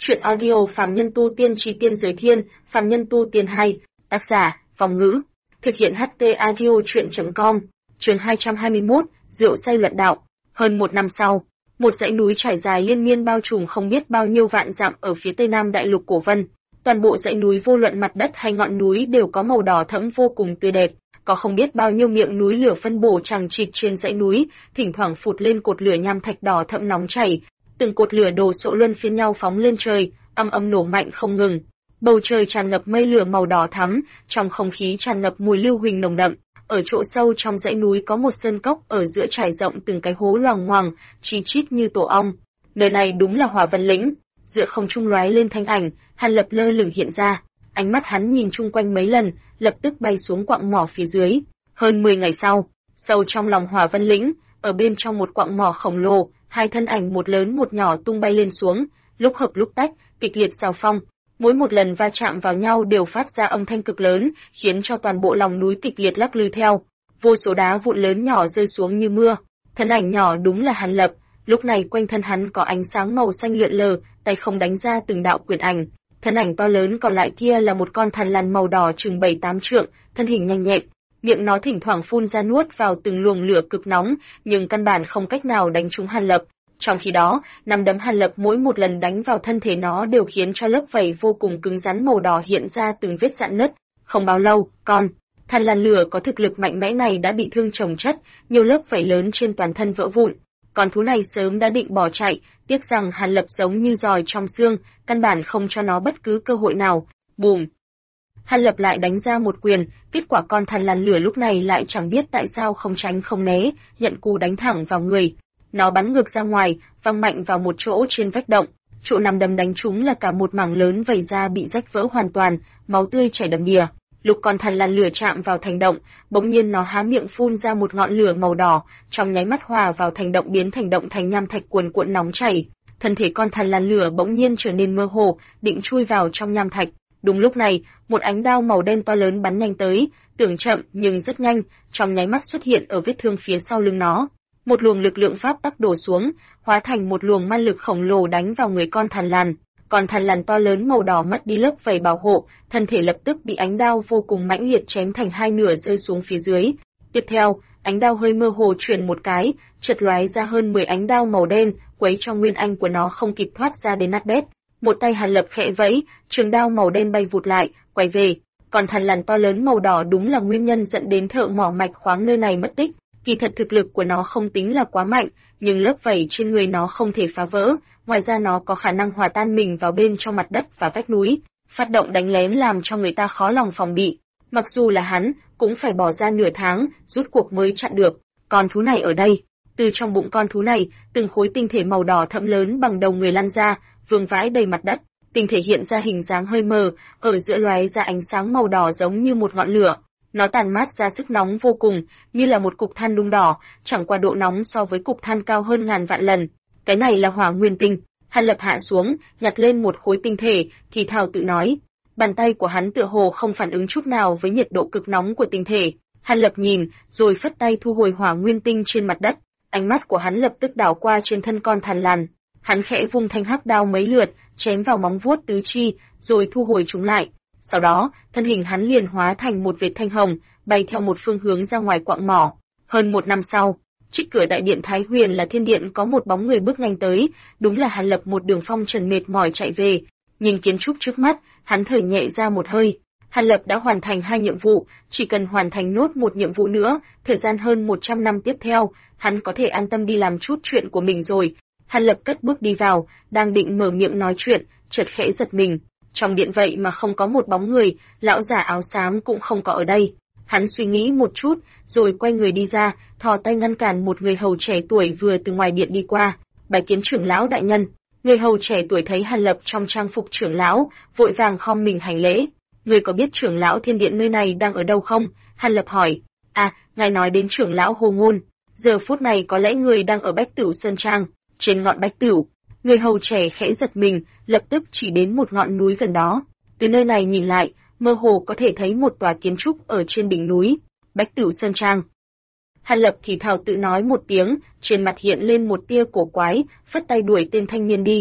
Chuyện audio Phàm Nhân Tu Tiên Chí Tiên Giới Thiên, Phàm Nhân Tu Tiên hay, tác giả, Phong Ngữ. Thực hiện HT Audio Chuyện.com, chương 221, rượu say luận đạo. Hơn một năm sau, một dãy núi trải dài liên miên bao trùm không biết bao nhiêu vạn dặm ở phía tây nam đại lục Cổ Vân. Toàn bộ dãy núi vô luận mặt đất hay ngọn núi đều có màu đỏ thẫm vô cùng tươi đẹp. Có không biết bao nhiêu miệng núi lửa phân bổ chằng chịt trên dãy núi, thỉnh thoảng phụt lên cột lửa nham thạch đỏ thẫm nóng chảy. Từng cột lửa đồ sộ luân phiên nhau phóng lên trời, âm âm nổ mạnh không ngừng. Bầu trời tràn ngập mây lửa màu đỏ thắm, trong không khí tràn ngập mùi lưu huỳnh nồng đậm. Ở chỗ sâu trong dãy núi có một sơn cốc ở giữa trải rộng từng cái hố loằng ngoằng, chi chít như tổ ong. Nơi này đúng là Hỏa Vân Lĩnh. Giữa không trung lóe lên thanh ảnh, Hàn Lập lơ lửng hiện ra. Ánh mắt hắn nhìn chung quanh mấy lần, lập tức bay xuống quặng mỏ phía dưới. Hơn 10 ngày sau, sâu trong lòng Hỏa Vân Lĩnh, ở bên trong một quặng mỏ khổng lồ, hai thân ảnh một lớn một nhỏ tung bay lên xuống, lúc hợp lúc tách, kịch liệt giao phong. Mỗi một lần va chạm vào nhau đều phát ra âm thanh cực lớn, khiến cho toàn bộ lòng núi kịch liệt lắc lư theo. Vô số đá vụn lớn nhỏ rơi xuống như mưa. Thân ảnh nhỏ đúng là Hàn Lập, lúc này quanh thân hắn có ánh sáng màu xanh lượn lờ, tay không đánh ra từng đạo quyền ảnh. Thân ảnh to lớn còn lại kia là một con thằn lằn màu đỏ chừng 7-8 trượng, thân hình nhanh nhẹn. Miệng nó thỉnh thoảng phun ra nuốt vào từng luồng lửa cực nóng, nhưng căn bản không cách nào đánh trúng Hàn Lập. Trong khi đó, nắm đấm Hàn Lập mỗi một lần đánh vào thân thể nó đều khiến cho lớp vảy vô cùng cứng rắn màu đỏ hiện ra từng vết rạn nứt. Không bao lâu, con thằn lằn lửa có thực lực mạnh mẽ này đã bị thương chồng chất, nhiều lớp vảy lớn trên toàn thân vỡ vụn. Con thú này sớm đã định bỏ chạy, tiếc rằng Hàn Lập giống như giòi trong xương, căn bản không cho nó bất cứ cơ hội nào. Bùm! Hàn Lập lại đánh ra một quyền, kết quả con thằn lằn lửa lúc này lại chẳng biết tại sao không tránh không né, nhận cú đánh thẳng vào người. Nó bắn ngược ra ngoài, văng mạnh vào một chỗ trên vách động. Chỗ nằm đấm đánh trúng là cả một mảng lớn vảy ra bị rách vỡ hoàn toàn, máu tươi chảy đầm đìa. Lúc con thằn lằn lửa chạm vào thành động, bỗng nhiên nó há miệng phun ra một ngọn lửa màu đỏ, trong nháy mắt hòa vào thành động biến thành động thành nham thạch cuồn cuộn nóng chảy. Thân thể con thằn lằn lửa bỗng nhiên trở nên mơ hồ, định chui vào trong nham thạch. Đúng lúc này, một ánh đao màu đen to lớn bắn nhanh tới, tưởng chậm nhưng rất nhanh, trong nháy mắt xuất hiện ở vết thương phía sau lưng nó. Một luồng lực lượng pháp tắc đổ xuống, hóa thành một luồng ma lực khổng lồ đánh vào người con thằn lằn. Con thằn lằn to lớn màu đỏ mất đi lớp vảy bảo hộ, thân thể lập tức bị ánh đao vô cùng mãnh liệt chém thành hai nửa rơi xuống phía dưới. Tiếp theo, ánh đao hơi mơ hồ chuyển một cái, chợt lóe ra hơn 10 ánh đao màu đen, quấy cho nguyên anh của nó không kịp thoát ra đến nát bét. Một tay Hàn Lập khẽ vẫy, trường đao màu đen bay vụt lại, quay về. Còn thằn lằn to lớn màu đỏ đúng là nguyên nhân dẫn đến thợ mỏ mạch khoáng nơi này mất tích. Kỳ thật thực lực của nó không tính là quá mạnh, nhưng lớp vảy trên người nó không thể phá vỡ, ngoài ra nó có khả năng hòa tan mình vào bên trong mặt đất và vách núi, phát động đánh lén làm cho người ta khó lòng phòng bị. Mặc dù là hắn, cũng phải bỏ ra nửa tháng, rút cuộc mới chặn được. Con thú này ở đây, từ trong bụng con thú này, từng khối tinh thể màu đỏ thẫm lớn bằng đầu người lăn ra, vương vãi đầy mặt đất. Tinh thể hiện ra hình dáng hơi mờ, ở giữa lóe ra ánh sáng màu đỏ giống như một ngọn lửa. Nó tàn mát ra sức nóng vô cùng, như là một cục than đung đỏ, chẳng qua độ nóng so với cục than cao hơn ngàn vạn lần. Cái này là hỏa nguyên tinh. Hàn Lập hạ xuống, nhặt lên một khối tinh thể, thì thào tự nói. Bàn tay của hắn tựa hồ không phản ứng chút nào với nhiệt độ cực nóng của tinh thể. Hàn Lập nhìn, rồi phất tay thu hồi hỏa nguyên tinh trên mặt đất. Ánh mắt của hắn lập tức đảo qua trên thân con thằn lằn. Hắn khẽ vung thanh hắc đao mấy lượt, chém vào móng vuốt tứ chi, rồi thu hồi chúng lại. Sau đó, thân hình hắn liền hóa thành một vệt thanh hồng, bay theo một phương hướng ra ngoài quặng mỏ. Hơn một năm sau, trước cửa đại điện Thái Huyền là Thiên Điện có một bóng người bước nhanh tới, đúng là Hàn Lập một đường phong trần mệt mỏi chạy về. Nhìn kiến trúc trước mắt, hắn thở nhẹ ra một hơi. Hàn Lập đã hoàn thành 2 nhiệm vụ, chỉ cần hoàn thành nốt một nhiệm vụ nữa, thời gian hơn 100 năm tiếp theo, hắn có thể an tâm đi làm chút chuyện của mình rồi. Hàn Lập cất bước đi vào, đang định mở miệng nói chuyện, chợt khẽ giật mình. Trong điện vậy mà không có một bóng người, lão giả áo xám cũng không có ở đây. Hắn suy nghĩ một chút, rồi quay người đi ra, thò tay ngăn cản một người hầu trẻ tuổi vừa từ ngoài điện đi qua. Bái kiến trưởng lão đại nhân. Người hầu trẻ tuổi thấy Hàn Lập trong trang phục trưởng lão, vội vàng khom mình hành lễ. Người có biết trưởng lão Thiên Điện nơi này đang ở đâu không? Hàn Lập hỏi. À, ngài nói đến trưởng lão Hồ Ngôn. Giờ phút này có lẽ người đang ở Bách Tửu Sơn Trang, trên ngọn Bách Tửu. Người hầu trẻ khẽ giật mình, lập tức chỉ đến một ngọn núi gần đó. Từ nơi này nhìn lại, mơ hồ có thể thấy một tòa kiến trúc ở trên đỉnh núi, Bách Tửu Sơn Trang. Hàn Lập thì thào tự nói một tiếng, trên mặt hiện lên một tia cổ quái, phất tay đuổi tên thanh niên đi.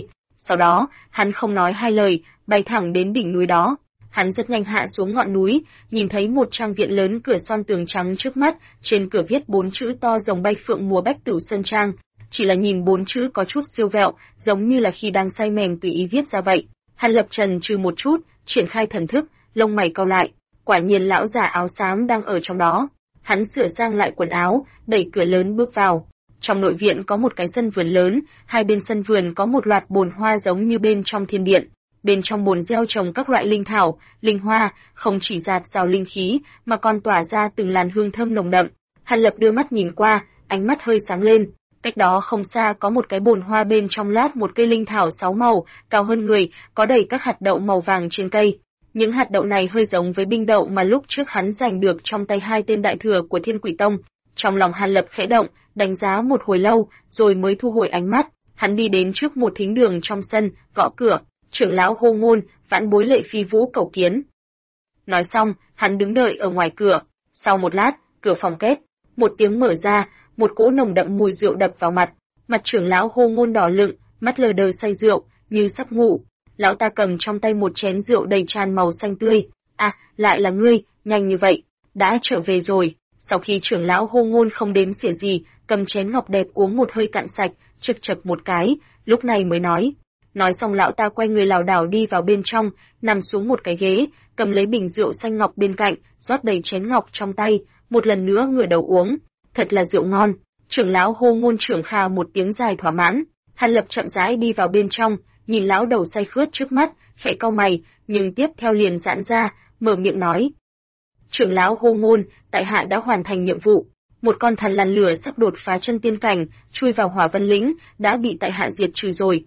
Sau đó, hắn không nói hai lời, bay thẳng đến đỉnh núi đó. Hắn rất nhanh hạ xuống ngọn núi, nhìn thấy một trang viện lớn cửa son tường trắng trước mắt, trên cửa viết 4 chữ to rồng bay phượng múa Bách Tử Sơn Trang. Chỉ là nhìn 4 chữ có chút siêu vẹo, giống như là khi đang say mềm tùy ý viết ra vậy. Hàn Lập trần trừ một chút, triển khai thần thức, lông mày cau lại, quả nhiên lão già áo xám đang ở trong đó. Hắn sửa sang lại quần áo, đẩy cửa lớn bước vào. Trong nội viện có một cái sân vườn lớn, hai bên sân vườn có một loạt bồn hoa giống như bên trong thiên điện. Bên trong bồn gieo trồng các loại linh thảo, linh hoa, không chỉ dạt dào linh khí, mà còn tỏa ra từng làn hương thơm nồng đậm. Hàn Lập đưa mắt nhìn qua, ánh mắt hơi sáng lên. Cách đó không xa có một cái bồn hoa, bên trong lát một cây linh thảo 6 màu, cao hơn người, có đầy các hạt đậu màu vàng trên cây. Những hạt đậu này hơi giống với binh đậu mà lúc trước hắn giành được trong tay hai tên đại thừa của Thiên Quỷ Tông. Trong lòng Hàn Lập khẽ động, đánh giá một hồi lâu, rồi mới thu hồi ánh mắt. Hắn đi đến trước một thính đường trong sân, gõ cửa. Trưởng lão hô ngôn, vãn bối Lệ Phi Vũ cầu kiến. Nói xong, hắn đứng đợi ở ngoài cửa. Sau một lát, cửa phòng két, một tiếng mở ra, một cỗ nồng đậm mùi rượu đập vào mặt. Mặt trưởng lão hô ngôn đỏ lựng, mắt lờ đờ say rượu, như sắp ngủ. Lão ta cầm trong tay một chén rượu đầy tràn màu xanh tươi. À, lại là ngươi, nhanh như vậy, đã trở về rồi. Sau khi trưởng lão hô ngôn không đếm xỉa gì, cầm chén ngọc đẹp uống một hơi cạn sạch, chực chực một cái, lúc này mới nói. Nói xong lão ta quay người lảo đảo đi vào bên trong, nằm xuống một cái ghế, cầm lấy bình rượu xanh ngọc bên cạnh, rót đầy chén ngọc trong tay, một lần nữa ngửa đầu uống. Thật là rượu ngon. Trưởng lão hô ngôn trưởng khà một tiếng dài thỏa mãn. Hàn Lập chậm rãi đi vào bên trong, nhìn lão đầu say khướt trước mắt, khẽ cau mày, nhưng tiếp theo liền giãn ra, mở miệng nói. Trưởng lão hô ngôn, tại hạ đã hoàn thành nhiệm vụ. Một con thần lằn lửa sắp đột phá chân tiên cảnh, chui vào Hỏa Vân Lĩnh, đã bị tại hạ diệt trừ rồi.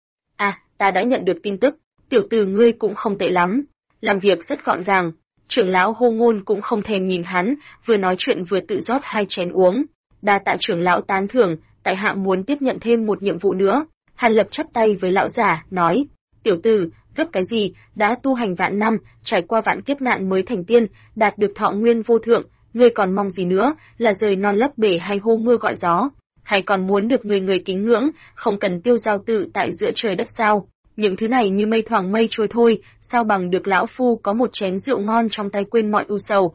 À, ta đã nhận được tin tức, tiểu tử ngươi cũng không tệ lắm, làm việc rất gọn gàng. Trưởng lão hô ngôn cũng không thèm nhìn hắn, vừa nói chuyện vừa tự rót hai chén uống. Đa tạ trưởng lão tán thưởng, tại hạ muốn tiếp nhận thêm một nhiệm vụ nữa. Hàn Lập chắp tay với lão giả, nói, tiểu tử, gấp cái gì, đã tu hành vạn năm, trải qua vạn kiếp nạn mới thành tiên, đạt được thọ nguyên vô thượng, ngươi còn mong gì nữa, là rời non lấp bể hay hô mưa gọi gió, hay còn muốn được người người kính ngưỡng, không cần tiêu dao tự tại giữa trời đất sao? Những thứ này như mây thoảng mây trôi thôi, sao bằng được lão phu có một chén rượu ngon trong tay quên mọi ưu sầu,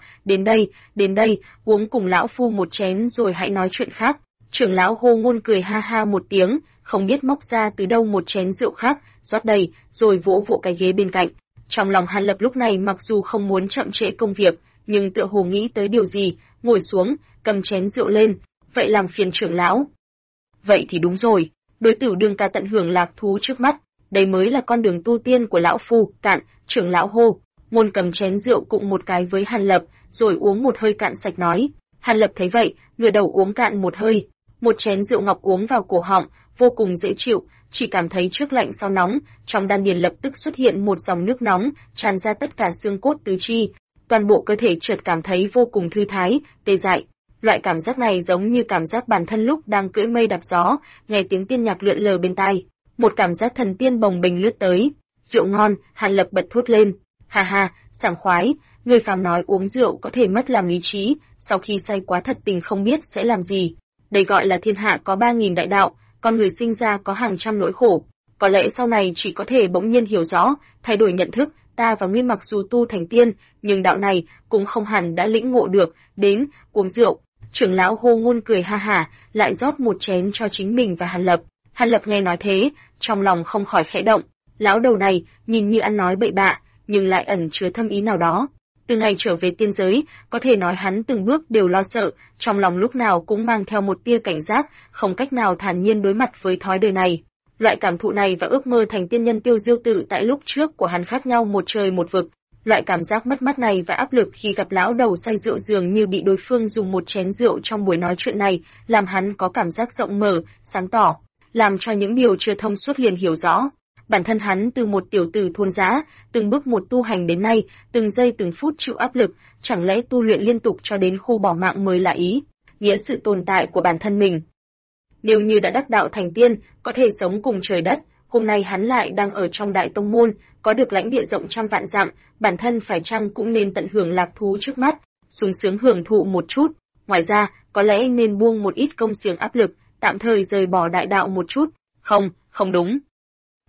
đến đây, uống cùng lão phu một chén rồi hãy nói chuyện khác. Trưởng lão hô ngôn cười ha ha một tiếng, không biết móc ra từ đâu một chén rượu khác, rót đầy, rồi vỗ vỗ cái ghế bên cạnh. Trong lòng Hàn Lập lúc này mặc dù không muốn chậm trễ công việc, nhưng tựa hồ nghĩ tới điều gì, ngồi xuống, cầm chén rượu lên, vậy làm phiền trưởng lão. Vậy thì đúng rồi, đối tử đương ca tận hưởng lạc thú trước mắt, đây mới là con đường tu tiên của lão phu. Cạn. Trưởng lão hô. Ngôn cầm chén rượu cụng một cái với Hàn Lập, rồi uống một hơi cạn sạch nói. Hàn Lập thấy vậy, ngửa đầu uống cạn một hơi. Một chén rượu ngọc uống vào cổ họng, vô cùng dễ chịu, chỉ cảm thấy trước lạnh sau nóng, trong đan điền lập tức xuất hiện một dòng nước nóng, tràn ra tất cả xương cốt tứ chi, toàn bộ cơ thể chợt cảm thấy vô cùng thư thái, tê dại. Loại cảm giác này giống như cảm giác bản thân lúc đang cưỡi mây đạp gió, nghe tiếng tiên nhạc lượn lờ bên tai, một cảm giác thần tiên bồng bềnh lướt tới. Rượu ngon, Hàn Lập bật thốt lên. Ha ha, sảng khoái, người phàm nói uống rượu có thể mất làm lý trí, sau khi say quá thật tình không biết sẽ làm gì. Đây gọi là thiên hạ có 3000 đại đạo, con người sinh ra có hàng trăm nỗi khổ. Có lẽ sau này chỉ có thể bỗng nhiên hiểu rõ, thay đổi nhận thức, ta và ngươi mặc dù tu thành tiên, nhưng đạo này cũng không hẳn đã lĩnh ngộ được, đến, uống rượu. Trưởng lão hô ngôn cười ha hả, lại rót một chén cho chính mình và Hàn Lập. Hàn Lập nghe nói thế, trong lòng không khỏi khẽ động. Lão đầu này, nhìn như ăn nói bậy bạ, nhưng lại ẩn chứa thâm ý nào đó. Từ ngày trở về tiên giới, có thể nói hắn từng bước đều lo sợ, trong lòng lúc nào cũng mang theo một tia cảnh giác, không cách nào thản nhiên đối mặt với thói đời này. Loại cảm thụ này và ước mơ thành tiên nhân Tiêu Diêu tự tại lúc trước của hắn khác nhau một trời một vực. Loại cảm giác mất mát này và áp lực khi gặp lão đầu say rượu dường như bị đối phương dùng một chén rượu trong buổi nói chuyện này, làm hắn có cảm giác rộng mở, sáng tỏ, làm cho những điều chưa thông suốt liền hiểu rõ. Bản thân hắn từ một tiểu tử thôn dã, từng bước một tu hành đến nay, từng giây từng phút chịu áp lực, chẳng lẽ tu luyện liên tục cho đến khu bỏ mạng mới là ý nghĩa sự tồn tại của bản thân mình. Nếu như đã đắc đạo thành tiên, có thể sống cùng trời đất, hôm nay hắn lại đang ở trong đại tông môn, có được lãnh địa rộng trăm vạn dặm, bản thân phải chăng cũng nên tận hưởng lạc thú trước mắt, sung sướng hưởng thụ một chút. Ngoài ra, có lẽ nên buông một ít công xiềng áp lực, tạm thời rời bỏ đại đạo một chút. Không đúng.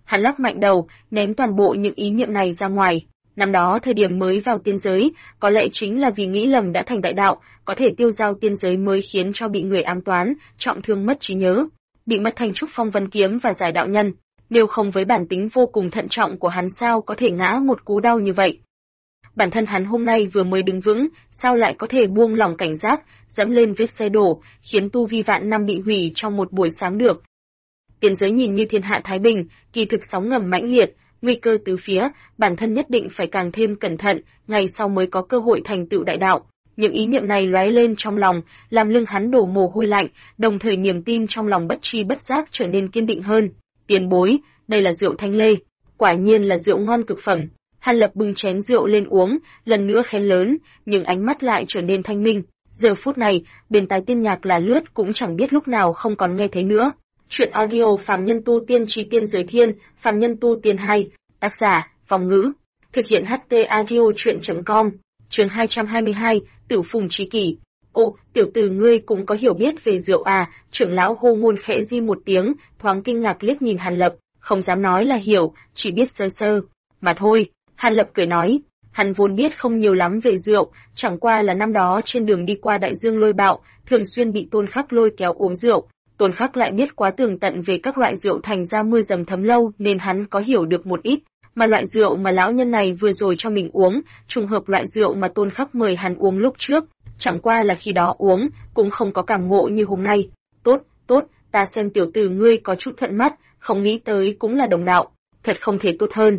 Hắn lắc mạnh đầu, ném toàn bộ những ý niệm này ra ngoài. Năm đó thời điểm mới vào tiên giới, có lẽ chính là vì nghĩ lầm đã thành đại đạo, có thể tiêu giao tiên giới mới khiến cho bị người ám toán, trọng thương mất trí nhớ, bị mất thanh trúc phong vân kiếm và giải đạo nhân. Nếu không với bản tính vô cùng thận trọng của hắn sao có thể ngã một cú đau như vậy. Bản thân hắn hôm nay vừa mới đứng vững, sao lại có thể buông lỏng cảnh giác, dẫm lên vết xe đổ, khiến tu vi vạn năm bị hủy trong một buổi sáng được. Tiên giới nhìn như thiên hạ thái bình, kỳ thực sóng ngầm mãnh liệt, nguy cơ tứ phía, bản thân nhất định phải càng thêm cẩn thận, ngày sau mới có cơ hội thành tựu đại đạo. Những ý niệm này lóe lên trong lòng, làm lưng hắn đổ mồ hôi lạnh, đồng thời niềm tin trong lòng bất tri bất giác trở nên kiên định hơn. Tiền bối, đây là rượu thanh lê, quả nhiên là rượu ngon cực phẩm. Hàn Lập bưng chén rượu lên uống, lần nữa khen lớn, nhưng ánh mắt lại trở nên thanh minh. Giờ phút này, bên tai tiên nhạc là lướt cũng chẳng biết lúc nào không còn nghe thấy nữa. Chuyện audio Phàm Nhân Tu Tiên Chí Tiên Giới Thiên, Phàm Nhân Tu Tiên 2, tác giả, Vong Ngữ, thực hiện HT Audio Chuyện.com, chương 222, Tử Phùng Chí Kỷ. Ô, tiểu tử ngươi cũng có hiểu biết về rượu à? Trưởng lão hô ngôn khẽ di một tiếng, thoáng kinh ngạc liếc nhìn Hàn Lập, không dám nói là hiểu, chỉ biết sơ sơ mà thôi. Hàn Lập cười nói, hắn vốn biết không nhiều lắm về rượu, chẳng qua là năm đó trên đường đi qua đại dương lôi bạo, thường xuyên bị Tôn Khắc lôi kéo uống rượu. Tôn Khắc lại biết quá tường tận về các loại rượu thành ra mưa dầm thấm lâu nên hắn có hiểu được một ít, mà loại rượu mà lão nhân này vừa rồi cho mình uống, trùng hợp loại rượu mà Tôn Khắc mời hắn uống lúc trước, chẳng qua là khi đó uống, cũng không có cảm ngộ như hôm nay. Tốt, ta xem tiểu tử ngươi có chút thuận mắt, không nghĩ tới cũng là đồng đạo, thật không thể tốt hơn.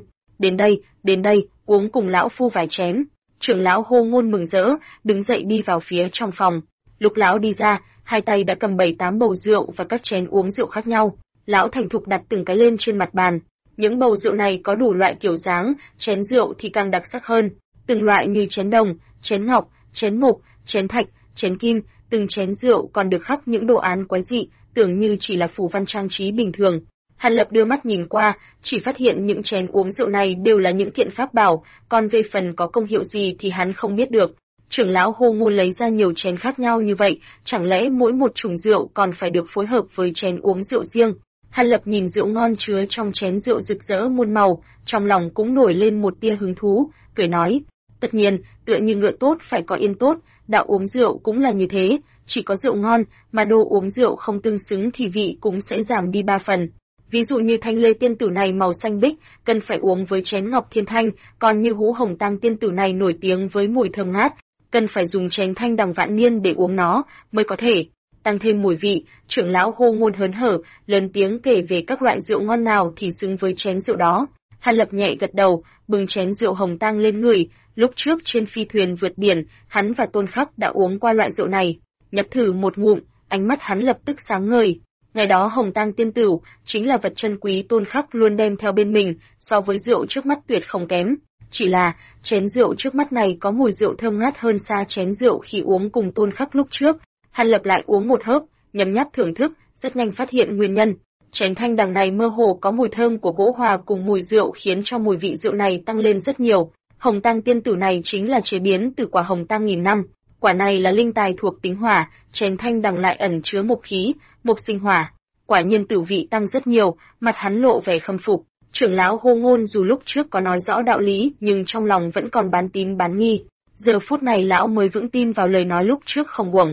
Đến đây, uống cùng lão phu vài chén. Trưởng lão hô ngôn mừng rỡ, đứng dậy đi vào phía trong phòng. Lúc lão đi ra, hai tay đã cầm 7-8 bầu rượu và các chén uống rượu khác nhau. Lão thành thục đặt từng cái lên trên mặt bàn. Những bầu rượu này có đủ loại kiểu dáng, chén rượu thì càng đặc sắc hơn. Từng loại như chén đồng, chén ngọc, chén mộc, chén thạch, chén kim, từng chén rượu còn được khắc những đồ án quái dị, tưởng như chỉ là phù văn trang trí bình thường. Hàn Lập đưa mắt nhìn qua, chỉ phát hiện những chén uống rượu này đều là những kiện pháp bảo, còn về phần có công hiệu gì thì hắn không biết được. Trưởng lão hô ngôn lấy ra nhiều chén khác nhau như vậy, chẳng lẽ mỗi một chủng rượu còn phải được phối hợp với chén uống rượu riêng? Hàn Lập nhìn rượu ngon chứa trong chén rượu rực rỡ muôn màu, trong lòng cũng nổi lên một tia hứng thú, cười nói, tất nhiên, tựa như ngựa tốt phải có yên tốt, đạo uống rượu cũng là như thế, chỉ có rượu ngon, mà đồ uống rượu không tương xứng thì vị cũng sẽ giảm đi 3 phần. Ví dụ như thanh lê tiên tử này màu xanh biếc, cần phải uống với chén ngọc thiên thanh, còn như hũ hồng tang tiên tử này nổi tiếng với mùi thơm ngát, cần phải dùng chén thanh đằng vạn niên để uống nó, mới có thể tăng thêm mùi vị. Trưởng lão hô ngôn hớn hở, lớn tiếng kể về các loại rượu ngon nào thì xứng với chén rượu đó. Hàn Lập nhẹ gật đầu, bưng chén rượu hồng tang lên ngửi, lúc trước trên phi thuyền vượt biển, hắn và Tôn Khắc đã uống qua loại rượu này. Nhấp thử một ngụm, ánh mắt hắn lập tức sáng ngời. Ngày đó hồng tang tiên tử chính là vật chân quý Tôn Khắc luôn đem theo bên mình, so với rượu trước mắt tuyệt không kém. Chỉ là, chén rượu trước mắt này có mùi rượu thơm ngát hơn xa chén rượu khi uống cùng Tôn Khắc lúc trước. Hàn Lập lại uống một hớp, nhấm nháp thưởng thức, rất nhanh phát hiện nguyên nhân. Chén thanh đằng này mơ hồ có mùi thơm của gỗ hòa cùng mùi rượu khiến cho mùi vị rượu này tăng lên rất nhiều. Hồng tang tiên tử này chính là chế biến từ quả hồng tang nghìn năm. Quả này là linh tài thuộc tính hỏa, chén thanh đằng lại ẩn chứa mộc khí, mộc sinh hỏa. Quả nhiên tử vị tăng rất nhiều, mặt hắn lộ vẻ khâm phục. Trưởng lão hô ngôn dù lúc trước có nói rõ đạo lý nhưng trong lòng vẫn còn bán tín bán nghi. Giờ phút này lão mới vững tin vào lời nói lúc trước không uổng.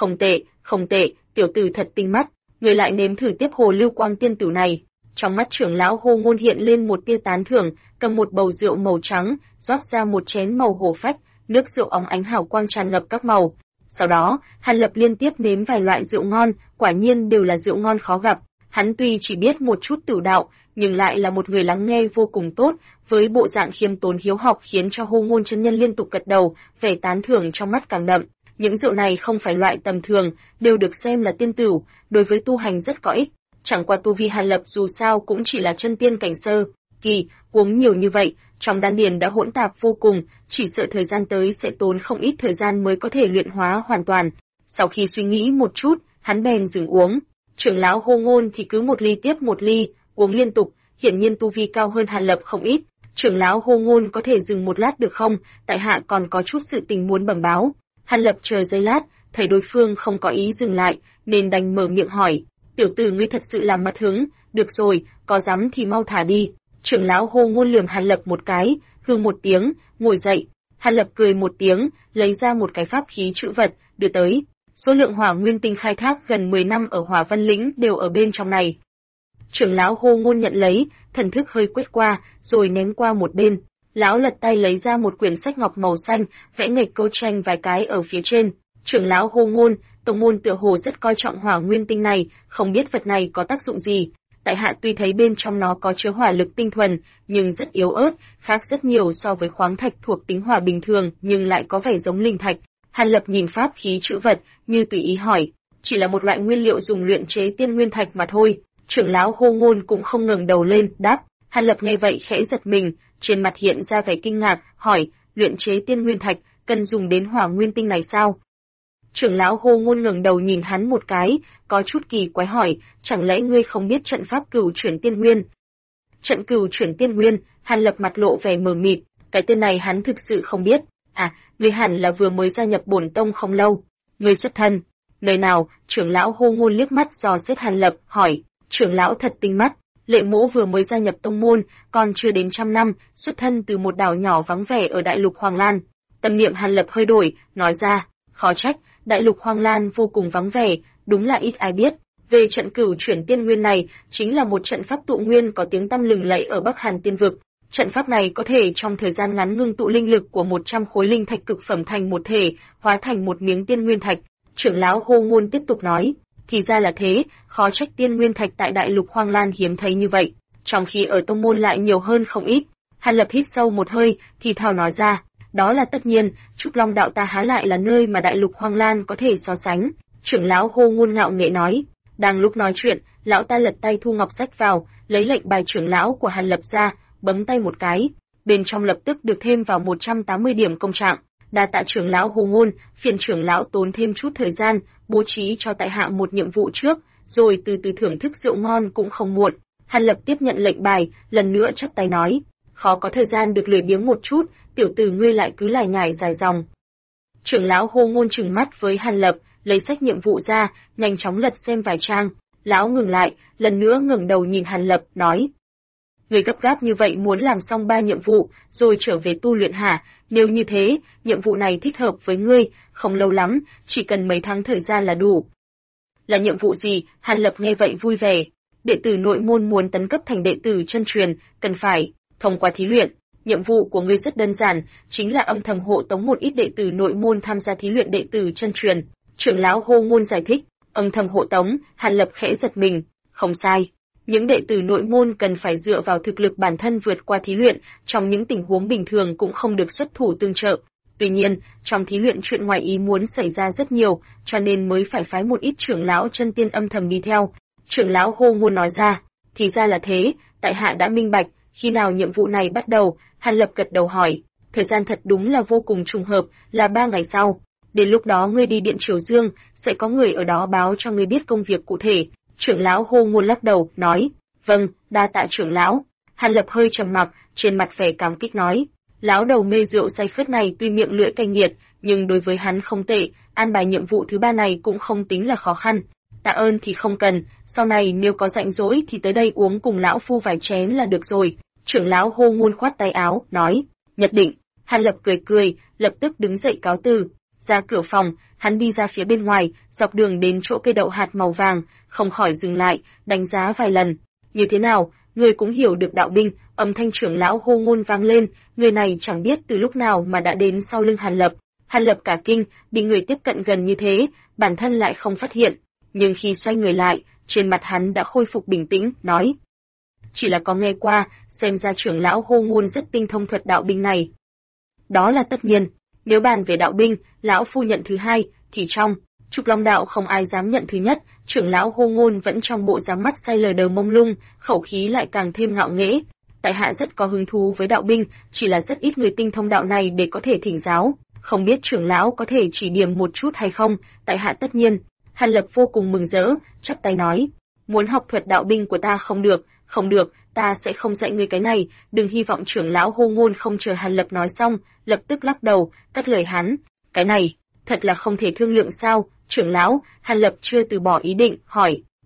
Không tệ, tiểu tử thật tinh mắt, người lại nếm thử tiếp hồ lưu quang tiên tử này. Trong mắt trưởng lão hô ngôn hiện lên một tia tán thưởng, cầm một bầu rượu màu trắng, rót ra một chén màu hổ phách, nước rượu óng ánh hào quang tràn ngập các màu. Sau đó, Hàn Lập liên tiếp nếm vài loại rượu ngon, quả nhiên đều là rượu ngon khó gặp. Hắn tuy chỉ biết một chút tử đạo, nhưng lại là một người lắng nghe vô cùng tốt, với bộ dạng khiêm tốn hiếu học khiến cho hô ngôn chân nhân liên tục gật đầu, vẻ tán thưởng trong mắt càng đậm. Những rượu này không phải loại tầm thường, đều được xem là tiên tử, đối với tu hành rất có ích. Chẳng qua tu vi Hàn Lập dù sao cũng chỉ là chân tiên cảnh sơ kỳ, uống nhiều như vậy, trong đan điền đã hỗn tạp vô cùng, chỉ sợ thời gian tới sẽ tốn không ít thời gian mới có thể luyện hóa hoàn toàn. Sau khi suy nghĩ một chút, hắn bèn dừng uống. Trưởng lão hô ngôn thì cứ một ly tiếp một ly, uống liên tục, hiển nhiên tu vi cao hơn Hàn Lập không ít. Trưởng lão hô ngôn có thể dừng một lát được không, tại hạ còn có chút sự tình muốn bẩm báo. Hàn Lập chờ giây lát, thấy đối phương không có ý dừng lại, nên đành mở miệng hỏi. Tiểu tử ngươi thật sự là mất hứng, được rồi, có dám thì mau thả đi. Trưởng lão Hồ Ngôn lườm Hàn Lập một cái, hừ một tiếng, ngồi dậy. Hàn Lập cười một tiếng, lấy ra một cái pháp khí trữ vật, đưa tới. Số lượng hỏa nguyên tinh khai thác gần 10 năm ở Hỏa Vân Lĩnh đều ở bên trong này. Trưởng lão Hồ Ngôn nhận lấy, thần thức hơi quét qua, rồi ném qua một bên. Lão lật tay lấy ra một quyển sách ngọc màu xanh, vẽ nghịch câu tranh vài cái ở phía trên. Trưởng lão Hồ Ngôn, tông môn tựa hồ rất coi trọng hỏa nguyên tinh này, không biết vật này có tác dụng gì. Tại hạ tuy thấy bên trong nó có chứa hỏa lực tinh thuần, nhưng rất yếu ớt, khác rất nhiều so với khoáng thạch thuộc tính hỏa bình thường, nhưng lại có vẻ giống linh thạch. Hàn Lập nhìn pháp khí trữ vật, như tùy ý hỏi, chỉ là một loại nguyên liệu dùng luyện chế tiên nguyên thạch mà thôi. Trưởng lão Hồ Ngôn cũng không ngẩng đầu lên, đáp. Hàn Lập nghe vậy khẽ giật mình, trên mặt hiện ra vẻ kinh ngạc, hỏi, luyện chế tiên nguyên thạch, cần dùng đến hỏa nguyên tinh này sao? Trưởng lão Hồ Ngôn ngẩng đầu nhìn hắn một cái, có chút kỳ quái hỏi, chẳng lẽ ngươi không biết trận pháp cửu chuyển tiên nguyên? Trận cửu chuyển tiên nguyên, Hàn Lập mặt lộ vẻ mờ mịt, cái tên này hắn thực sự không biết. À, ngươi hẳn là vừa mới gia nhập bổn tông không lâu. Ngươi xuất thân. Nơi nào? Trưởng lão Hồ Ngôn liếc mắt dò xét Hàn Lập, hỏi, trưởng lão thật tinh mắt. Lệ Mỗ vừa mới gia nhập tông môn, còn chưa đến 100 năm, xuất thân từ một đảo nhỏ vắng vẻ ở Đại Lục Hoàng Lan. Tâm niệm Hàn Lập hơi đổi, nói ra, khó trách, Đại Lục Hoàng Lan vô cùng vắng vẻ, đúng là ít ai biết. Về trận cửu chuyển tiên nguyên này, chính là một trận pháp tụ nguyên có tiếng tăm lừng lẫy ở Bắc Hàn Tiên vực. Trận pháp này có thể trong thời gian ngắn ngưng tụ linh lực của 100 khối linh thạch cực phẩm thành một thể, hóa thành một miếng tiên nguyên thạch. Trưởng lão Hồ Ngôn tiếp tục nói, thì ra là thế, khó trách tiên nguyên thạch tại Đại Lục Hoàng Lan hiếm thấy như vậy, trong khi ở tông môn lại nhiều hơn không ít. Hàn Lập hít sâu một hơi, thì thào nói ra, đó là tất nhiên, Trúc Long đạo ta há lại là nơi mà Đại Lục Hoàng Lan có thể so sánh. Trưởng lão Hồ Ngôn ngạo nghễ nói. Đang lúc nói chuyện, lão ta lật tay thu ngọc sách vào, lấy lệnh bài trưởng lão của Hàn Lập ra, bấm tay một cái, bên trong lập tức được thêm vào 180 điểm công trạng. Đa tạ trưởng lão Hồ Ngôn, phiền trưởng lão tốn thêm chút thời gian, bố trí cho tại hạ một nhiệm vụ trước, rồi từ từ thưởng thức rượu ngon cũng không muộn. Hàn Lập tiếp nhận lệnh bài, lần nữa chắp tay nói, khó có thời gian được lười biếng một chút, tiểu tử ngươi lại cứ lải nhải dài dòng. Trưởng lão Hồ Ngôn trừng mắt với Hàn Lập, lấy sách nhiệm vụ ra, nhanh chóng lật xem vài trang. Lão ngừng lại, lần nữa ngẩng đầu nhìn Hàn Lập, nói: Người gấp gáp như vậy muốn làm xong 3 nhiệm vụ, rồi trở về tu luyện hả? Nếu như thế, nhiệm vụ này thích hợp với ngươi, không lâu lắm, chỉ cần mấy tháng thời gian là đủ. Là nhiệm vụ gì? Hàn Lập nghe vậy vui vẻ. Đệ tử nội môn muốn tấn cấp thành đệ tử chân truyền, cần phải thông qua thí luyện. Nhiệm vụ của ngươi rất đơn giản, chính là âm thầm hộ tống một ít đệ tử nội môn tham gia thí luyện đệ tử chân truyền. Trưởng lão Hồ Ngôn giải thích. Âm thầm hộ tống, Hàn Lập khẽ giật mình. Không sai. Những đệ tử nội môn cần phải dựa vào thực lực bản thân vượt qua thí luyện, trong những tình huống bình thường cũng không được xuất thủ tương trợ. Tuy nhiên, trong thí luyện chuyện ngoài ý muốn xảy ra rất nhiều, cho nên mới phải phái một ít trưởng lão chân tiên âm thầm đi theo. Trưởng lão Hồ Ngôn nói ra, thì ra là thế, tại hạ đã minh bạch, khi nào nhiệm vụ này bắt đầu? Hàn Lập gật đầu hỏi, thời gian thật đúng là vô cùng trùng hợp, là 3 ngày sau. Đến lúc đó ngươi đi Điện Triều Dương, sẽ có người ở đó báo cho ngươi biết công việc cụ thể. Trưởng lão Hồ Ngôn lắc đầu, nói, vâng, đa tạ trưởng lão. Hàn Lập hơi trầm mặc, trên mặt vẻ cảm kích nói, lão đầu mê rượu say khướt này tuy miệng lưỡi cay nghiệt, nhưng đối với hắn không tệ, an bài nhiệm vụ thứ 3 này cũng không tính là khó khăn. Tạ ơn thì không cần, sau này nếu có rảnh rỗi thì tới đây uống cùng lão phu vài chén là được rồi. Trưởng lão Hồ Ngôn khoát tay áo, nói, nhất định. Hàn Lập cười cười, lập tức đứng dậy cáo từ. Ra cửa phòng, hắn đi ra phía bên ngoài, dọc đường đến chỗ cây đậu hạt màu vàng, không khỏi dừng lại, đánh giá vài lần. Như thế nào, người cũng hiểu được đạo binh? Âm thanh trưởng lão Hồ Ngôn vang lên, người này chẳng biết từ lúc nào mà đã đến sau lưng Hàn Lập. Hàn Lập cả kinh, bị người tiếp cận gần như thế, bản thân lại không phát hiện. Nhưng khi xoay người lại, trên mặt hắn đã khôi phục bình tĩnh, nói, chỉ là có nghe qua, xem ra trưởng lão Hồ Ngôn rất tinh thông thuật đạo binh này. Đó là tất nhiên. Nếu bàn về đạo binh, lão phu nhận thứ 2, thì trong Trục Long đạo không ai dám nhận thứ nhất. Trưởng lão Hồ Ngôn vẫn trong bộ dáng mắt say lờ đờ mông lung, khẩu khí lại càng thêm ngạo nghễ. Tại hạ rất có hứng thú với đạo binh, chỉ là rất ít người tinh thông đạo này để có thể thỉnh giáo, không biết trưởng lão có thể chỉ điểm một chút hay không? Tại hạ tất nhiên. Hàn Lập vô cùng mừng rỡ, chắp tay nói, muốn học thuật đạo binh của ta không được, ta sẽ không dạy ngươi cái này. Đừng hy vọng. Trưởng lão Hồ Ngôn không chờ Hàn Lập nói xong, lập tức lắc đầu, cắt lời hắn. Cái này, thật là không thể thương lượng sao? Trưởng lão, Hàn Lập chưa từ bỏ ý định, hỏi,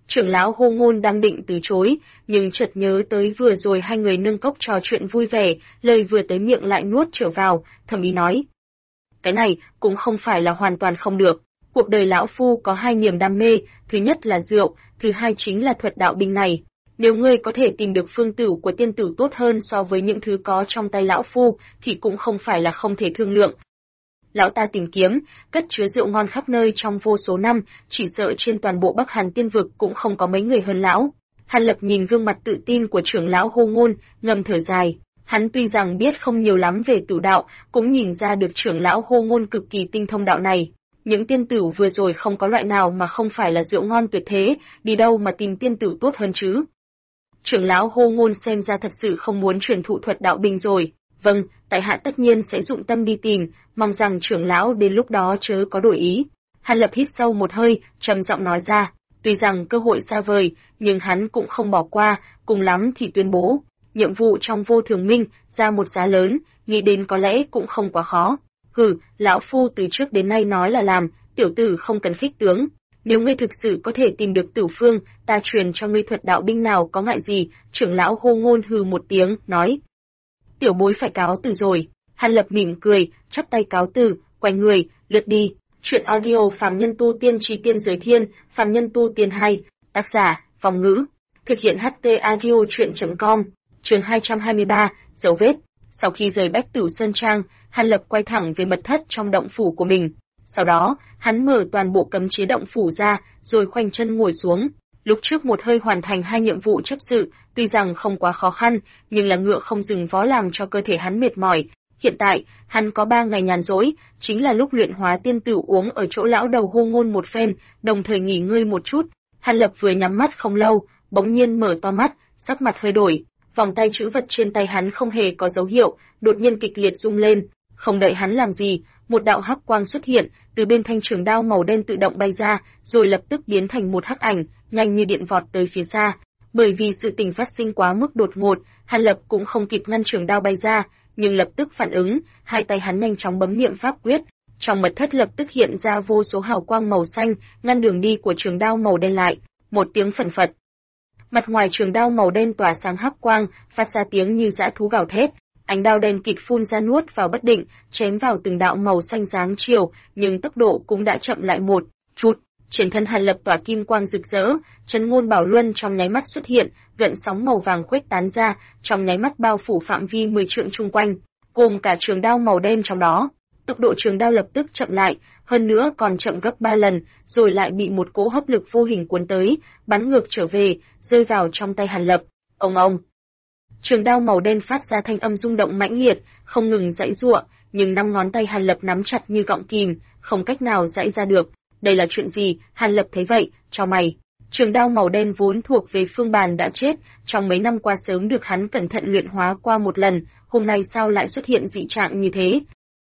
Trưởng lão Hô Ngôn đang định từ chối, nhưng chợt nhớ tới vừa rồi hai người nâng cốc trò chuyện vui vẻ, lời vừa tới miệng lại nuốt trở vào, thầm ý nói. Cái này cũng không phải là hoàn toàn không được. Cuộc đời lão phu có hai niềm đam mê, thứ nhất là rượu, thứ hai chính là thuật đạo binh này. Nếu ngươi có thể tìm được phương tử của tiên tử tốt hơn so với những thứ có trong tay lão phu, thì cũng không phải là không thể thương lượng. Lão ta tìm kiếm, cất chứa rượu ngon khắp nơi trong vô số năm, chỉ sợ trên toàn bộ Bắc Hàn Tiên vực cũng không có mấy người hơn lão. Hàn Lập nhìn gương mặt tự tin của trưởng lão Hô Ngôn, ngầm thở dài. Hắn tuy rằng biết không nhiều lắm về tử đạo, cũng nhìn ra được trưởng lão Hô Ngôn cực kỳ tinh thông đạo này. Những tiên tử vừa rồi không có loại nào mà không phải là rượu ngon tuyệt thế, đi đâu mà tìm tiên tử tốt hơn chứ. Trưởng lão Hô Ngôn xem ra thật sự không muốn truyền thụ thuật đạo binh rồi. Vâng, tại hạ tất nhiên sẽ dụng tâm đi tìm, mong rằng trưởng lão đến lúc đó chớ có đổi ý. Hàn Lập hít sâu một hơi, trầm giọng nói ra, tuy rằng cơ hội xa vời, nhưng hắn cũng không bỏ qua, cùng lắm thì tuyên bố, nhiệm vụ trong Vô Thường Minh, ra một giá lớn, nghĩ đến có lẽ cũng không quá khó. Hừ, lão phu từ trước đến nay nói là làm, tiểu tử không cần khích tướng. Nếu ngươi thực sự có thể tìm được Tử Phương, ta truyền cho ngươi thuật đạo binh nào có ngại gì, trưởng lão Hô Ngôn hừ một tiếng, nói. Tiểu bối phải cáo từ rồi. Hàn Lập mỉm cười, chắp tay cáo từ, quay người, lướt đi. Chuyện audio Phàm Nhân Tu Tiên Chí Tiên Giới Thiên, Phàm Nhân Tu Tiên 2, tác giả, Phong Ngữ. Thực hiện HT Audio Chuyện.com, chương 223, dấu vết. Sau khi rời Bách Tử Sơn Trang, Hàn Lập quay thẳng về mật thất trong động phủ của mình. Sau đó, hắn mở toàn bộ cấm chế động phủ ra, rồi khoanh chân ngồi xuống. Lúc trước một hơi hoàn thành hai nhiệm vụ chấp sự, tuy rằng không quá khó khăn, nhưng là ngựa không dừng vó làm cho cơ thể hắn mệt mỏi. Hiện tại, hắn có 3 ngày nhàn rỗi, chính là lúc luyện hóa tiên tử uống ở chỗ lão đầu Hô Ngôn một phen, đồng thời nghỉ ngơi một chút. Hàn Lập vừa nhắm mắt không lâu, bỗng nhiên mở to mắt, sắc mặt hơi đổi. Vòng tay trữ vật trên tay hắn không hề có dấu hiệu, đột nhiên kịch liệt rung lên. Không đợi hắn làm gì, một đạo hắc quang xuất hiện, từ bên thanh trường đao màu đen tự động bay ra, rồi lập tức biến thành một hắc ảnh, nhanh như điện vọt tới phía xa. Bởi vì sự tình phát sinh quá mức đột ngột, Hàn Lập cũng không kịp ngăn trường đao bay ra, nhưng lập tức phản ứng, hai tay hắn nhanh chóng bấm niệm pháp quyết, trong mật thất lập tức hiện ra vô số hào quang màu xanh, ngăn đường đi của trường đao màu đen lại. Một tiếng phẩn phật. Mặt ngoài trường đao màu đen tỏa sáng hắc quang, phát ra tiếng như dã thú gào thét. Ánh đao đen kịt phun ra nuốt vào bất định, chém vào từng đạo màu xanh dáng chiều, nhưng tốc độ cũng đã chậm lại một chút. Trên thân Hàn Lập tỏa kim quang rực rỡ, Trấn Ngôn Bảo Luân trong nháy mắt xuất hiện, gợn sóng màu vàng khuếch tán ra, trong nháy mắt bao phủ phạm vi 10 trượng chung quanh, gồm cả trường đao màu đen trong đó. Tốc độ trường đao lập tức chậm lại, hơn nữa còn chậm gấp 3 lần, rồi lại bị một cỗ hấp lực vô hình cuốn tới, bắn ngược trở về, rơi vào trong tay Hàn Lập. Ông. Trường đao màu đen phát ra thanh âm rung động mãnh liệt, không ngừng giãy giụa, nhưng 5 ngón tay Hàn Lập nắm chặt như gọng kìm, không cách nào giãy ra được. Đây là chuyện gì? Hàn Lập thấy vậy, chau mày. Trường đao màu đen vốn thuộc về Phương Bàn đã chết, trong mấy năm qua sớm được hắn cẩn thận luyện hóa qua một lần, hôm nay sao lại xuất hiện dị trạng như thế?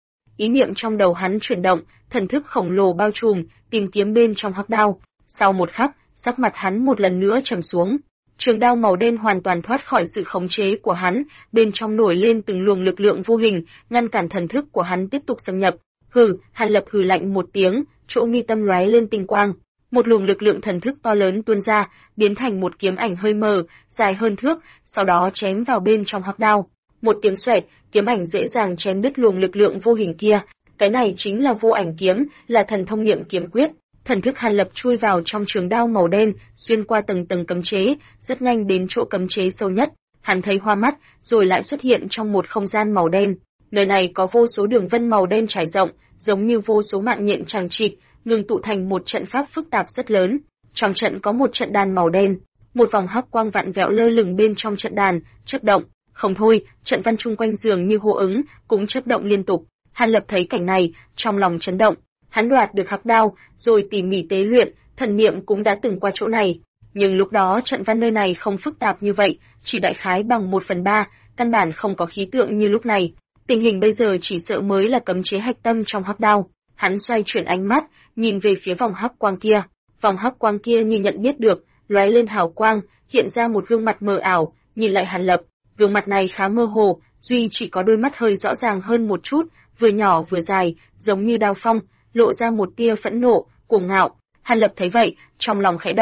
Ý niệm trong đầu hắn chuyển động, thần thức khổng lồ bao trùm, tìm kiếm bên trong hắc đao. Sau một khắc, sắc mặt hắn một lần nữa trầm xuống. Trường đao màu đen hoàn toàn thoát khỏi sự khống chế của hắn, bên trong nổi lên từng luồng lực lượng vô hình, ngăn cản thần thức của hắn tiếp tục xâm nhập. Hừ, Hàn Lập hừ lạnh một tiếng, chỗ mi tâm lóe lên tinh quang. Một luồng lực lượng thần thức to lớn tuôn ra, biến thành một kiếm ảnh hơi mờ, dài hơn thước, sau đó chém vào bên trong hắc đao. Một tiếng xoẹt, kiếm ảnh dễ dàng chém đứt luồng lực lượng vô hình kia. Cái này chính là Vô Ảnh kiếm, là thần thông niệm kiếm quyết. Thần thức Hàn Lập chui vào trong trường đao màu đen, xuyên qua tầng tầng cấm chế, rất nhanh đến chỗ cấm chế sâu nhất. Hắn thấy hoa mắt, rồi lại xuất hiện trong một không gian màu đen. Nơi này có vô số đường vân màu đen trải rộng, giống như vô số mạng nhện chằng chịt, ngừng tụ thành một trận pháp phức tạp rất lớn. Trong trận có một trận đàn màu đen, một vòng hắc quang vặn vẹo lơ lửng bên trong trận đàn, chớp động. Không thôi, trận văn chung quanh dường như hô ứng, cũng chớp động liên tục. Hàn Lập thấy cảnh này, trong lòng chấn động. Hắn đoạt được hắc đao, rồi tỉ mỉ tế luyện, thần niệm cũng đã từng qua chỗ này. Nhưng lúc đó trận văn nơi này không phức tạp như vậy, chỉ đại khái bằng 1/3, căn bản không có khí tượng như lúc này. Tình hình bây giờ chỉ sợ mới là cấm chế hạch tâm trong hắc đao. Hắn xoay chuyển ánh mắt, nhìn về phía vòng hắc quang kia. Vòng hắc quang kia như nhận biết được, lóe lên hào quang, hiện ra một gương mặt mờ ảo, nhìn lại Hàn Lập. Gương mặt này khá mơ hồ, duy chỉ có đôi mắt hơi rõ ràng hơn một chút, vừa nhỏ vừa dài, giống như đao phong, lộ ra một tia phẫn nộ, cuồng ngạo. Hàn Lập thấy vậy, trong lòng khẽ động.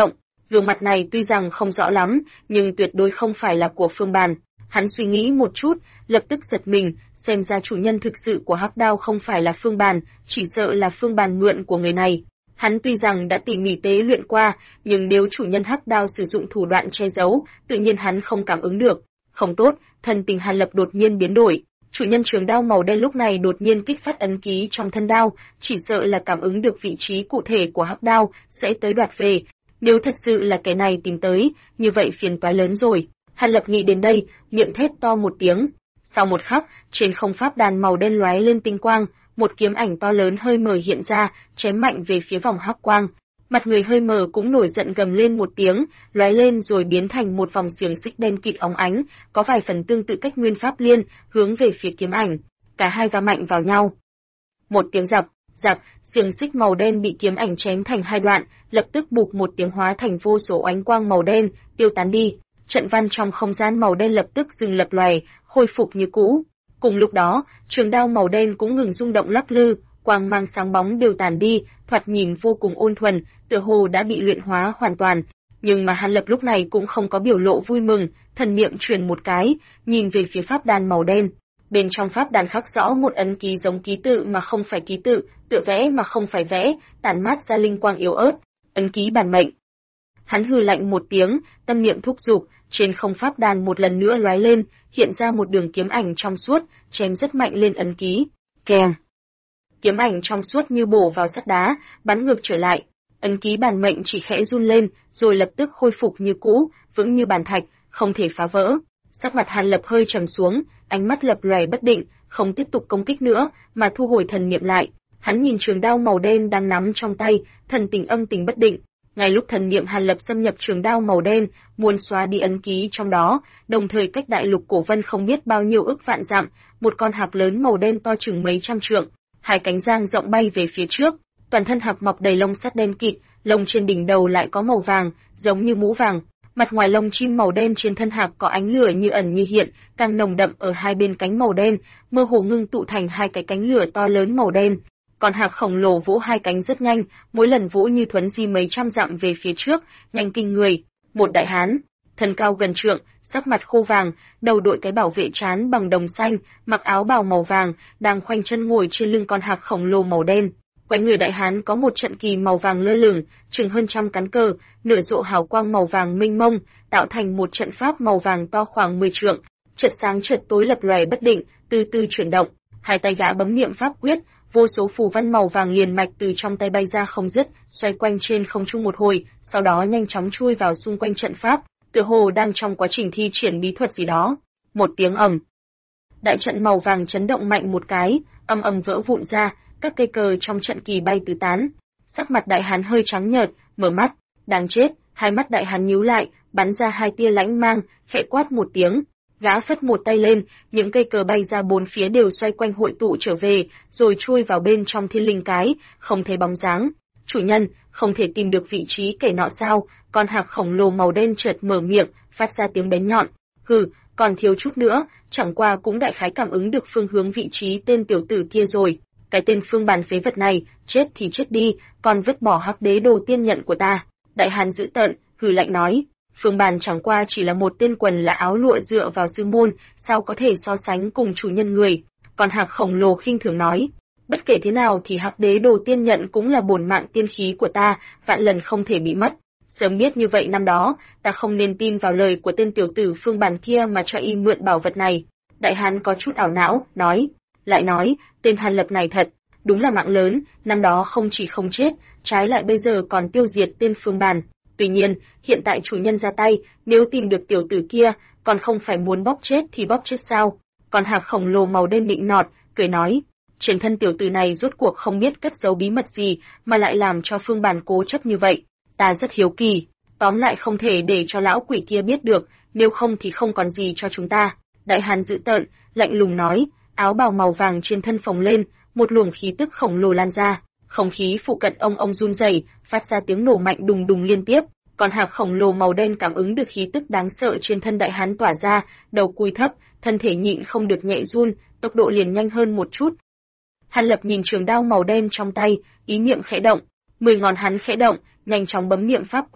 Gương mặt này tuy rằng không rõ lắm, nhưng tuyệt đối không phải là của Phương Bàn. Hắn suy nghĩ một chút, lập tức giật mình, xem ra chủ nhân thực sự của hắc đao không phải là Phương Bàn, chỉ sợ là Phương Bàn mượn của người này. Hắn tuy rằng đã tỉ mỉ tế luyện qua, nhưng nếu chủ nhân hắc đao sử dụng thủ đoạn che giấu, tự nhiên hắn không cảm ứng được. Không tốt, thần tình Hàn Lập đột nhiên biến đổi. Chủ nhân trường đao màu đen lúc này đột nhiên kích phát ấn ký trong thân đao, chỉ sợ là cảm ứng được vị trí cụ thể của hắc đao, sẽ tới đoạt về. Nếu thật sự là cái này tìm tới, như vậy phiền toái lớn rồi. Hàn Lập nghĩ đến đây, miệng thét to một tiếng. Sau một khắc, trên không pháp đàn màu đen lóe lên tinh quang, một kiếm ảnh to lớn hơi mờ hiện ra, chém mạnh về phía vòng hắc quang. Mặt người hơi mờ cũng nổi giận gầm lên một tiếng, lóe lên rồi biến thành một vòng xiềng xích đen kịt óng ánh, có vài phần tương tự cách nguyên pháp liên, hướng về phía kiếm ảnh. Cả hai va mạnh vào nhau. Một tiếng giặc, xiềng xích màu đen bị kiếm ảnh chém thành hai đoạn, lập tức bụp một tiếng hóa thành vô số ánh quang màu đen, tiêu tán đi. Trận văn trong không gian màu đen lập tức dừng lập lòe, khôi phục như cũ. Cùng lúc đó, trường đao màu đen cũng ngừng rung động lắc lư, quang mang sáng bóng đều tàn đi, thoạt nhìn vô cùng ôn thuần, tựa hồ đã bị luyện hóa hoàn toàn. Nhưng mà Hàn Lập lúc này cũng không có biểu lộ vui mừng, thần niệm truyền một cái, nhìn về phía pháp đàn màu đen. Bên trong pháp đàn khắc rõ một ấn ký giống ký tự mà không phải ký tự, tựa vẽ mà không phải vẽ, tản mát ra linh quang yếu ớt, ấn ký bản mệnh. Hắn hừ lạnh một tiếng, tâm niệm thúc giục, trên không pháp đàn một lần nữa lóe lên, hiện ra một đường kiếm ảnh trong suốt, chém rất mạnh lên ấn ký. Keng! Kiếm ảnh trong suốt như bổ vào sắt đá, bắn ngược trở lại. Ấn ký bản mệnh chỉ khẽ run lên, rồi lập tức khôi phục như cũ, vững như bàn thạch, không thể phá vỡ. Sắc mặt Hàn Lập hơi trầm xuống, ánh mắt lập lòe bất định, không tiếp tục công kích nữa, mà thu hồi thần niệm lại. Hắn nhìn trường đao màu đen đang nắm trong tay, thần tình âm tình bất định. Ngay lúc thần niệm Hàn Lập xâm nhập trường đao màu đen, muốn xóa đi ấn ký trong đó, đồng thời cách đại lục cổ vân không biết bao nhiêu ức vạn dặm, một con hạc lớn màu đen to chừng mấy trăm trượng, hai cánh dang rộng bay về phía trước, toàn thân hạc mọc đầy lông sắt đen kịt, lông trên đỉnh đầu lại có màu vàng, giống như mũ vàng. Mặt ngoài lông chim màu đen trên thân hạc có ánh lửa như ẩn như hiện, càng nồng đậm ở hai bên cánh màu đen, mơ hồ ngưng tụ thành hai cái cánh lửa to lớn màu đen. Còn hạc khổng lồ vỗ hai cánh rất nhanh, mỗi lần vỗ như thuấn di mấy trăm dặm về phía trước, nhanh kinh người. Một đại hán, thân cao gần trượng, sắc mặt khô vàng, đầu đội cái bảo vệ trán bằng đồng xanh, mặc áo bào màu vàng, đang khoanh chân ngồi trên lưng con hạc khổng lồ màu đen. Quanh người đại hán có một trận kỳ màu vàng lơ lửng, chừng hơn trăm cán cờ, nở rộ hào quang màu vàng mênh mông, tạo thành một trận pháp màu vàng to khoảng 10 trượng, chợt sáng chợt tối lập lòe bất định, từ từ chuyển động. Hai tay gã bấm niệm pháp quyết, vô số phù văn màu vàng liền mạch từ trong tay bay ra không dứt, xoay quanh trên không trung một hồi, sau đó nhanh chóng chui vào xung quanh trận pháp, tựa hồ đang trong quá trình thi triển bí thuật gì đó. Một tiếng ầm, đại trận màu vàng chấn động mạnh một cái, ầm ầm vỡ vụn ra, các cây cờ trong trận kỳ bay tứ tán. Sắc mặt đại hán hơi trắng nhợt, mở mắt, đáng chết, hai mắt đại hán nhíu lại, bắn ra hai tia lãnh mang, khẽ quát một tiếng. Gã phất một tay lên, những cây cờ bay ra bốn phía đều xoay quanh hội tụ trở về, rồi chui vào bên trong thiên linh cái, không thấy bóng dáng. Chủ nhân, không thể tìm được vị trí kẻ nọ sao? Con hạc khổng lồ màu đen chợt mở miệng, phát ra tiếng bén nhọn. Hừ, còn thiếu chút nữa, chẳng qua cũng đại khái cảm ứng được phương hướng vị trí tên tiểu tử kia rồi. Cái tên Phương Bàn phế vật này, chết thì chết đi, còn vứt bỏ hắc đế đồ tiên nhận của ta. Đại hán dữ tợn, hừ lạnh nói. Phương Bàn chẳng qua chỉ là một tên quần là áo lụa dựa vào sư môn, sao có thể so sánh cùng chủ nhân người. Còn hạc khổng lồ khinh thường nói, bất kể thế nào thì hắc đế đồ tiên nhận cũng là bổn mạng tiên khí của ta, vạn lần không thể bị mất. Sớm biết như vậy năm đó, ta không nên tin vào lời của tên tiểu tử Phương Bàn kia mà cho y mượn bảo vật này. Đại hán có chút ảo não, lại nói, tên Hàn Lập này thật, đúng là mạng lớn, năm đó không chỉ không chết, trái lại bây giờ còn tiêu diệt tên Phương Bàn. Tuy nhiên, hiện tại chủ nhân ra tay, nếu tìm được tiểu tử kia, còn không phải muốn bóp chết thì bóp chết sao? Còn hạc khổng lồ màu đen nịnh nọt, cười nói, trên thân tiểu tử này rốt cuộc không biết cất giấu bí mật gì, mà lại làm cho Phương Bàn cố chấp như vậy. Ta rất hiếu kỳ, tóm lại không thể để cho lão quỷ kia biết được, nếu không thì không còn gì cho chúng ta. Đại hán dữ tợn, lạnh lùng nói, áo bào màu vàng trên thân phồng lên, một luồng khí tức khổng lồ lan ra, không khí phụ cận ông run rẩy, phát ra tiếng nổ mạnh đùng đùng liên tiếp. Còn hạc khổng lồ màu đen cảm ứng được khí tức đáng sợ trên thân đại hán tỏa ra, đầu cúi thấp, thân thể nhịn không được nhẹ run, tốc độ liền nhanh hơn một chút. Hàn Lập nhìn trường đao màu đen trong tay, ý niệm khẽ động, 10 ngón hắn khẽ động, nhanh chóng bấm niệm pháp quyết,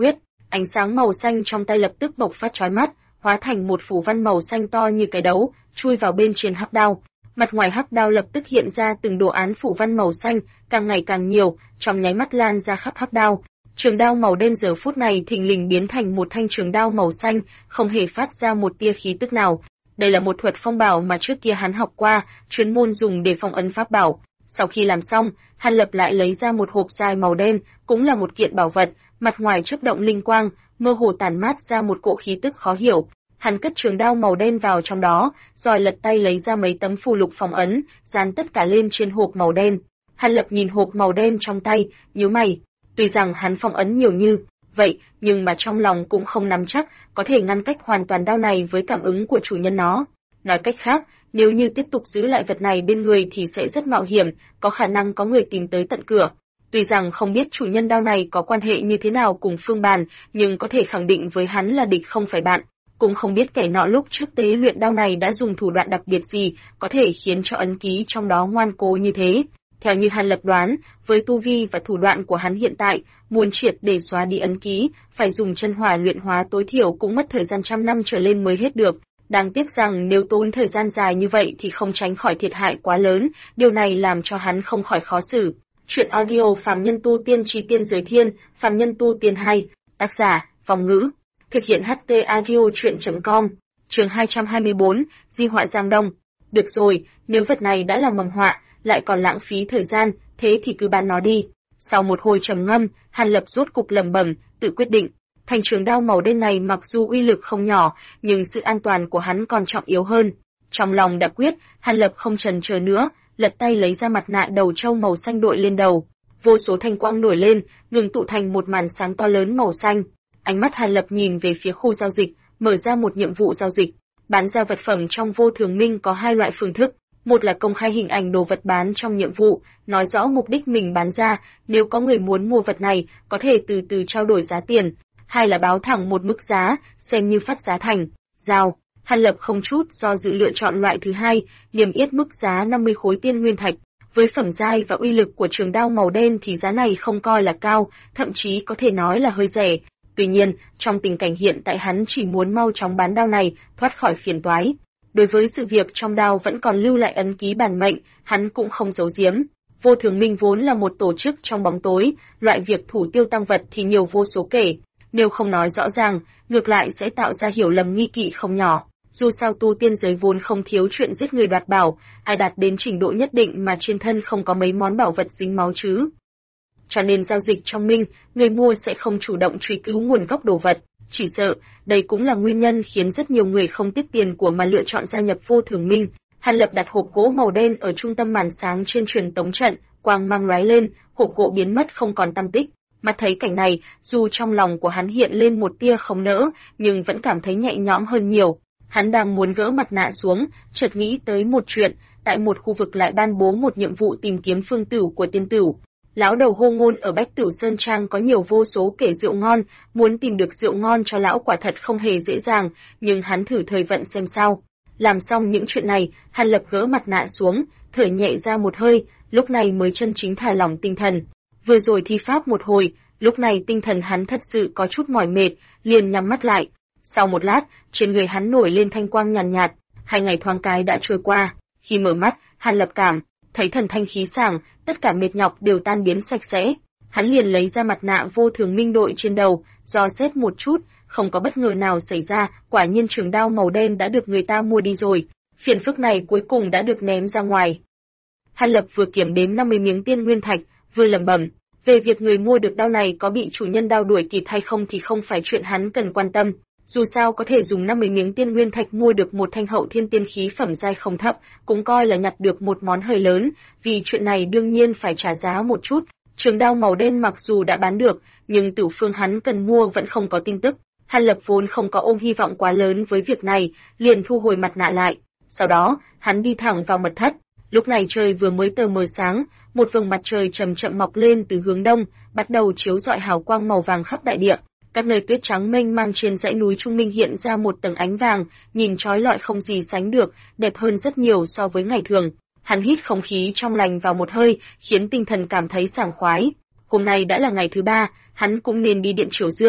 Ánh sáng màu xanh trong tay lập tức bộc phát chói mắt, hóa thành một phù văn màu xanh to như cái đấu, chui vào bên trên hắc đao. Mặt ngoài hắc đao lập tức hiện ra từng đồ án phù văn màu xanh, càng ngày càng nhiều, trong nháy mắt lan ra khắp hắc đao. Trường đao màu đen giờ phút này thình lình biến thành một thanh trường đao màu xanh, không hề phát ra một tia khí tức nào. Đây là một thuật phong bảo mà trước kia hắn học qua, chuyên môn dùng để phong ấn pháp bảo. Sau khi làm xong, Hàn Lập lại lấy ra một hộp dài màu đen, cũng là một kiện bảo vật, mặt ngoài chớp động linh quang, mơ hồ tản mát ra một cỗ khí tức khó hiểu. Hắn cất trường đao màu đen vào trong đó, rồi lật tay lấy ra mấy tấm phù lục phong ấn, dán tất cả lên trên hộp màu đen. Hàn Lập nhìn hộp màu đen trong tay, nhíu mày. Tuy rằng hắn phong ấn nhiều như vậy, nhưng mà trong lòng cũng không nắm chắc có thể ngăn cách hoàn toàn đao này với cảm ứng của chủ nhân nó. Nói cách khác, nếu như tiếp tục giữ lại vật này bên người thì sẽ rất mạo hiểm, có khả năng có người tìm tới tận cửa. Tuy rằng không biết chủ nhân đao này có quan hệ như thế nào cùng Phương Bàn, nhưng có thể khẳng định với hắn là địch không phải bạn. Cũng không biết kẻ nọ lúc trước tế luyện đao này đã dùng thủ đoạn đặc biệt gì, có thể khiến cho ấn ký trong đó ngoan cố như thế. Theo như Hàn Lập đoán, với tu vi và thủ đoạn của hắn hiện tại, muốn triệt để xóa đi ấn ký, phải dùng chân hỏa luyện hóa tối thiểu cũng mất thời gian trăm năm trở lên mới hết được. Đáng tiếc rằng nếu tốn thời gian dài như vậy thì không tránh khỏi thiệt hại quá lớn, điều này làm cho hắn không khỏi khó xử. Chuyện audio Phàm Nhân Tu Tiên Chí Tiên Giới Thiên, Phàm Nhân Tu Tiên hay, tác giả, Vong Ngữ, thực hiện HT audio chuyện.com, chương 224, Di họa Giang Đông. Được rồi, nếu vật này đã là mầm họa, lại còn lãng phí thời gian, thế thì cứ bán nó đi. Sau một hồi trầm ngâm, Hàn Lập rốt cục lẩm bẩm, tự quyết định. Thanh trường đao màu đen này mặc dù uy lực không nhỏ, nhưng sự an toàn của hắn còn trọng yếu hơn. Trong lòng đã quyết, Hàn Lập không chần chờ nữa, lật tay lấy ra mặt nạ đầu trâu màu xanh đội lên đầu. Vô số thanh quang nổi lên, ngừng tụ thành một màn sáng to lớn màu xanh. Ánh mắt Hàn Lập nhìn về phía khu giao dịch, mở ra một nhiệm vụ giao dịch. Bán ra vật phẩm trong Vô Thường Minh có hai loại phương thức. Một là công khai hình ảnh đồ vật bán trong nhiệm vụ, nói rõ mục đích mình bán ra, nếu có người muốn mua vật này, có thể từ từ trao đổi giá tiền. Hai là báo thẳng một mức giá, xem như phát giá thành. Giao. Hàn Lập không chút do dự lựa chọn loại thứ hai, niêm yết mức giá 50 khối tiên nguyên thạch. Với phẩm giai và uy lực của trường đao màu đen thì giá này không coi là cao, thậm chí có thể nói là hơi rẻ. Tuy nhiên, trong tình cảnh hiện tại hắn chỉ muốn mau chóng bán đao này, thoát khỏi phiền toái. Đối với sự việc trong đao vẫn còn lưu lại ấn ký bản mệnh, hắn cũng không giấu giếm. Vô Thường Minh vốn là một tổ chức trong bóng tối, loại việc thủ tiêu tăng vật thì nhiều vô số kể. Nếu không nói rõ ràng, ngược lại sẽ tạo ra hiểu lầm nghi kỵ không nhỏ. Dù sao tu tiên giới vốn không thiếu chuyện giết người đoạt bảo, ai đạt đến trình độ nhất định mà trên thân không có mấy món bảo vật dính máu chứ. Cho nên giao dịch trong Minh, người mua sẽ không chủ động truy cứu nguồn gốc đồ vật. Chỉ sợ, đây cũng là nguyên nhân khiến rất nhiều người không tiếc tiền của mà lựa chọn gia nhập Vô Thường Minh. Hàn Lập đặt hộp gỗ màu đen ở trung tâm màn sáng trên truyền tống trận, quang mang lóe lên, hộp gỗ biến mất không còn tăm tích. Mắt thấy cảnh này, dù trong lòng của hắn hiện lên một tia không nỡ, nhưng vẫn cảm thấy nhẹ nhõm hơn nhiều. Hắn đang muốn gỡ mặt nạ xuống, chợt nghĩ tới một chuyện, tại một khu vực lại ban bố một nhiệm vụ tìm kiếm phương tửu của tiên tửu. Lão đầu hô ngôn ở Bách Tửu Sơn Trang có nhiều vô số kể rượu ngon, muốn tìm được rượu ngon cho lão quả thật không hề dễ dàng, nhưng hắn thử thời vận xem sao. Làm xong những chuyện này, Hàn Lập gỡ mặt nạ xuống, thở nhẹ ra một hơi, lúc này mới chân chính thả lỏng tinh thần. Vừa rồi thi pháp một hồi, lúc này tinh thần hắn thật sự có chút mỏi mệt, liền nhắm mắt lại. Sau một lát, trên người hắn nổi lên thanh quang nhàn nhạt, 2 ngày thoáng cái đã trôi qua. Khi mở mắt, Hàn Lập cảm thấy thần thanh khí sảng, tất cả mệt nhọc đều tan biến sạch sẽ. Hắn liền lấy ra mặt nạ Vô Thường Minh đội trên đầu, dò xét một chút, không có bất ngờ nào xảy ra, quả nhiên trường đao màu đen đã được người ta mua đi rồi. Phiền phức này cuối cùng đã được ném ra ngoài. Hàn Lập vừa kiểm đếm 50 miếng tiên nguyên thạch, vừa lẩm bẩm, về việc người mua được đao này có bị chủ nhân đao đuổi kịp hay không thì không phải chuyện hắn cần quan tâm. Dù sao có thể dùng 50 miếng tiên nguyên thạch mua được một thanh hậu thiên tiên khí phẩm giai không thấp, cũng coi là nhặt được một món hời lớn, vì chuyện này đương nhiên phải trả giá một chút. Trường đao màu đen mặc dù đã bán được, nhưng Tử Phương hắn cần mua vẫn không có tin tức. Hàn Lập vốn không có ôm hy vọng quá lớn với việc này, liền thu hồi mặt nạ lại. Sau đó, hắn đi thẳng vào mật thất. Lúc này trời vừa mới tờ mờ sáng, một vầng mặt trời chậm chậm mọc lên từ hướng đông, bắt đầu chiếu rọi hào quang màu vàng khắp đại địa. Các nơi tuyết trắng mênh mang trên dãy núi Trung Minh hiện ra một tầng ánh vàng, nhìn chói lọi không gì sánh được, đẹp hơn rất nhiều so với ngày thường. Hắn hít không khí trong lành vào một hơi, khiến tinh thần cảm thấy sảng khoái. Hôm nay đã là ngày thứ 3, hắn cũng nên đi Điện Triều Dương.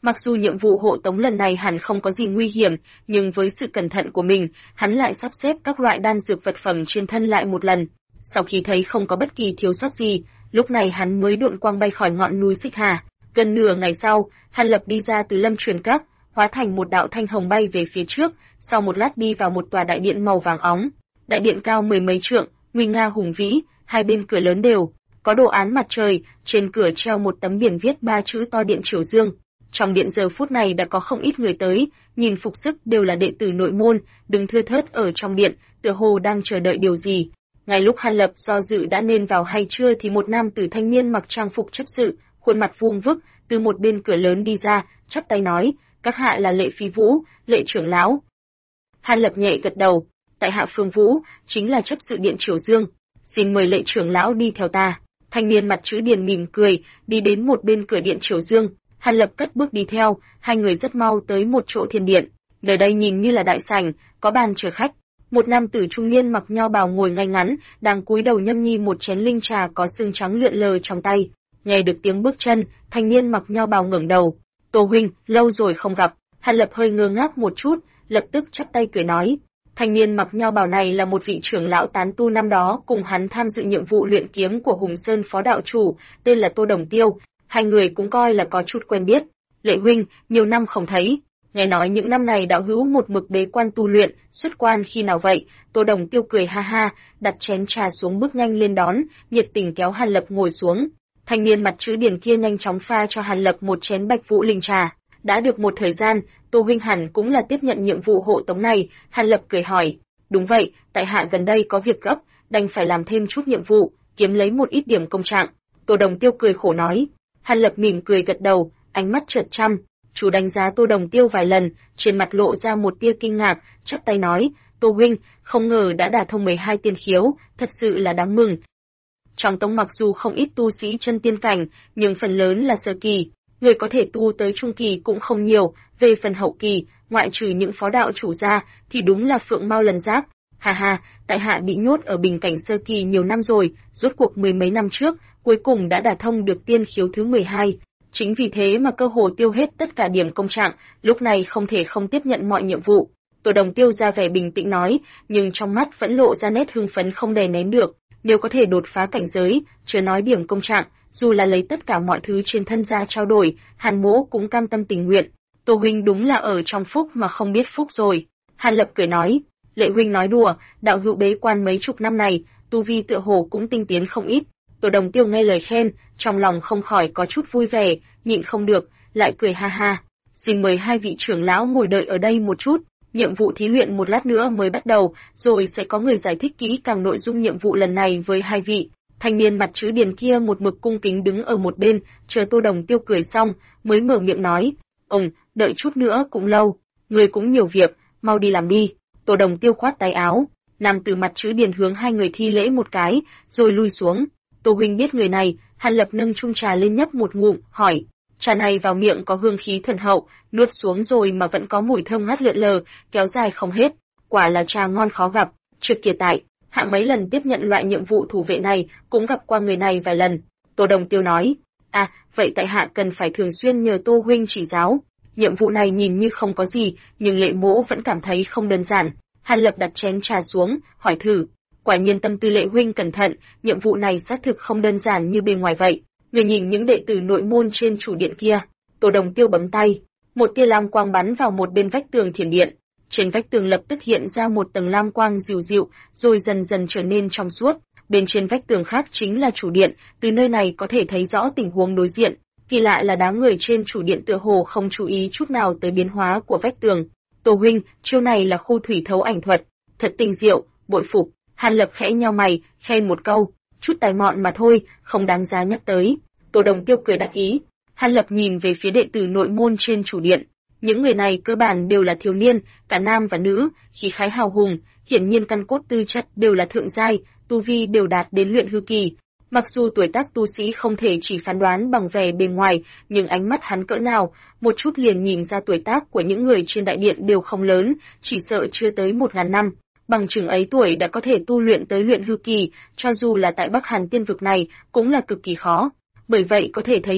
Mặc dù nhiệm vụ hộ tống lần này hẳn không có gì nguy hiểm, nhưng với sự cẩn thận của mình, hắn lại sắp xếp các loại đan dược vật phẩm trên thân lại một lần. Sau khi thấy không có bất kỳ thiếu sót gì, lúc này hắn mới độn quang bay khỏi ngọn núi Xích Hà. Gần nửa ngày sau, Hàn Lập đi ra từ Lâm Truyền Các, hóa thành một đạo thanh hồng bay về phía trước, sau một lát đi vào một tòa đại điện màu vàng óng. Đại điện cao mười mấy trượng, nguy nga hùng vĩ, hai bên cửa lớn đều có đồ án mặt trời, trên cửa treo một tấm biển viết 3 chữ to Điện Triều Dương. Trong điện giờ phút này đã có không ít người tới, nhìn phục sức đều là đệ tử nội môn, đứng thưa thớt ở trong điện, tựa hồ đang chờ đợi điều gì. Ngay lúc Hàn Lập do dự đã nên vào hay chưa thì một nam tử thanh niên mặc trang phục chấp sự, khuôn mặt vuông vức, từ một bên cửa lớn đi ra, chắp tay nói: "Các hạ là Lệ Phi Vũ, Lệ trưởng lão." Hàn Lập nhẹ gật đầu: "Tại hạ Phương Vũ, chính là chấp sự Điện Triều Dương, xin mời Lệ trưởng lão đi theo ta." Thanh niên mặt chữ Điền mỉm cười, đi đến một bên cửa Điện Triều Dương. Hàn Lập cất bước đi theo, hai người rất mau tới một chỗ thiên điện. Nơi đây nhìn như là đại sảnh, có bàn chờ khách. Một nam tử trung niên mặc nho bào ngồi ngay ngắn, đang cúi đầu nhâm nhi một chén linh trà có sương trắng lượn lờ trong tay. Nghe được tiếng bước chân, thanh niên mặc nho bào ngẩng đầu. "Tô huynh, lâu rồi không gặp." Hàn Lập hơi ngơ ngác một chút, lập tức chắp tay cười nói. Thanh niên mặc nho bào này là một vị trưởng lão tán tu năm đó cùng hắn tham dự nhiệm vụ luyện kiếm của Hùng Sơn phó đạo chủ, tên là Tô Đồng Tiêu. Hai người cũng coi là có chút quen biết. "Lệ huynh, nhiều năm không thấy. Nghe nói những năm này đạo hữu một mực bế quan tu luyện, xuất quan khi nào vậy?" Tô Đồng Tiêu cười ha ha, đặt chén trà xuống bước nhanh lên đón, nhiệt tình kéo Hàn Lập ngồi xuống. Thanh niên mặt chữ Điền kia nhanh chóng pha cho Hàn Lập một chén Bạch Vũ linh trà. Đã được một thời gian, Tô huynh hẳn cũng là tiếp nhận nhiệm vụ hộ tống này. Hàn Lập cười hỏi: "Đúng vậy, tại hạ gần đây có việc gấp, đành phải làm thêm chút nhiệm vụ, kiếm lấy một ít điểm công trạng." Tô Đồng Tiêu cười khổ nói. Hàn Lập mỉm cười gật đầu, ánh mắt chợt chăm chú đánh giá Tô Đồng Tiêu vài lần, trên mặt lộ ra một tia kinh ngạc, chắp tay nói: "Tô huynh, không ngờ đã đả thông 12 tiên khiếu, thật sự là đáng mừng." Trong tông mặc dù không ít tu sĩ chân tiên cảnh, nhưng phần lớn là sơ kỳ, người có thể tu tới trung kỳ cũng không nhiều, về phần hậu kỳ, ngoại trừ những phó đạo chủ ra, thì đúng là phượng mau lần giác. Ha ha, tại hạ bị nhốt ở bình cảnh sơ kỳ nhiều năm rồi, rốt cuộc mười mấy năm trước, cuối cùng đã đả thông được tiên khiếu thứ 12. Chính vì thế mà cơ hồ tiêu hết tất cả điểm công trạng, lúc này không thể không tiếp nhận mọi nhiệm vụ. Tô Đồng Tiêu ra vẻ bình tĩnh nói, nhưng trong mắt vẫn lộ ra nét hưng phấn không đè nén được. Nếu có thể đột phá cảnh giới, chưa nói điểm công trạng, dù là lấy tất cả mọi thứ trên thân ra trao đổi, Hàn Mỗ cũng cam tâm tình nguyện. Tô huynh đúng là ở trong phúc mà không biết phúc rồi. Hàn Lập cười nói, Lệ huynh nói đùa, đạo hữu bế quan mấy chục năm này, tu vi tựa hồ cũng tinh tiến không ít. Tô Đồng Tiêu nghe lời khen, trong lòng không khỏi có chút vui vẻ, nhịn không được, lại cười ha ha. Xin mời hai vị trưởng lão ngồi đợi ở đây một chút. Nhiệm vụ thí luyện một lát nữa mới bắt đầu, rồi sẽ có người giải thích kỹ càng nội dung nhiệm vụ lần này với hai vị. Thanh niên mặt chữ Điền kia một mực cung kính đứng ở một bên, chờ Tô Đồng Tiêu cười xong, mới mở miệng nói, đợi chút nữa cũng lâu, người cũng nhiều việc, mau đi làm đi. Tô Đồng Tiêu khoát tay áo, nam từ mặt chữ Điền hướng hai người thi lễ một cái, rồi lui xuống. Tô huynh biết người này, Hàn Lập nâng chung trà lên nhấp một ngụm, hỏi, trà này vào miệng có hương khí thuần hậu, nuốt xuống rồi mà vẫn có mùi thơm ngát lượn lờ, kéo dài không hết, quả là trà ngon khó gặp. Trước kia tại hạ mấy lần tiếp nhận loại nhiệm vụ thủ vệ này, cũng gặp qua người này vài lần. Tô Đồng Tiêu nói, vậy tại hạ cần phải thường xuyên nhờ Tô huynh chỉ giáo. Nhiệm vụ này nhìn như không có gì, nhưng Lệ Mỗ vẫn cảm thấy không đơn giản. Hàn Lập đặt chén trà xuống, hỏi thử, quả nhiên tâm tư Lệ huynh cẩn thận, nhiệm vụ này xác thực không đơn giản như bề ngoài vậy. Người nhìn những đệ tử nội môn trên chủ điện kia. Tô Đồng Tiêu bấm tay, một tia lam quang bắn vào một bên vách tường thiền điện. Trên vách tường lập tức hiện ra một tầng lam quang dịu dịu, rồi dần dần trở nên trong suốt. Bên trên vách tường khác chính là chủ điện, từ nơi này có thể thấy rõ tình huống đối diện. Kỳ lạ là đám người trên chủ điện tựa hồ không chú ý chút nào tới biến hóa của vách tường. Tô huynh, chiêu này là khu thủy thấu ảnh thuật, thật tinh diệu, bội phục. Hàn Lập khẽ nhao mày, khen một câu, chút tài mọn mà thôi, không đáng giá nhắc tới. Tô Đồng Tiêu cười đắc ý. Hàn Lập nhìn về phía đệ tử nội môn trên chủ điện. Những người này cơ bản đều là thiếu niên, cả nam và nữ, khí khái hào hùng, hiển nhiên căn cốt tư chất đều là thượng giai, tu vi đều đạt đến luyện hư kỳ. Mặc dù tuổi tác tu sĩ không thể chỉ phán đoán bằng vẻ bề ngoài, nhưng ánh mắt hắn cỡ nào, một chút liền nhìn ra tuổi tác của những người trên đại điện đều không lớn, chỉ sợ chưa tới 1000 năm. Bằng chừng ấy tuổi đã có thể tu luyện tới luyện hư kỳ, cho dù là tại Bắc Hàn tiên vực này, cũng là cực kỳ khó. Bởi vậy có thể thấy được,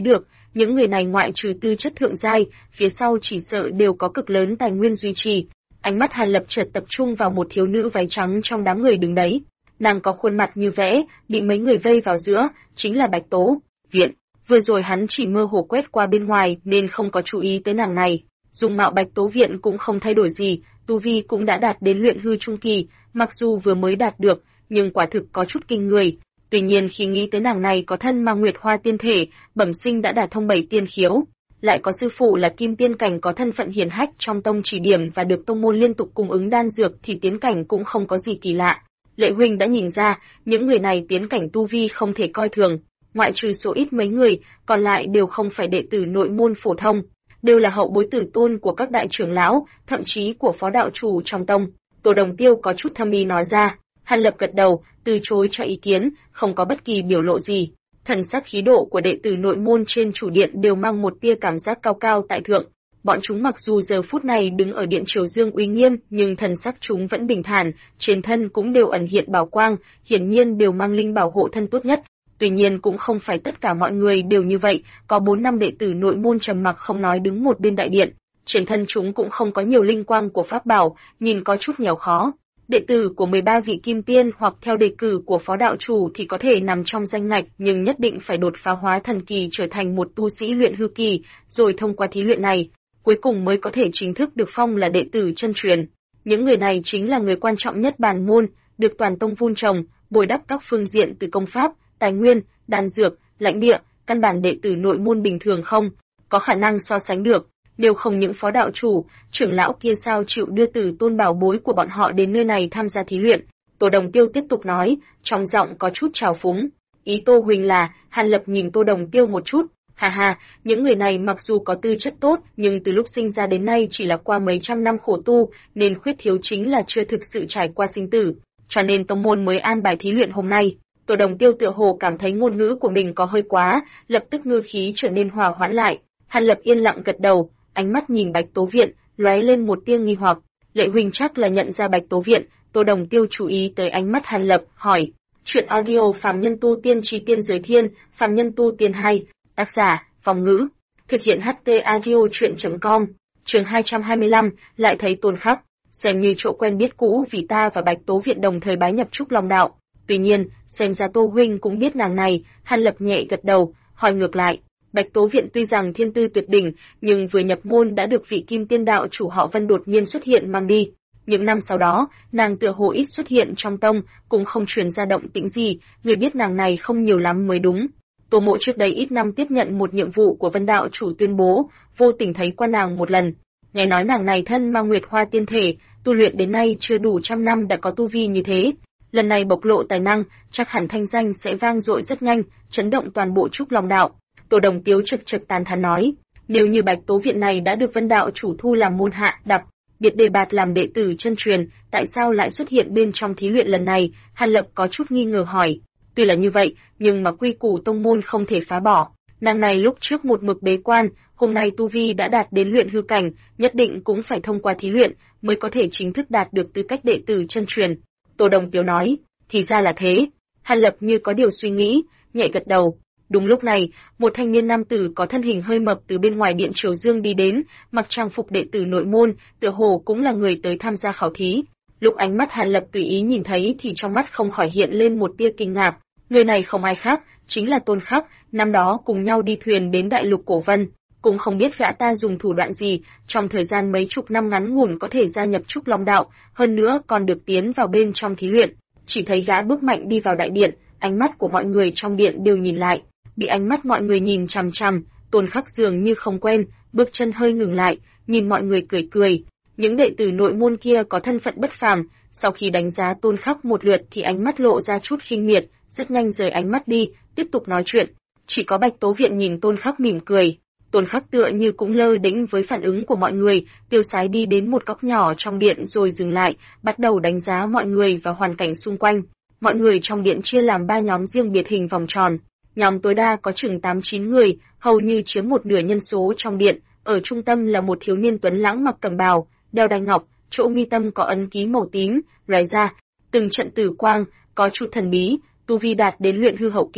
những người này ngoại trừ tư chất thượng giai, phía sau chỉ sợ đều có cực lớn tài nguyên duy trì. Ánh mắt Hàn Lập chợt tập trung vào một thiếu nữ váy trắng trong đám người đứng đấy. Nàng có khuôn mặt như vẽ, bị mấy người vây vào giữa, chính là Bạch Tố Viện. Vừa rồi hắn chỉ mơ hồ quét qua bên ngoài nên không có chú ý tới nàng này. Dung mạo Bạch Tố Viện cũng không thay đổi gì, tu vi cũng đã đạt đến luyện hư trung kỳ, mặc dù vừa mới đạt được, nhưng quả thực có chút kinh người. Tuy nhiên khi nghĩ tới nàng này có thân mang Nguyệt Hoa tiên thể, bẩm sinh đã đạt thông 7 tiên khiếu, lại có sư phụ là Kim Tiên cảnh có thân phận hiển hách trong tông chỉ điểm và được tông môn liên tục cung ứng đan dược thì tiến cảnh cũng không có gì kỳ lạ. Lệ huynh đã nhìn ra, những người này tiến cảnh tu vi không thể coi thường, ngoại trừ số ít mấy người, còn lại đều không phải đệ tử nội môn phổ thông, đều là hậu bối tử tôn của các đại trưởng lão, thậm chí của phó đạo chủ trong tông. Tô Đồng Tiêu có chút thâm ý nói ra. Hàn Lập gật đầu, từ chối cho ý kiến, không có bất kỳ biểu lộ gì. Thần sắc khí độ của đệ tử nội môn trên chủ điện đều mang một tia cảm giác cao cao tại thượng. Bọn chúng mặc dù giờ phút này đứng ở điện Triều Dương uy nghiêm, nhưng thần sắc chúng vẫn bình thản, trên thân cũng đều ẩn hiện bảo quang, hiển nhiên đều mang linh bảo hộ thân tốt nhất. Tuy nhiên cũng không phải tất cả mọi người đều như vậy, có 4-5 đệ tử nội môn trầm mặc không nói đứng một bên đại điện. Trên thân chúng cũng không có nhiều linh quang của pháp bảo, nhìn có chút nghèo khó. Đệ tử của 13 vị kim tiên hoặc theo đề cử của phó đạo chủ thì có thể nằm trong danh ngạch, nhưng nhất định phải đột phá hóa thần kỳ trở thành một tu sĩ luyện hư kỳ, rồi thông qua thí luyện này, cuối cùng mới có thể chính thức được phong là đệ tử chân truyền. Những người này chính là người quan trọng nhất bản môn, được toàn tông vun trồng, bồi đắp các phương diện từ công pháp, tài nguyên, đan dược, lãnh địa, căn bản đệ tử nội môn bình thường không có khả năng so sánh được. Nếu không những phó đạo chủ, trưởng lão kia sao chịu đưa tử tôn bảo bối của bọn họ đến nơi này tham gia thí luyện. Tô Đồng Tiêu tiếp tục nói, trong giọng có chút trào phúng. Ý Tô Huỳnh là, Hàn Lập nhìn Tô Đồng Tiêu một chút, ha ha, những người này mặc dù có tư chất tốt, nhưng từ lúc sinh ra đến nay chỉ là qua mấy trăm năm khổ tu, nên khuyết thiếu chính là chưa thực sự trải qua sinh tử, cho nên tông môn mới an bài thí luyện hôm nay. Tô Đồng Tiêu tựa hồ cảm thấy ngôn ngữ của mình có hơi quá, lập tức ngư khí trở nên hòa hoãn lại. Hàn Lập yên lặng gật đầu, ánh mắt nhìn Bạch Tố Viện, lóe lên một tia nghi hoặc. Lệ huynh chắc là nhận ra Bạch Tố Viện. Tô Đồng Tiêu chú ý tới ánh mắt Hàn Lập, hỏi. Chuyện audio Phàm Nhân Tu Tiên Chí Tiên Giới Thiên, Phàm Nhân Tu Tiên 2, tác giả, Phong Ngữ, thực hiện HT audio chuyện.com, chương 225, lại thấy Tôn Khắc, xem như chỗ quen biết cũ vì ta và Bạch Tố Viện đồng thời bái nhập Trúc Long Đạo. Tuy nhiên, xem ra Tô huynh cũng biết nàng này. Hàn Lập nhẹ gật đầu, hỏi ngược lại. Bạch Tố Viện tuy rằng thiên tư tuyệt đỉnh, nhưng vừa nhập môn đã được vị Kim Tiên đạo chủ họ Vân đột nhiên xuất hiện mang đi. Những năm sau đó, nàng tựa hồ ít xuất hiện trong tông, cũng không truyền ra động tĩnh gì, người biết nàng này không nhiều lắm mới đúng. Tô Mộ trước đây ít năm tiếp nhận một nhiệm vụ của Vân đạo chủ tuyên bố, vô tình thấy qua nàng một lần. Nghe nói nàng này thân mang Nguyệt Hoa tiên thể, tu luyện đến nay chưa đủ trăm năm đã có tu vi như thế. Lần này bộc lộ tài năng, chắc hẳn thanh danh sẽ vang dội rất nhanh, chấn động toàn bộ Trúc Long Đạo. Tô Đồng Tiêu trực tán thán nói, nếu như Bạch Tố Viện này đã được Vân đạo chủ thu làm môn hạ, đặc biệt đề bạt làm đệ tử chân truyền, tại sao lại xuất hiện bên trong thí luyện lần này? Hàn Lập có chút nghi ngờ hỏi. Tuy là như vậy, nhưng mà quy củ tông môn không thể phá bỏ. Nàng này lúc trước một mực bế quan, hôm nay tu vi đã đạt đến luyện hư cảnh, nhất định cũng phải thông qua thí luyện mới có thể chính thức đạt được tư cách đệ tử chân truyền. Tô Đồng Tiêu nói, thì ra là thế. Hàn Lập như có điều suy nghĩ, nhẹ gật đầu. Đúng lúc này, một thanh niên nam tử có thân hình hơi mập từ bên ngoài điện Triều Dương đi đến, mặc trang phục đệ tử nội môn, tựa hồ cũng là người tới tham gia khảo thí. Lúc ánh mắt Hàn Lập tùy ý nhìn thấy thì trong mắt không khỏi hiện lên một tia kinh ngạc. Người này không ai khác, chính là Tôn Khắc, năm đó cùng nhau đi thuyền đến đại lục Cổ Vân. Cũng không biết gã ta dùng thủ đoạn gì, trong thời gian mấy chục năm ngắn ngủn có thể gia nhập Trúc Long Đạo, hơn nữa còn được tiến vào bên trong thí luyện. Chỉ thấy gã bước mạnh đi vào đại điện, ánh mắt của mọi người trong điện đều nhìn lại. Bị ánh mắt mọi người nhìn chằm chằm, Tôn Khắc dường như không quen, bước chân hơi ngừng lại, nhìn mọi người cười cười. Những đệ tử nội môn kia có thân phận bất phàm, sau khi đánh giá Tôn Khắc một lượt thì ánh mắt lộ ra chút khinh miệt, rất nhanh rời ánh mắt đi, tiếp tục nói chuyện. Chỉ có Bạch Tố Viện nhìn Tôn Khắc mỉm cười. Tôn Khắc tựa như cũng lơ đễnh với phản ứng của mọi người, tiêu sái đi đến một góc nhỏ trong điện rồi dừng lại, bắt đầu đánh giá mọi người và hoàn cảnh xung quanh. Mọi người trong điện chia làm 3 nhóm riêng biệt hình vòng tròn. Nhóm tối đa có chừng 8-9 người, hầu như chiếm một nửa nhân số trong điện. Ở trung tâm là một thiếu niên tuấn lãng mặc cẩm bào, đeo đai ngọc, chỗ mi tâm có ấn ký màu tím, lóe ra từng trận tử quang, có chút thần bí, tu vi đạt đến luyện hư hậu kỳ.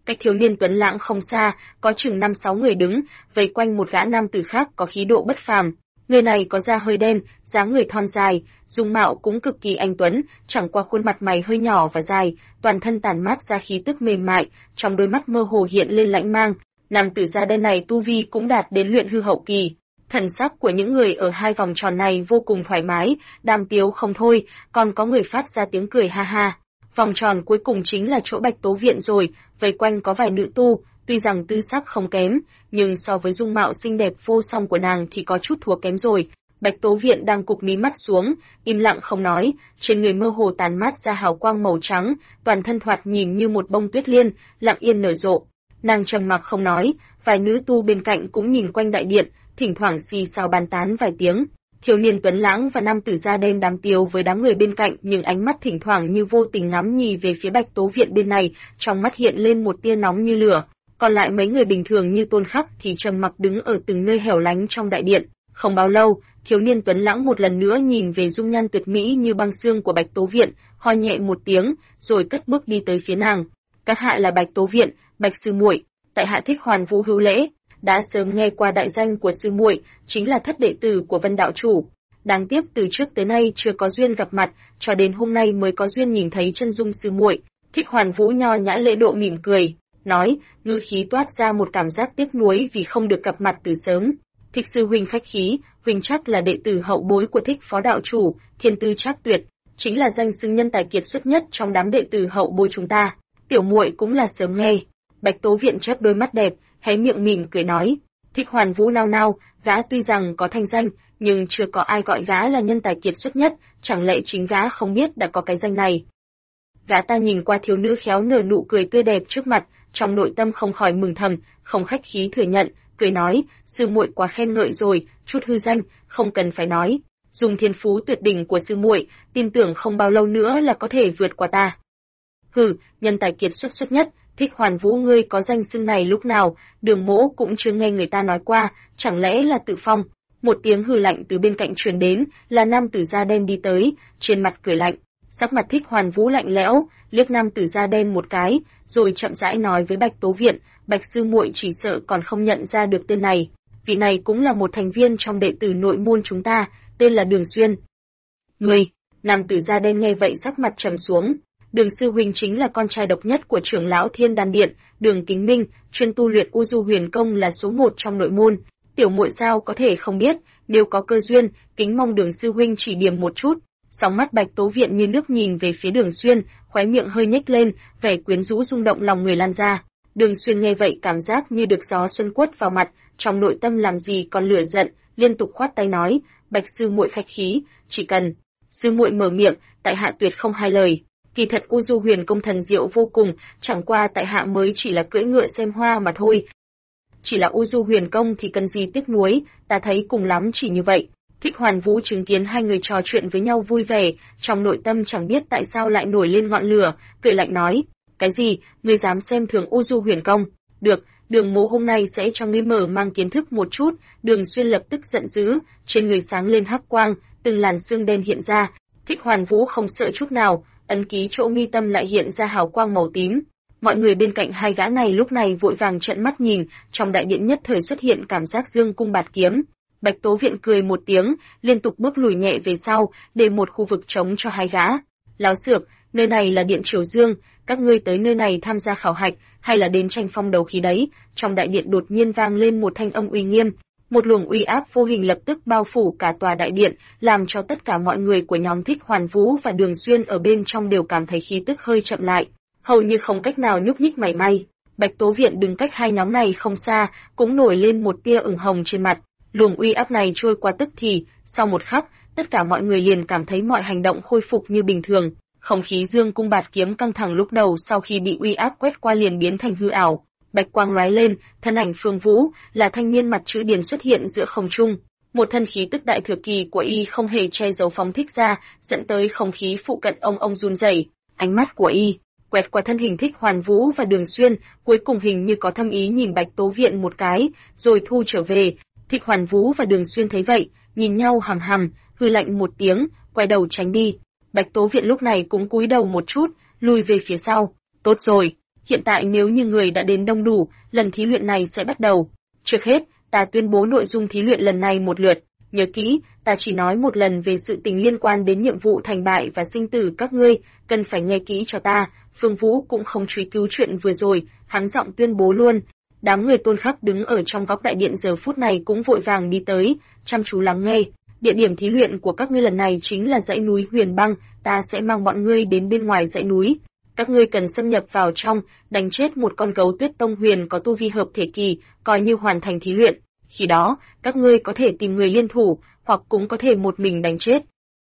Cách thiếu niên tuấn lãng không xa, có chừng 5-6 người đứng, vây quanh một gã nam tử khác có khí độ bất phàm. Người này có da hơi đen, dáng người thon dài, dung mạo cũng cực kỳ anh tuấn, chẳng qua khuôn mặt mày hơi nhỏ và dài, toàn thân tản mát ra khí tức mềm mại, trong đôi mắt mơ hồ hiện lên lãnh mang. Nam tử da đen này tu vi cũng đạt đến luyện hư hậu kỳ. Thần sắc của những người ở hai vòng tròn này vô cùng thoải mái, đàm tiếu không thôi, còn có người phát ra tiếng cười ha ha. Vòng tròn cuối cùng chính là chỗ Bạch Tố Viện rồi, vây quanh có vài nữ tu, tuy rằng tư sắc không kém, nhưng so với dung mạo xinh đẹp vô song của nàng thì có chút thua kém rồi. Bạch Tố Viện đang cụp mí mắt xuống, im lặng không nói, trên người mơ hồ tàn mát ra hào quang màu trắng, toàn thân thoạt nhìn như một bông tuyết liên, lặng yên nở rộ. Nàng trầm mặc không nói, vài nữ tu bên cạnh cũng nhìn quanh đại điện, thỉnh thoảng xì xào bàn tán vài tiếng. Thiếu niên tuấn lãng và nam tử da đen đám tiếu với đám người bên cạnh, nhưng ánh mắt thỉnh thoảng như vô tình ngắm nhìn về phía Bạch Tố Viện bên này, trong mắt hiện lên một tia nóng như lửa. Còn lại mấy người bình thường như Tôn Khắc thì trầm mặc đứng ở từng nơi hẻo lánh trong đại điện. Không bao lâu, thiếu niên tuấn lãng một lần nữa nhìn về dung nhan tuyệt mỹ như băng xương của Bạch Tố Viện, ho nhẹ một tiếng, rồi cất bước đi tới phía nàng. Các hạ là Bạch Tố Viện, Bạch sư muội, tại hạ Thích Hoàn Vũ hữu lễ. Đã sớm nghe qua đại danh của sư muội, chính là thất đệ tử của Vân đạo chủ. Đáng tiếc từ trước tới nay chưa có duyên gặp mặt, cho đến hôm nay mới có duyên nhìn thấy chân dung sư muội. Thích Hoàn Vũ nho nhã lễ độ mỉm cười, nói, ngữ khí toát ra một cảm giác tiếc nuối vì không được gặp mặt từ sớm. Thích sư huynh khách khí, huynh chắc là đệ tử hậu bối của Thích phó đạo chủ, thiên tư trác tuyệt, chính là danh xưng nhân tài kiệt xuất nhất trong đám đệ tử hậu bối chúng ta. Tiểu muội cũng là sớm nghe. Bạch Tố Viện chớp đôi mắt đẹp, hé miệng mỉm cười nói. Thích Hoàn Vũ nao nao, gã tuy rằng có thanh danh, nhưng chưa có ai gọi gã là nhân tài kiệt xuất nhất, chẳng lẽ chính gã không biết đã có cái danh này. Gã ta nhìn qua thiếu nữ khéo nở nụ cười tươi đẹp trước mặt, trong nội tâm không khỏi mừng thầm, không khách khí thừa nhận, cười nói, sư muội quá khen ngợi rồi, chút hư danh, không cần phải nói. Dùng thiên phú tuyệt đỉnh của sư muội, tin tưởng không bao lâu nữa là có thể vượt qua ta. Hừ, nhân tài kiệt xuất nhất, Thích Hoàn Vũ ngươi có danh xưng này lúc nào, Đường Mỗ cũng chưa nghe người ta nói qua, chẳng lẽ là tự phong. Một tiếng hừ lạnh từ bên cạnh truyền đến, là nam tử da đen đi tới, trên mặt cười lạnh. Sắc mặt Thích Hoàn Vũ lạnh lẽo, liếc nam tử da đen một cái, rồi chậm rãi nói với Bạch Tố Viện, Bạch sư muội chỉ sợ còn không nhận ra được tên này. Vị này cũng là một thành viên trong đệ tử nội môn chúng ta, tên là Đường Xuyên. Ngươi, nam tử da đen nghe vậy sắc mặt trầm xuống. Đường sư huynh chính là con trai độc nhất của trưởng lão Thiên Đan Điện, Đường Kính Minh, chuyên tu luyện U Du Huyền Công là số 1 trong nội môn. Tiểu muội sao có thể không biết, nếu có cơ duyên, kính mong Đường sư huynh chỉ điểm một chút. Sóng mắt Bạch Tố Viện như nước nhìn về phía Đường Xuyên, khóe miệng hơi nhếch lên, vẻ quyến rũ rung động lòng người lan ra. Đường Xuyên nghe vậy cảm giác như được gió xuân quất vào mặt, trong nội tâm làm gì còn lửa giận, liên tục khoát tay nói, Bạch sư muội khách khí, chỉ cần sư muội mở miệng, tại hạ tuyệt không hai lời. Kỳ thật U Du Huyền Công thần diệu vô cùng, chẳng qua tại hạ mới chỉ là cưỡi ngựa xem hoa mà thôi. Chỉ là U Du Huyền Công thì cần gì tiếc nuối, ta thấy cùng lắm chỉ như vậy. Thích Hoàn Vũ chứng kiến hai người trò chuyện với nhau vui vẻ, trong nội tâm chẳng biết tại sao lại nổi lên ngọn lửa, cười lạnh nói, cái gì, ngươi dám xem thường U Du Huyền Công? Được, Đường Mỗ hôm nay sẽ cho ngươi mở mang kiến thức một chút. Đường Xuyên lập tức giận dữ, trên người sáng lên hắc quang, từng làn xương đen hiện ra. Thích Hoàn Vũ không sợ chút nào, ấn ký chỗ mi tâm lại hiện ra hào quang màu tím. Mọi người bên cạnh hai gã này lúc này vội vàng trợn mắt nhìn, trong đại điện nhất thời xuất hiện cảm giác dương cung bạt kiếm. Bạch Tố Viện cười một tiếng, liên tục bước lùi nhẹ về sau, để một khu vực trống cho hai gã. Láo xược, nơi này là điện Triều Dương, các ngươi tới nơi này tham gia khảo hạch, hay là đến tranh phong đấu khí đấy? Trong đại điện đột nhiên vang lên một thanh âm uy nghiêm, một luồng uy áp vô hình lập tức bao phủ cả tòa đại điện, làm cho tất cả mọi người của nhóm Thích Hoàn Vũ và Đường Xuyên ở bên trong đều cảm thấy khí tức hơi chậm lại, hầu như không cách nào nhúc nhích mảy may. Bạch Tố Viện đứng cách hai nhóm này không xa, cũng nổi lên một tia ửng hồng trên mặt. Luồng uy áp này trôi qua tức thì, sau một khắc, tất cả mọi người liền cảm thấy mọi hành động khôi phục như bình thường. Không khí dương cung bạt kiếm căng thẳng lúc đầu sau khi bị uy áp quét qua liền biến thành hư ảo. Bạch quang lóe lên, thân ảnh Phương Vũ là thanh niên mặt chữ điền xuất hiện giữa không trung. Một thân khí tức đại thừa kỳ của y không hề che giấu phóng thích ra, dẫn tới không khí phụ cận ông run rẩy. Ánh mắt của y quét qua thân hình Thích Hoàn Vũ và Đường Xuyên, cuối cùng hình như có thâm ý nhìn Bạch Tố Viện một cái, rồi thu trở về. Thích Hoàn Vũ và Đường Xuyên thấy vậy, nhìn nhau hằm hằm, hừ lạnh một tiếng, quay đầu tránh đi. Bạch Tố Viện lúc này cũng cúi đầu một chút, lùi về phía sau. Tốt rồi, Hiện tại nếu như người đã đến đông đủ, lần thí luyện này sẽ bắt đầu. Trước hết, ta tuyên bố nội dung thí luyện lần này một lượt. Nhớ kỹ, ta chỉ nói một lần về sự tình liên quan đến nhiệm vụ thành bại và sinh tử các ngươi, cần phải nghe kỹ cho ta. Phương Vũ cũng không truy cứu chuyện vừa rồi, hắn giọng tuyên bố luôn. Đám người Tôn Khắc đứng ở trong góc đại điện giờ phút này cũng vội vàng đi tới, chăm chú lắng nghe. Địa điểm thí luyện của các ngươi lần này chính là dãy núi Huyền Băng, ta sẽ mang bọn ngươi đến bên ngoài dãy núi. Các ngươi cần xâm nhập vào trong, đánh chết một con gấu Tuyết Tông Huyền có tu vi hợp thể kỳ, coi như hoàn thành thí luyện. Khi đó, các ngươi có thể tìm người liên thủ, hoặc cũng có thể một mình đánh chết.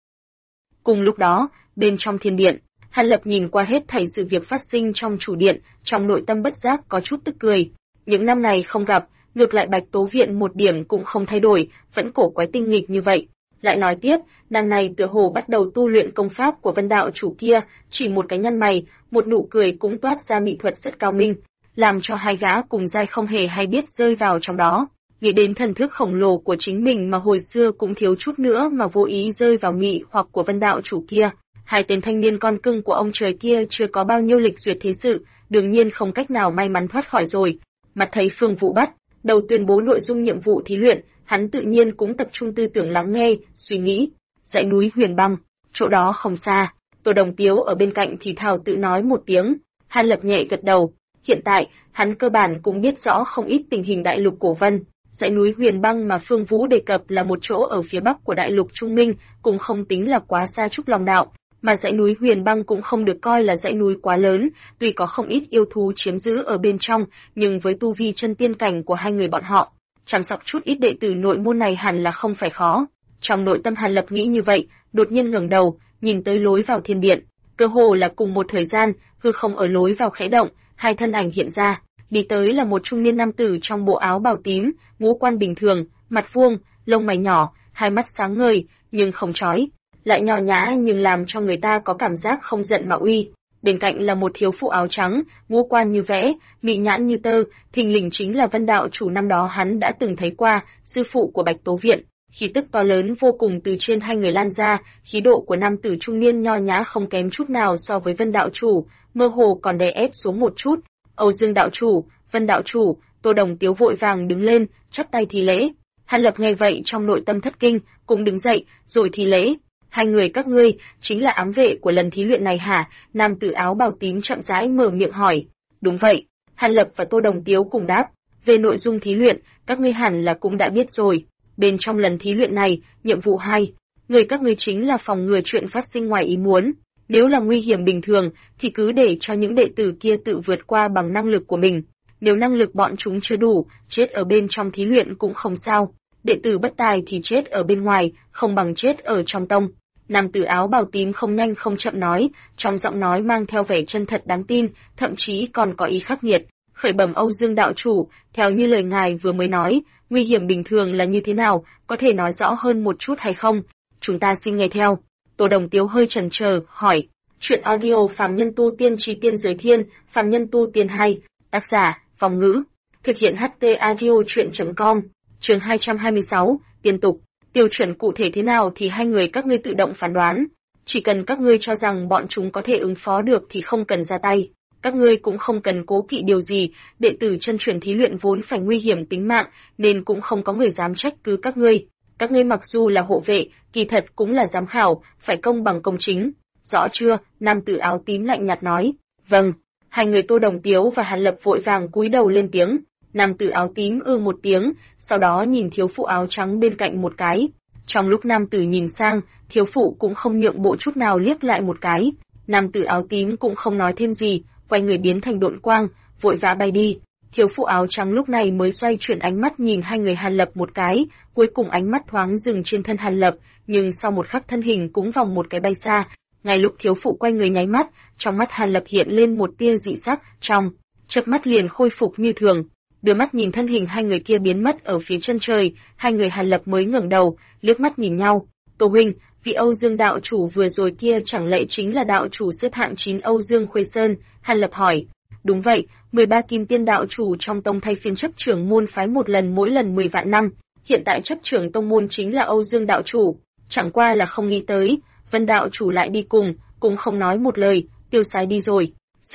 Cùng lúc đó, bên trong thiên điện, Hàn Lập nhìn qua hết thảy sự việc phát sinh trong chủ điện, trong nội tâm bất giác có chút tức cười. Những năm này không gặp, ngược lại Bạch Tố Viện một điểm cũng không thay đổi, vẫn cổ quái tinh nghịch như vậy. Lại nói tiếp, nàng này tựa hồ bắt đầu tu luyện công pháp của Vân đạo chủ kia, chỉ một cái nhăn mày, một nụ cười cũng toát ra mỹ thuật rất cao minh, làm cho hai gã cùng giai không hề hay biết rơi vào trong đó. Nghĩ đến thần thức khổng lồ của chính mình mà hồi xưa cũng thiếu chút nữa mà vô ý rơi vào mị hoặc của Vân đạo chủ kia. Hai tên thanh niên con cưng của ông trời kia chưa có bao nhiêu lịch duyệt thế sự, đương nhiên không cách nào may mắn thoát khỏi rồi. Mặt thấy Phương Vũ bắt đầu tuyên bố nội dung nhiệm vụ thí luyện, hắn tự nhiên cũng tập trung tư tưởng lắng nghe, suy nghĩ. Dãy núi Huyền Băng, chỗ đó không xa. Tô Đồng Tiếu ở bên cạnh thì thào tự nói một tiếng. Hàn Lập nhẹ gật đầu. Hiện tại, hắn cơ bản cũng biết rõ không ít tình hình đại lục cổ Vân. Dãy núi Huyền Băng mà Phương Vũ đề cập là một chỗ ở phía bắc của đại lục Trung Minh, cũng không tính là quá xa Trúc Long Đạo. Mà dãy núi Huyền Băng cũng không được coi là dãy núi quá lớn, tuy có không ít yêu thú chiếm giữ ở bên trong, nhưng với tu vi chân tiên cảnh của hai người bọn họ, chăm sóc chút ít đệ tử nội môn này hẳn là không phải khó. Trong nội tâm Hàn Lập nghĩ như vậy, đột nhiên ngẩng đầu, nhìn tới lối vào thiên điện, cơ hồ là cùng một thời gian, hư không ở lối vào khẽ động, hai thân ảnh hiện ra, đi tới là một trung niên nam tử trong bộ áo bào tím, ngũ quan bình thường, mặt vuông, lông mày nhỏ, hai mắt sáng ngời, nhưng không chói, lại nho nhã nhưng làm cho người ta có cảm giác không giận mà uy. Bên cạnh là một thiếu phụ áo trắng, ngũ quan như vẽ, mị nhãn như tơ, thình lình chính là Vân đạo chủ năm đó hắn đã từng thấy qua, sư phụ của Bạch Tố Viện. Khí tức to lớn vô cùng từ trên hai người lan ra, khí độ của nam tử trung niên nho nhã không kém chút nào so với Vân đạo chủ, mơ hồ còn đè ép xuống một chút. Âu Dương đạo chủ, Vân đạo chủ, Tô Đồng Tiếu vội vàng đứng lên, chắp tay thi lễ. Hàn Lập nghe vậy trong nội tâm thất kinh, cũng đứng dậy, rồi thi lễ. Hai người các ngươi chính là ám vệ của lần thí luyện này hả? Nam tử áo bào tím chậm rãi mở miệng hỏi. Đúng vậy. Hàn Lập và Tô Đồng Tiếu cùng đáp. Về nội dung thí luyện, các ngươi hẳn là cũng đã biết rồi. Bên trong lần thí luyện này, nhiệm vụ 2, người các ngươi chính là phòng ngừa chuyện phát sinh ngoài ý muốn. Nếu là nguy hiểm bình thường, thì cứ để cho những đệ tử kia tự vượt qua bằng năng lực của mình. Nếu năng lực bọn chúng chưa đủ, chết ở bên trong thí luyện cũng không sao. Đệ tử bất tài thì chết ở bên ngoài, không bằng chết ở trong tông. Nam tử áo bào tím không nhanh không chậm nói, trong giọng nói mang theo vẻ chân thật đáng tin, thậm chí còn có ý khắc nghiệt. Khởi bẩm Âu Dương đạo chủ, theo như lời ngài vừa mới nói, nguy hiểm bình thường là như thế nào, có thể nói rõ hơn một chút hay không? Chúng ta xin nghe theo. Tô Đồng Tiếu hơi chần chờ, hỏi. Chuyện audio Phàm Nhân Tu Tiên Chi Tiên Giới Thiên, Phàm Nhân Tu Tiên 2, tác giả, Vong Ngữ, thực hiện HT audio chuyện.com, chương 226, tiên tục. Tiêu chuẩn cụ thể thế nào thì hai người các ngươi tự động phán đoán. Chỉ cần các ngươi cho rằng bọn chúng có thể ứng phó được thì không cần ra tay. Các ngươi cũng không cần cố kỵ điều gì, đệ tử chân truyền thí luyện vốn phải nguy hiểm tính mạng, nên cũng không có người dám trách cứ các ngươi. Các ngươi mặc dù là hộ vệ, kỳ thật cũng là giám khảo, phải công bằng công chính. Rõ chưa? Nam tử áo tím lạnh nhạt nói. Vâng. Hai người Tô Đồng Tiếu và Hàn Lập vội vàng cúi đầu lên tiếng. Nam tử áo tím một tiếng, sau đó nhìn thiếu phụ áo trắng bên cạnh một cái. Trong lúc nam tử nhìn sang, thiếu phụ cũng không nhượng bộ chút nào liếc lại một cái. Nam tử áo tím cũng không nói thêm gì, quay người biến thành độn quang, vội vã bay đi. Thiếu phụ áo trắng lúc này mới xoay chuyển ánh mắt nhìn hai người Hàn Lập một cái, cuối cùng ánh mắt thoáng dừng trên thân Hàn Lập, nhưng sau một khắc thân hình cũng vòng một cái bay xa. Ngay lúc thiếu phụ quay người nháy mắt, trong mắt Hàn Lập hiện lên một tia dị sắc, trong chớp mắt liền khôi phục như thường. Đưa mắt nhìn thân hình hai người kia biến mất ở phía chân trời, hai người Hàn Lập mới ngẩng đầu, liếc mắt nhìn nhau. Tô huynh, vị Âu Dương đạo chủ vừa rồi kia chẳng lẽ chính là đạo chủ xếp hạng 9 Âu Dương Khuê Sơn? Hàn Lập hỏi. Đúng vậy, 13 kim tiên đạo chủ trong tông thay phiên chấp trưởng môn phái một lần mỗi lần 10 vạn năm. Hiện tại chấp trưởng tông môn chính là Âu Dương đạo chủ. Chẳng qua là không nghĩ tới, Vân đạo chủ lại đi cùng, cũng không nói một lời, tiêu sái đi rồi.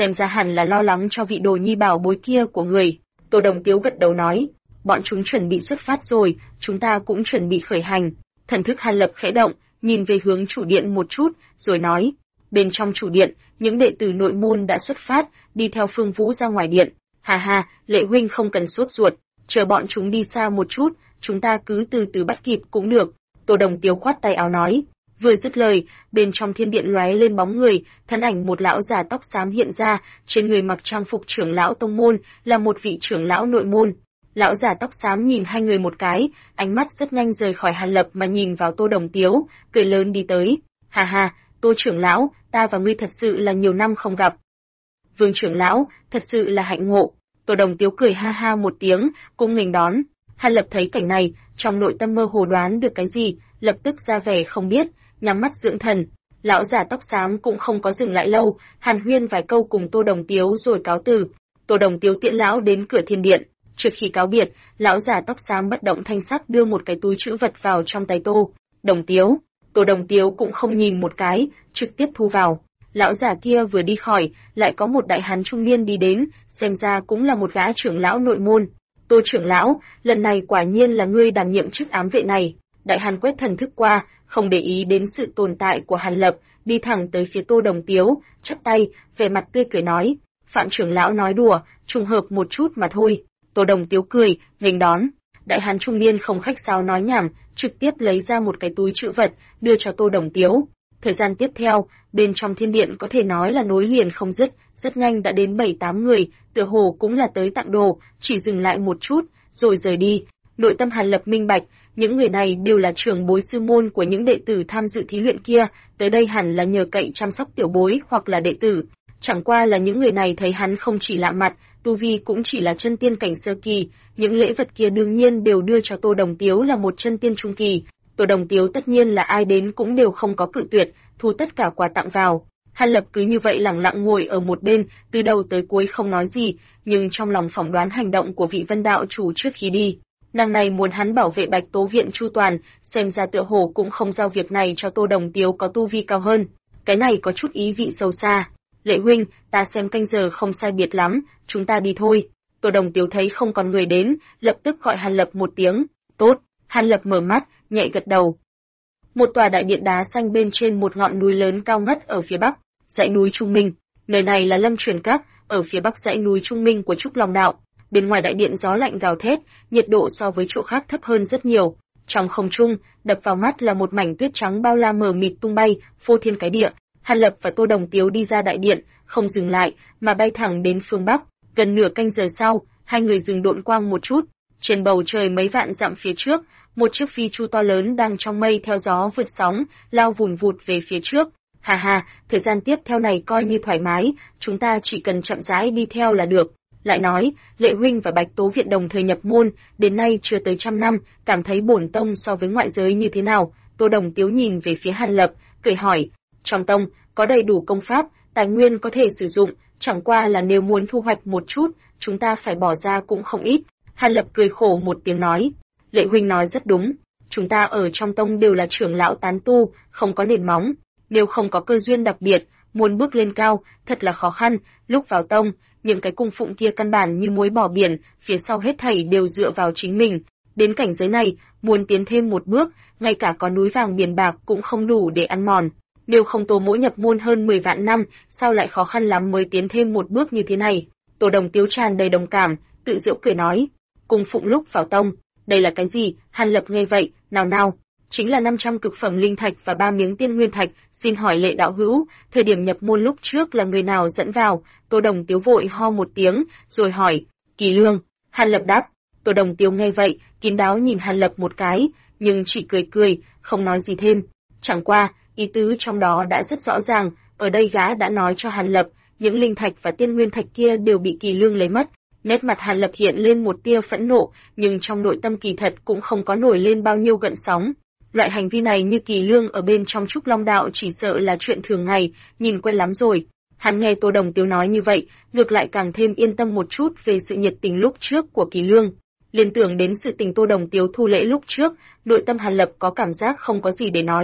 xem ra hẳn là lo lắng cho vị đồ nhi bảo bối kia của người. Tô Đồng Tiếu gật đầu nói, bọn chúng chuẩn bị xuất phát rồi, chúng ta cũng chuẩn bị khởi hành. Thần thức Hàn Lập khẽ động, nhìn về hướng chủ điện một chút, rồi nói, bên trong chủ điện, những đệ tử nội môn đã xuất phát, đi theo Phương Vũ ra ngoài điện. Hà hà, Lệ huynh không cần sốt ruột, chờ bọn chúng đi xa một chút, chúng ta cứ từ từ bắt kịp cũng được. Tô Đồng Tiếu khoát tay áo nói. Vừa dứt lời, bên trong thiên điện lóe lên bóng người, thân ảnh một lão già tóc xám hiện ra, trên người mặc trang phục trưởng lão tông môn, là một vị trưởng lão nội môn. Lão già tóc xám nhìn hai người một cái, ánh mắt rất nhanh rời khỏi Hàn Lập mà nhìn vào Tô Đồng Tiếu, cười lớn đi tới. Hà hà, Tô trưởng lão, ta và ngươi thật sự là nhiều năm không gặp. Vương trưởng lão, thật sự là hạnh ngộ. Tô Đồng Tiếu cười ha ha một tiếng, cũng nghênh đón. Hàn Lập thấy cảnh này, trong nội tâm mơ hồ đoán được cái gì, lập tức ra vẻ không biết, nhắm mắt dưỡng thần. Lão già tóc xám cũng không có dừng lại lâu, hàn huyên vài câu cùng Tô Đồng Tiếu rồi cáo từ. Tô Đồng Tiếu tiễn lão đến cửa thiên điện. Trước khi cáo biệt, lão già tóc xám bất động thanh sắc đưa một cái túi trữ vật vào trong tay Tô Đồng Tiếu. Tô Đồng Tiếu cũng không nhìn một cái, trực tiếp thu vào. Lão già kia vừa đi khỏi, lại có một đại hán trung niên đi đến, xem ra cũng là một gã trưởng lão nội môn. Tô trưởng lão, lần này quả nhiên là ngươi đảm nhiệm chức ám vệ này. Đại hán quét thần thức qua, không để ý đến sự tồn tại của Hàn Lập, đi thẳng tới phía Tô Đồng Tiếu, chắp tay, vẻ mặt tươi cười nói, Phạm trưởng lão nói đùa, trùng hợp một chút mà thôi. Tô Đồng Tiếu cười, nghênh đón. Đại hán trung niên không khách sáo nói nhảm, trực tiếp lấy ra một cái túi trữ vật, đưa cho Tô Đồng Tiếu. Thời gian tiếp theo, bên trong thiên điện có thể nói là nối liền không dứt, rất nhanh đã đến 7-8 người, tựa hồ cũng là tới tặng đồ, chỉ dừng lại một chút, rồi rời đi. Nội tâm Hàn Lập minh bạch, những người này đều là trưởng bối sư môn của những đệ tử tham dự thí luyện kia, tới đây hẳn là nhờ cậy chăm sóc tiểu bối hoặc là đệ tử. Chẳng qua là những người này thấy hắn không chỉ lạ mặt, tu vi cũng chỉ là chân tiên cảnh sơ kỳ, những lễ vật kia đương nhiên đều đưa cho Tô Đồng Tiếu là một chân tiên trung kỳ. Tô Đồng Tiếu tất nhiên là ai đến cũng đều không có cự tuyệt, thu tất cả quà tặng vào. Hàn Lập cứ như vậy lẳng lặng ngồi ở một bên, từ đầu tới cuối không nói gì, nhưng trong lòng phỏng đoán hành động của vị Vân đạo chủ trước khi đi. Nàng này muốn hắn bảo vệ Bạch Tố viện chu toàn, xem ra tựa hồ cũng không giao việc này cho Tô Đồng Tiếu có tu vi cao hơn. Cái này có chút ý vị sâu xa. Lệ huynh, ta xem canh giờ không sai biệt lắm, chúng ta đi thôi. Tô Đồng Tiếu thấy không còn người đến, lập tức gọi Hàn Lập một tiếng. Tốt. Hàn Lập mở mắt, nhẹ gật đầu. Một tòa đại điện đá xanh bên trên một ngọn núi lớn cao ngất ở phía bắc, dãy núi Trung Minh. Nơi này là Lâm Truyền Các, ở phía bắc dãy núi Trung Minh của Trúc Long Đạo. Bên ngoài đại điện gió lạnh gào thét, nhiệt độ so với chỗ khác thấp hơn rất nhiều. Trong không trung, đập vào mắt là một mảnh tuyết trắng bao la mờ mịt tung bay, phô thiên cái địa. Hàn Lập và Tô Đồng Tiếu đi ra đại điện, không dừng lại, mà bay thẳng đến phương bắc. Gần nửa canh giờ sau, hai người dừng độn quang một chút. Trên bầu trời mấy vạn dặm phía trước, một chiếc phi chu to lớn đang trong mây theo gió vượt sóng, lao vùn vụt về phía trước. Hà hà, thời gian tiếp theo này coi như thoải mái, chúng ta chỉ cần chậm rãi đi theo là được. Lại nói, Lệ huynh và Bạch Tố viện đồng thời nhập môn, đến nay chưa tới 100 năm, cảm thấy bổn tông so với ngoại giới như thế nào? Tô Đồng Tiếu nhìn về phía Hàn Lập, cười hỏi, trong tông có đầy đủ công pháp, tài nguyên có thể sử dụng, chẳng qua là nếu muốn thu hoạch một chút, chúng ta phải bỏ ra cũng không ít. Hàn Lập cười khổ một tiếng nói, Lệ huynh nói rất đúng, chúng ta ở trong tông đều là trưởng lão tán tu, không có nền móng, nếu không có cơ duyên đặc biệt, muốn bước lên cao, thật là khó khăn. Lúc vào tông, những cái cung phụng kia căn bản như muối bỏ biển, phía sau hết thảy đều dựa vào chính mình. Đến cảnh giới này, muốn tiến thêm một bước, ngay cả có núi vàng biển bạc cũng không đủ để ăn mòn. Nếu không Tô Mỗ nhập môn hơn 10 vạn năm, sao lại khó khăn lắm mới tiến thêm một bước như thế này? Tô Đồng Tiếu tràn đầy đồng cảm, tự giễu cười nói, cung phụng lúc vào tông, đây là cái gì? Hàn Lập nghe vậy, nào, chính là 500 cực phẩm linh thạch và 3 miếng tiên nguyên thạch. Xin hỏi Lệ đạo hữu, thời điểm nhập môn lúc trước là người nào dẫn vào? Tô Đồng Tiếu vội ho một tiếng, rồi hỏi, Kỳ Lương. Hàn Lập đáp. Tô Đồng Tiếu nghe vậy, kín đáo nhìn Hàn Lập một cái, nhưng chỉ cười, không nói gì thêm. Chẳng qua, ý tứ trong đó đã rất rõ ràng, ở đây gã đã nói cho Hàn Lập, những linh thạch và tiên nguyên thạch kia đều bị Kỳ Lương lấy mất. Nét mặt Hàn Lập hiện lên một tia phẫn nộ, nhưng trong nội tâm kỳ thật cũng không có nổi lên bao nhiêu gợn sóng. Loại hành vi này như Kỳ Lương ở bên trong Trúc Long Đạo chỉ sợ là chuyện thường ngày, nhìn quen lắm rồi. Hắn nghe Tô Đồng Tiếu nói như vậy, ngược lại càng thêm yên tâm một chút về sự nhiệt tình lúc trước của Kỳ Lương. Liên tưởng đến sự tình Tô Đồng Tiếu thu lễ lúc trước, nội tâm Hàn Lập có cảm giác không có gì để nói.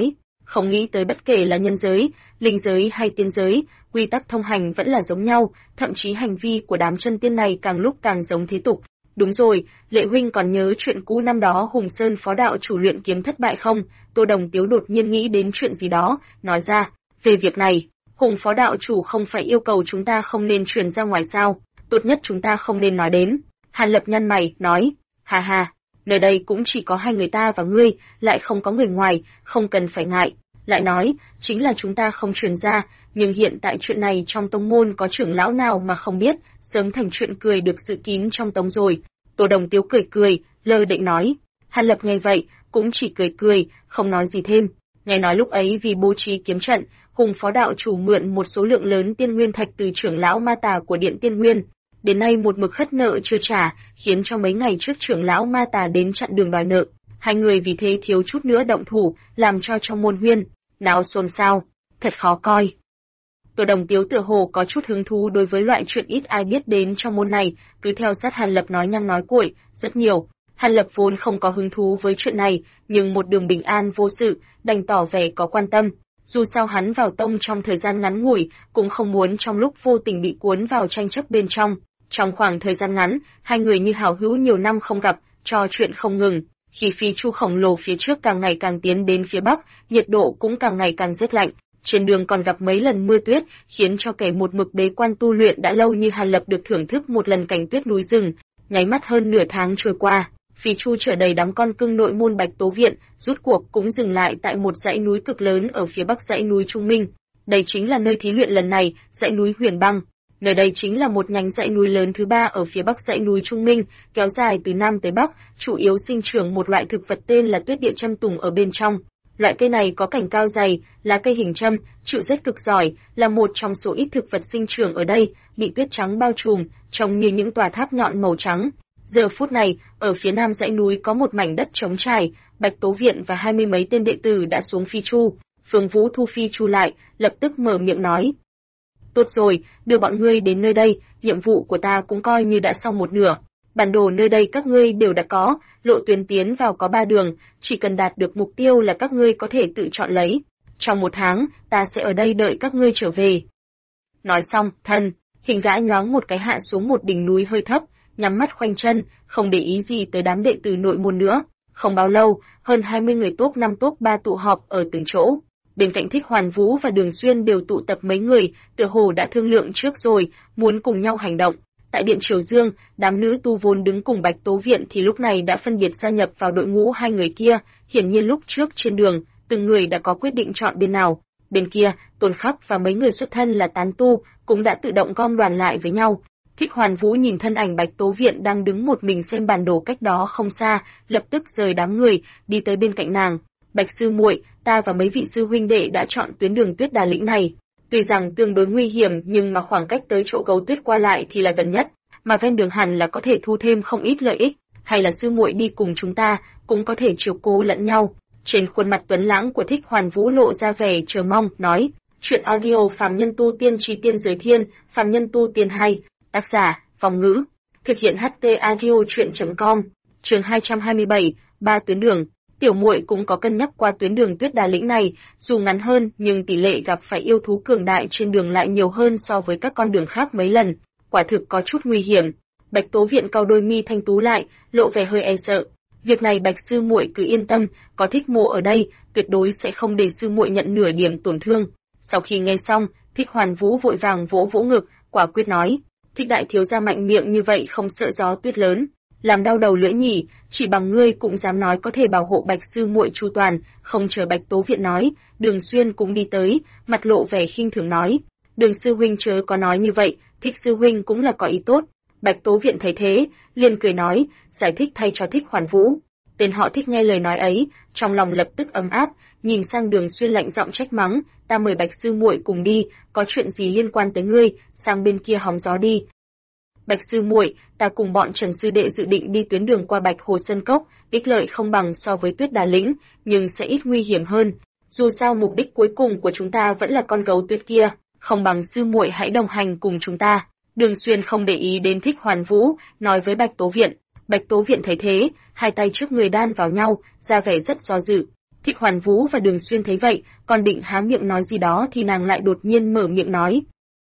không nghĩ tới bất kể là nhân giới, linh giới hay tiên giới, quy tắc thông hành vẫn là giống nhau, thậm chí hành vi của đám chân tiên này càng lúc càng giống thế tục. Đúng rồi, Lệ huynh còn nhớ chuyện cũ năm đó Hùng Sơn phó đạo chủ luyện kiếm thất bại không? Tô Đồng Tiếu đột nhiên nghĩ đến chuyện gì đó, nói ra, về việc này, Hùng phó đạo chủ không phải yêu cầu chúng ta không nên truyền ra ngoài sao, tốt nhất chúng ta không nên nói đến. Hàn Lập nhăn mày, nói, hà hà, nơi đây cũng chỉ có hai người ta và ngươi, lại không có người ngoài, không cần phải ngại. Lại nói, chính là chúng ta không truyền ra, nhưng hiện tại chuyện này trong tông môn có trưởng lão nào mà không biết, sớm thành chuyện cười được dự kín trong tông rồi. Tô Đồng Tiếu cười cười, lơ đễnh nói. Hàn Lập nghe vậy, cũng chỉ cười cười, không nói gì thêm. Nghe nói lúc ấy vì bố trí kiếm trận, Hùng phó đạo chủ mượn một số lượng lớn tiên nguyên thạch từ trưởng lão ma tà của Điện Tiên Nguyên. Đến nay một mực khất nợ chưa trả, khiến cho mấy ngày trước trưởng lão ma tà đến chặn đường đòi nợ. Hai người vì thế thiếu chút nữa động thủ, làm cho trong môn huyên náo xôn xao, thật khó coi. Tô Đồng Tiếu tựa hồ có chút hứng thú đối với loại chuyện ít ai biết đến trong môn này, cứ theo sát Hàn Lập nói nhăng nói cuội, rất nhiều. Hàn Lập vốn không có hứng thú với chuyện này, nhưng một đường bình an vô sự, đành tỏ vẻ có quan tâm. Dù sao hắn vào tông trong thời gian ngắn ngủi, cũng không muốn trong lúc vô tình bị cuốn vào tranh chấp bên trong. Trong khoảng thời gian ngắn, hai người như hảo hữu nhiều năm không gặp, trò chuyện không ngừng. Khi phi chu khổng lồ phía trước càng ngày càng tiến đến phía bắc, nhiệt độ cũng càng ngày càng rét lạnh. Trên đường còn gặp mấy lần mưa tuyết, khiến cho kẻ một mực bế quan tu luyện đã lâu như Hàn Lập được thưởng thức một lần cảnh tuyết núi rừng. Nháy mắt hơn nửa tháng trôi qua, phi chu chở đầy đám con cưng nội môn Bạch Tố Viện, rút cuộc cũng dừng lại tại một dãy núi cực lớn ở phía bắc dãy núi Trung Minh. Đây chính là nơi thí luyện lần này, dãy núi Huyền Băng. Nơi đây chính là một nhánh dãy núi lớn thứ ba ở phía bắc dãy núi Trung Minh, kéo dài từ nam tới bắc, chủ yếu sinh trưởng một loại thực vật tên là tuyết địa châm tùng ở bên trong. Loại cây này có cành cao dày, lá cây hình châm, chịu rét cực giỏi, là một trong số ít thực vật sinh trưởng ở đây, bị tuyết trắng bao trùm, trông như những tòa tháp nhọn màu trắng. Giờ phút này, ở phía nam dãy núi có một mảnh đất trống trải, Bạch Tố Viện và 20 mấy tên đệ tử đã xuống phi chu. Phương Vũ thu phi chu lại, lập tức mở miệng nói. Tốt rồi, đưa bọn ngươi đến nơi đây, nhiệm vụ của ta cũng coi như đã xong một nửa. Bản đồ nơi đây các ngươi đều đã có, lộ tuyến tiến vào có 3 đường, chỉ cần đạt được mục tiêu là các ngươi có thể tự chọn lấy. Trong 1 tháng, ta sẽ ở đây đợi các ngươi trở về. Nói xong, hình gã nhoáng một cái hạ xuống một đỉnh núi hơi thấp, nhắm mắt khoanh chân, không để ý gì tới đám đệ tử nội môn nữa. Không bao lâu, hơn 20 người top 5 top 3 tụ họp ở từng chỗ. Bên cạnh Thích Hoàn Vũ và Đường Xuyên đều tụ tập mấy người, tựa hồ đã thương lượng trước rồi, muốn cùng nhau hành động. Tại Điện Triều Dương, đám nữ tu vốn đứng cùng Bạch Tố Viện thì lúc này đã phân biệt gia nhập vào đội ngũ hai người kia, hiển nhiên lúc trước trên đường, từng người đã có quyết định chọn bên nào. Bên kia, Tôn Khắc và mấy người xuất thân là tán tu, cũng đã tự động gom đoàn lại với nhau. Thích Hoàn Vũ nhìn thân ảnh Bạch Tố Viện đang đứng một mình xem bản đồ cách đó không xa, lập tức rời đám người, đi tới bên cạnh nàng. Bạch sư muội, ta và mấy vị sư huynh đệ đã chọn tuyến đường Tuyết Đà Lĩnh này. Tuy rằng tương đối nguy hiểm nhưng mà khoảng cách tới chỗ Gấu Tuyết qua lại thì là gần nhất, mà ven đường hẳn là có thể thu thêm không ít lợi ích, hay là sư muội đi cùng chúng ta, cũng có thể chiều cố lẫn nhau. Trên khuôn mặt tuấn lãng của Thích Hoàn Vũ lộ ra vẻ chờ mong, nói: "Chuyện audio Phàm Nhân Tu Tiên Chí Tiên Giới Thiên, Phàm Nhân Tu Tiên 2, tác giả: Vong Ngữ, thực hiện HT audio truyện.com." Chương 227, 3 tuyến đường. Tiểu muội cũng có cân nhắc qua tuyến đường Tuyết Đà Lĩnh này, dù ngắn hơn nhưng tỷ lệ gặp phải yêu thú cường đại trên đường lại nhiều hơn so với các con đường khác mấy lần, quả thực có chút nguy hiểm. Bạch Tố Viện cau đôi mi thanh tú lại, lộ vẻ hơi e sợ. Việc này Bạch sư muội cứ yên tâm, có Thích Mộ ở đây, tuyệt đối sẽ không để sư muội nhận nửa điểm tổn thương. Sau khi nghe xong, Thích Hoàn Vũ vội vàng vỗ vỗ ngực, quả quyết nói: "Thích đại thiếu gia mạnh miệng như vậy không sợ gió tuyết lớn, làm đau đầu lưỡi nhỉ, chỉ bằng ngươi cũng dám nói có thể bảo hộ Bạch sư muội chu toàn." Không chờ Bạch Tố Viện nói, Đường Xuyên cũng đi tới, mặt lộ vẻ khinh thường nói: "Đường sư huynh chớ có nói như vậy, Thích sư huynh cũng là có ý tốt." Bạch Tố Viện thấy thế, liền cười nói, giải thích thay cho Thích Hoàn Vũ. Tên họ Thích nghe lời nói ấy, trong lòng lập tức ấm áp, nhìn sang Đường Xuyên lạnh giọng trách mắng: "Ta mời Bạch sư muội cùng đi, có chuyện gì liên quan tới ngươi, sang bên kia hóng gió đi." "Bạch sư muội, ta cùng bọn Trần sư đệ dự định đi tuyến đường qua Bạch Hồ Sơn Cốc, ích lợi không bằng so với Tuyết Đà Lĩnh, nhưng sẽ ít nguy hiểm hơn. Dù sao mục đích cuối cùng của chúng ta vẫn là con gấu tuyết kia, không bằng sư muội hãy đồng hành cùng chúng ta." Đường Xuyên không để ý đến Thích Hoàn Vũ, nói với Bạch Tố Viện. Bạch Tố Viện thấy thế, hai tay trước người đan vào nhau, ra vẻ rất do dự. Thích Hoàn Vũ và Đường Xuyên thấy vậy, còn định há miệng nói gì đó thì nàng lại đột nhiên mở miệng nói.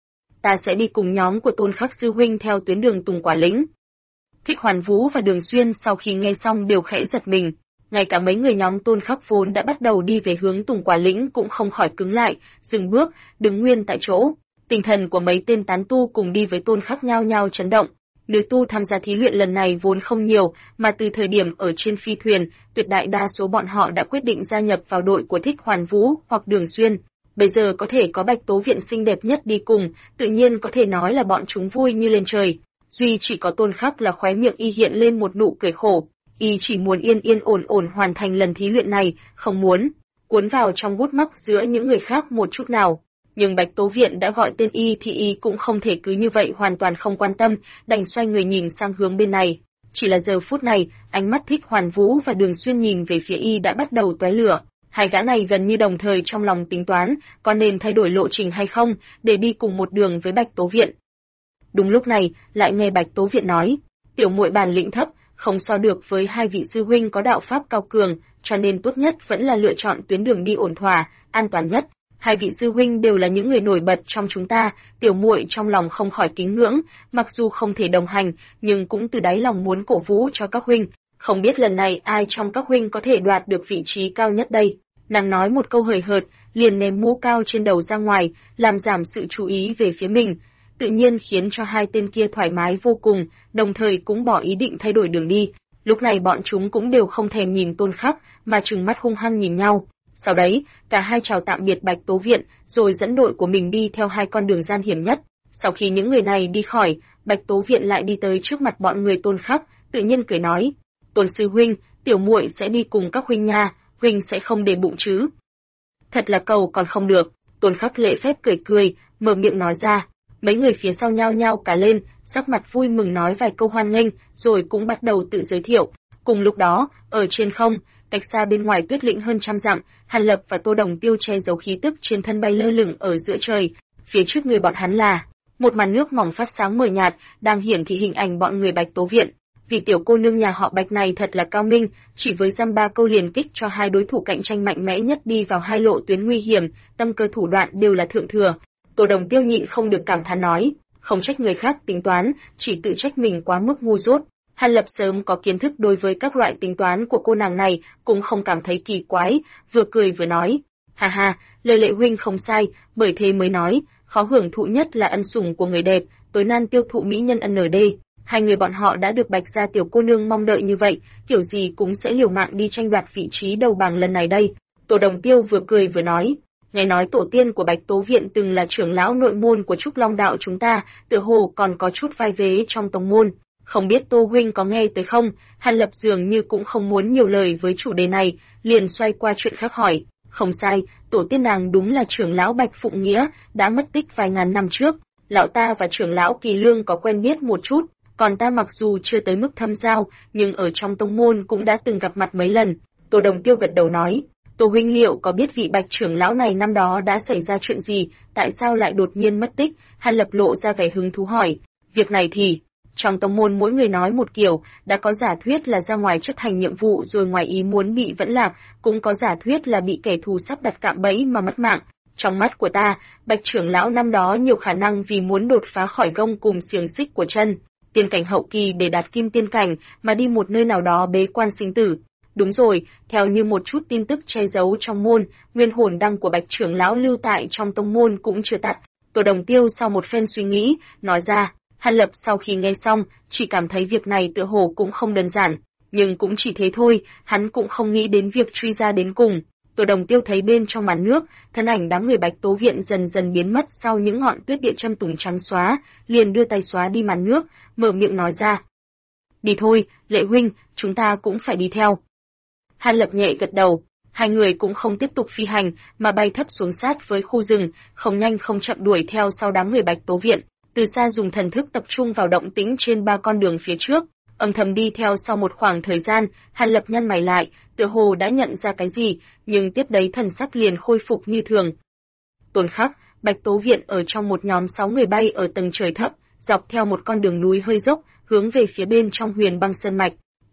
Ta sẽ đi cùng nhóm của Tôn Khắc sư huynh theo tuyến đường Tùng Quả Lĩnh. Thích Hoàn Vũ và Đường Xuyên sau khi nghe xong đều khẽ giật mình. Ngay cả mấy người nhóm Tôn Khắc vốn đã bắt đầu đi về hướng Tùng Quả Lĩnh cũng không khỏi cứng lại, dừng bước, đứng nguyên tại chỗ. Tinh thần của mấy tên tán tu cùng đi với Tôn Khắc nhao nhao chấn động. Nữ tu tham gia thí luyện lần này vốn không nhiều, mà từ thời điểm ở trên phi thuyền, tuyệt đại đa số bọn họ đã quyết định gia nhập vào đội của Thích Hoàn Vũ hoặc Đường Xuyên. Bây giờ có thể có Bạch Tố Viện xinh đẹp nhất đi cùng, tự nhiên có thể nói là bọn chúng vui như lên trời. Duy chỉ có Tôn Khắc là khóe miệng y hiện lên một nụ cười khổ. Y chỉ muốn yên yên ổn ổn hoàn thành lần thí luyện này, không muốn cuốn vào trong gút mắc giữa những người khác một chút nào. Nhưng Bạch Tố Viện đã gọi tên y thì y cũng không thể cứ như vậy hoàn toàn không quan tâm, đành xoay người nhìn sang hướng bên này. Chỉ là giờ phút này, ánh mắt Thích Hoàn Vũ và Đường Xuyên nhìn về phía y đã bắt đầu tóe lửa. Hai gã này gần như đồng thời trong lòng tính toán, có nên thay đổi lộ trình hay không, để đi cùng một đường với Bạch Tố Viện. Đúng lúc này, lại nghe Bạch Tố Viện nói, tiểu muội bản lĩnh thấp, không so được với hai vị sư huynh có đạo pháp cao cường, cho nên tốt nhất vẫn là lựa chọn tuyến đường đi ổn thỏa, an toàn nhất. Hai vị sư huynh đều là những người nổi bật trong chúng ta, tiểu muội trong lòng không khỏi kính ngưỡng, mặc dù không thể đồng hành, nhưng cũng từ đáy lòng muốn cổ vũ cho các huynh. Không biết lần này ai trong các huynh có thể đoạt được vị trí cao nhất đây. Nàng nói một câu hời hợt, liền ném mũ cao trên đầu ra ngoài, làm giảm sự chú ý về phía mình, tự nhiên khiến cho hai tên kia thoải mái vô cùng, đồng thời cũng bỏ ý định thay đổi đường đi. Lúc này bọn chúng cũng đều không thèm nhìn Tôn Khắc, mà trừng mắt hung hăng nhìn nhau. Sau đấy, cả hai chào tạm biệt Bạch Tố Viện, rồi dẫn đội của mình đi theo hai con đường gian hiểm nhất. Sau khi những người này đi khỏi, Bạch Tố Viện lại đi tới trước mặt bọn người Tôn Khắc, tự nhiên cười nói: "Tôn sư huynh, tiểu muội sẽ đi cùng các huynh nha, huynh sẽ không để bụng chứ?" Thật là cầu còn không được. Tôn Khắc lễ phép cười cười, mở miệng nói ra. Mấy người phía sau nhao nhao cả lên, sắc mặt vui mừng nói vài câu hoan nghênh, rồi cũng bắt đầu tự giới thiệu. Cùng lúc đó, ở trên không, cách xa bên ngoài Tuyết Lĩnh hơn trăm dặm, Hàn Lập và Tô Đồng Tiêu che giấu khí tức trên thân bay lơ lửng ở giữa trời. Phía trước người bọn hắn là một màn nước mỏng phát sáng mờ nhạt, đang hiển thị hình ảnh bọn người Bạch Tố Viện. Vì tiểu cô nương nhà họ Bạch này thật là cao minh, chỉ với dăm ba câu liền kích cho hai đối thủ cạnh tranh mạnh mẽ nhất đi vào hai lộ tuyến nguy hiểm, tâm cơ thủ đoạn đều là thượng thừa. Tô Đồng Tiêu nhịn không được cảm thán nói, không trách người khác tính toán, chỉ tự trách mình quá mức ngu dốt. Hàn Lập sớm có kiến thức đối với các loại tính toán của cô nàng này, cũng không cảm thấy kỳ quái, vừa cười vừa nói, ha ha, lời Lệ huynh không sai, bởi thế mới nói, khó hưởng thụ nhất là ân sủng của người đẹp, tối nan tiêu thụ mỹ nhân ND. Hai người bọn họ đã được Bạch gia tiểu cô nương mong đợi như vậy, kiểu gì cũng sẽ liều mạng đi tranh đoạt vị trí đầu bảng lần này đây. Tô Đồng Tiêu vừa cười vừa nói, nghe nói tổ tiên của Bạch Tố Viện từng là trưởng lão nội môn của Trúc Long đạo chúng ta, tựa hồ còn có chút vai vế trong tông môn. Không biết Tô huynh có nghe tới không? Hàn Lập dường như cũng không muốn nhiều lời với chủ đề này, liền xoay qua chuyện khác hỏi. Không sai, tổ tiên nàng đúng là trưởng lão Bạch Phụng Nghĩa, đã mất tích vài ngàn năm trước. Lão ta và trưởng lão Kỳ Lương có quen biết một chút, còn ta mặc dù chưa tới mức thâm giao, nhưng ở trong tông môn cũng đã từng gặp mặt mấy lần. Tô Đồng Tiêu gật đầu nói, Tô huynh liệu có biết vị Bạch trưởng lão này năm đó đã xảy ra chuyện gì, tại sao lại đột nhiên mất tích? Hàn Lập lộ ra vẻ hứng thú hỏi. Việc này thì trong tông môn mỗi người nói một kiểu, đã có giả thuyết là ra ngoài chấp hành nhiệm vụ rồi ngoài ý muốn bị vẫn lạc, cũng có giả thuyết là bị kẻ thù sắp đặt cạm bẫy mà mất mạng. Trong mắt của ta, Bạch trưởng lão năm đó nhiều khả năng vì muốn đột phá khỏi gông cùm xiềng xích của chân tiên cảnh hậu kỳ để đạt kim tiên cảnh mà đi một nơi nào đó bế quan sinh tử. Đúng rồi, theo như một chút tin tức che giấu trong môn, nguyên hồn đăng của Bạch trưởng lão lưu tại trong tông môn cũng chưa tắt. Tô Đồng Tiêu sau một phen suy nghĩ, nói ra. Hàn Lập sau khi nghe xong, chỉ cảm thấy việc này tựa hồ cũng không đơn giản, nhưng cũng chỉ thế thôi, hắn cũng không nghĩ đến việc truy ra đến cùng. Tô Đồng Tiêu thấy bên trong màn nước, thân ảnh đám người Bạch Tố Viện dần dần biến mất sau những ngọn tuyết địa châm tùng trắng xóa, liền đưa tay xóa đi màn nước, mở miệng nói ra. Đi thôi, Lệ huynh, chúng ta cũng phải đi theo. Hàn Lập nhẹ gật đầu, hai người cũng không tiếp tục phi hành, mà bay thấp xuống sát với khu rừng, không nhanh không chậm đuổi theo sau đám người Bạch Tố Viện. Từ xa dùng thần thức tập trung vào động tĩnh trên ba con đường phía trước, âm thầm đi theo sau một khoảng thời gian, Hàn Lập nhăn mày lại, tựa hồ đã nhận ra cái gì, nhưng tiếp đấy thần sắc liền khôi phục như thường. Tôn Khắc, Bạch Tố Viện ở trong một nhóm 6 người bay ở tầng trời thấp, dọc theo một con đường núi hơi dốc, hướng về phía bên trong Huyền Băng Sơn mạch.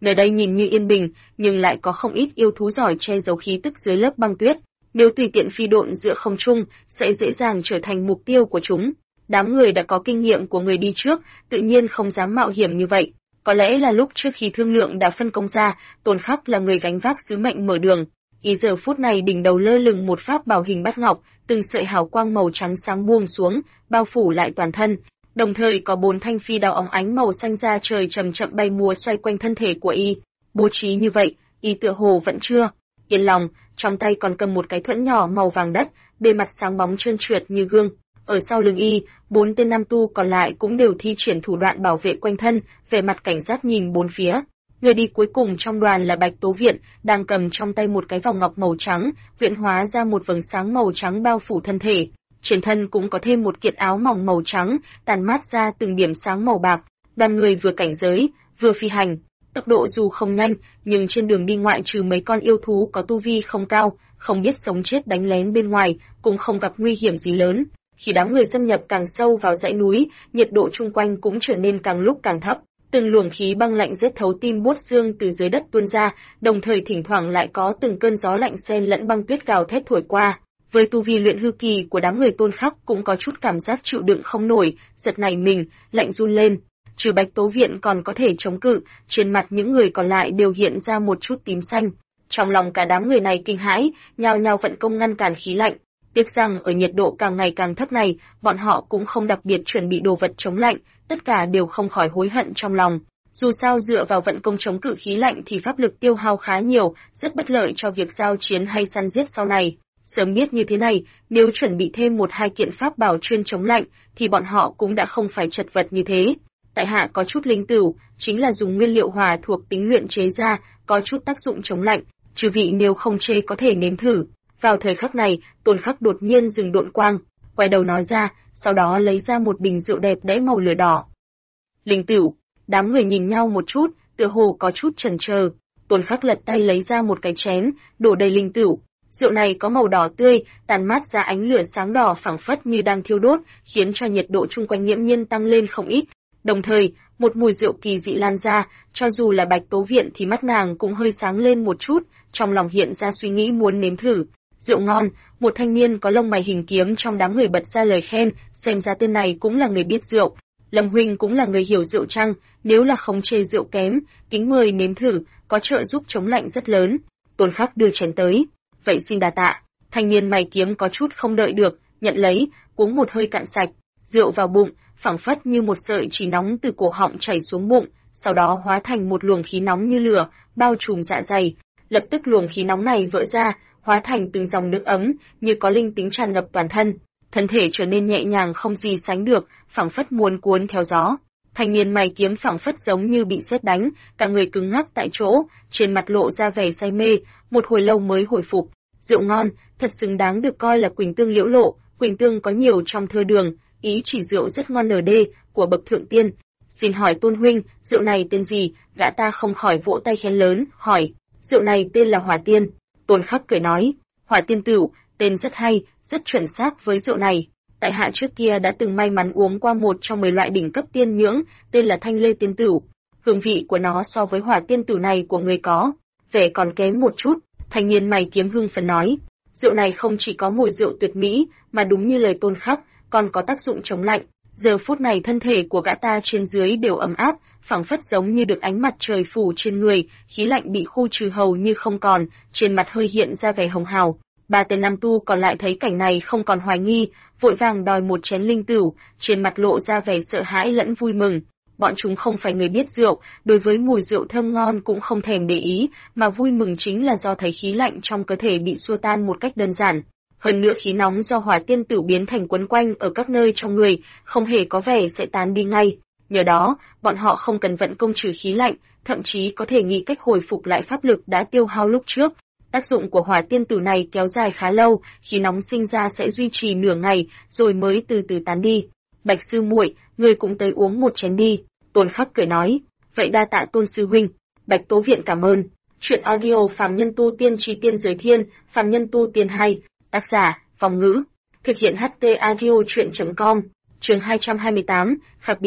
Nơi đây nhìn như yên bình, nhưng lại có không ít yêu thú giỏi che giấu khí tức dưới lớp băng tuyết. Nếu tùy tiện phi độn giữa không trung, sẽ dễ dàng trở thành mục tiêu của chúng. Đám người đã có kinh nghiệm của người đi trước, tự nhiên không dám mạo hiểm như vậy. Có lẽ là lúc trước khi thương lượng đã phân công ra, Tôn Khắc là người gánh vác sứ mệnh mở đường. Ý giờ phút này đỉnh đầu lơ lửng một pháp bảo hình bát ngọc, từng sợi hào quang màu trắng sáng buông xuống, bao phủ lại toàn thân. Đồng thời có 4 thanh phi đao óng ánh màu xanh ra trời chậm chậm bay múa xoay quanh thân thể của y. Bố trí như vậy, y tựa hồ vẫn chưa yên lòng, trong tay còn cầm một cái thuẫn nhỏ màu vàng đất, bề mặt sáng bóng trơn trượt như gương. Ở sau lưng y, 4 tên nam tu còn lại cũng đều thi triển thủ đoạn bảo vệ quanh thân, về mặt cảnh giác nhìn bốn phía. Người đi cuối cùng trong đoàn là Bạch Tố Viện, đang cầm trong tay một cái vòng ngọc màu trắng, huyễn hóa ra một vầng sáng màu trắng bao phủ thân thể. Trên thân cũng có thêm một kiện áo mỏng màu trắng, tàn mát ra từng điểm sáng màu bạc. Đoàn người vừa cảnh giới, vừa phi hành. Tốc độ dù không nhanh, nhưng trên đường đi ngoại trừ mấy con yêu thú có tu vi không cao, không biết sống chết đánh lén bên ngoài, cũng không gặp nguy hiểm gì lớn. Khi đám người xâm nhập càng sâu vào dãy núi, nhiệt độ chung quanh cũng trở nên càng lúc càng thấp. Từng luồng khí băng lạnh rét thấu tim buốt xương từ dưới đất tuôn ra, đồng thời thỉnh thoảng lại có từng cơn gió lạnh xen lẫn băng tuyết gào thét thổi qua. Với tu vi luyện hư kỳ của đám người Tôn Khắc cũng có chút cảm giác chịu đựng không nổi, giật nảy mình, lạnh run lên. Trừ Bạch Tố Viện còn có thể chống cự, trên mặt những người còn lại đều hiện ra một chút tím xanh. Trong lòng cả đám người này kinh hãi, nhao nhao vận công ngăn cản khí lạnh. Tiếc rằng ở nhiệt độ càng ngày càng thấp này, bọn họ cũng không đặc biệt chuẩn bị đồ vật chống lạnh, tất cả đều không khỏi hối hận trong lòng. Dù sao dựa vào vận công chống cự khí lạnh thì pháp lực tiêu hao khá nhiều, rất bất lợi cho việc giao chiến hay săn giết sau này. Sớm biết như thế này, nếu chuẩn bị thêm 1-2 kiện pháp bảo chuyên chống lạnh, thì bọn họ cũng đã không phải chật vật như thế. Tại hạ có chút linh tửu, chính là dùng nguyên liệu hòa thuộc tính luyện chế ra, có chút tác dụng chống lạnh, chư vị nếu không chê có thể nếm thử. Vào thời khắc này, Tôn Khắc đột nhiên dừng độn quang, quay đầu nói ra, sau đó lấy ra một bình rượu đẹp đẽ màu lửa đỏ. Linh tửu, đám người nhìn nhau một chút, tựa hồ có chút chần chờ. Tôn Khắc lật tay lấy ra một cái chén, đổ đầy linh tửu. Rượu này có màu đỏ tươi, tàn mát ra ánh lửa sáng đỏ phảng phất như đang thiêu đốt, khiến cho nhiệt độ chung quanh nghiễm nhiên tăng lên không ít. Đồng thời, một mùi rượu kỳ dị lan ra, cho dù là Bạch Tố Viện thì mắt nàng cũng hơi sáng lên một chút, trong lòng hiện ra suy nghĩ muốn nếm thử. Rượu ngon, một thanh niên có lông mày hình kiếm trong đám người bật ra lời khen, xem ra tên này cũng là người biết rượu. Lâm huynh cũng là người hiểu rượu chăng, nếu là khống chế rượu kém, kính mời nếm thử, có trợ giúp chống lạnh rất lớn. Tôn Khắc đưa chén tới. Vậy xin đà tạ. Thanh niên mày kiếm có chút không đợi được, nhận lấy, uống một hơi cạn sạch, rượu vào bụng, phảng phất như một sợi chỉ nóng từ cổ họng chảy xuống bụng, sau đó hóa thành một luồng khí nóng như lửa, bao trùm dạ dày. Lập tức luồng khí nóng này vỡ ra, hóa thành từng dòng nước ấm, như có linh tính tràn ngập toàn thân. Thân thể trở nên nhẹ nhàng không gì sánh được, phảng phất muốn cuốn theo gió. Thanh niên mày kiếm phảng phất giống như bị sét đánh, cả người cứng ngắc tại chỗ, trên mặt lộ ra vẻ say mê, một hồi lâu mới hồi phục. Rượu ngon, thật xứng đáng được coi là Quỳnh tương liễu lộ, Quỳnh tương có nhiều trong thơ đường, ý chỉ rượu rất ngon nở đê, của bậc thượng tiên. Xin hỏi Tôn huynh, rượu này tên gì? Gã ta không khỏi vỗ tay khen lớn, hỏi. Rượu này tên là Hỏa Tiên. Tôn Khắc cười nói, Hỏa Tiên Tửu, tên rất hay, rất chuẩn xác với rượu này. Tại hạ trước kia đã từng may mắn uống qua một trong 10 loại đỉnh cấp tiên nhưỡng, tên là Thanh Lê Tiên Tửu. Hương vị của nó so với Hỏa Tiên Tửu này của người có vẻ còn kém một chút. Thanh niên mày kiếm hưng phấn nói, rượu này không chỉ có mùi rượu tuyệt mỹ, mà đúng như lời Tôn Khắc, còn có tác dụng chống lạnh. Giờ phút này thân thể của gã ta trên dưới đều ấm áp, phảng phất giống như được ánh mặt trời phủ trên người, khí lạnh bị khu trừ hầu như không còn, trên mặt hơi hiện ra vẻ hồng hào. 3 tên nam tu còn lại thấy cảnh này không còn hoài nghi, vội vàng đòi một chén linh tửu, trên mặt lộ ra vẻ sợ hãi lẫn vui mừng. Bọn chúng không phải người biết rượu, đối với mùi rượu thơm ngon cũng không thèm để ý, mà vui mừng chính là do thấy khí lạnh trong cơ thể bị xua tan một cách đơn giản. Hơn nữa khí nóng do Hỏa Tiên Tửu biến thành quấn quanh ở các nơi trong người, không hề có vẻ sẽ tán đi ngay. Nhờ đó, bọn họ không cần vận công trừ khí lạnh, thậm chí có thể nghĩ cách hồi phục lại pháp lực đã tiêu hao lúc trước. Tác dụng của Hỏa Tiên Tửu này kéo dài khá lâu, khí nóng sinh ra sẽ duy trì nửa ngày, rồi mới từ từ tán đi. Bạch sư muội, ngươi cũng tới uống một chén đi. Tôn Khắc cười nói, vậy đa tạ Tôn sư huynh. Bạch Tố Viện cảm ơn. Chuyện audio Phàm Nhân Tu Tiên Chí Tiên Giới Thiên, Phàm Nhân Tu Tiên hay, tác giả, Phong Ngữ. Thực hiện HT audio chuyện.com, chương 228, khác biệt,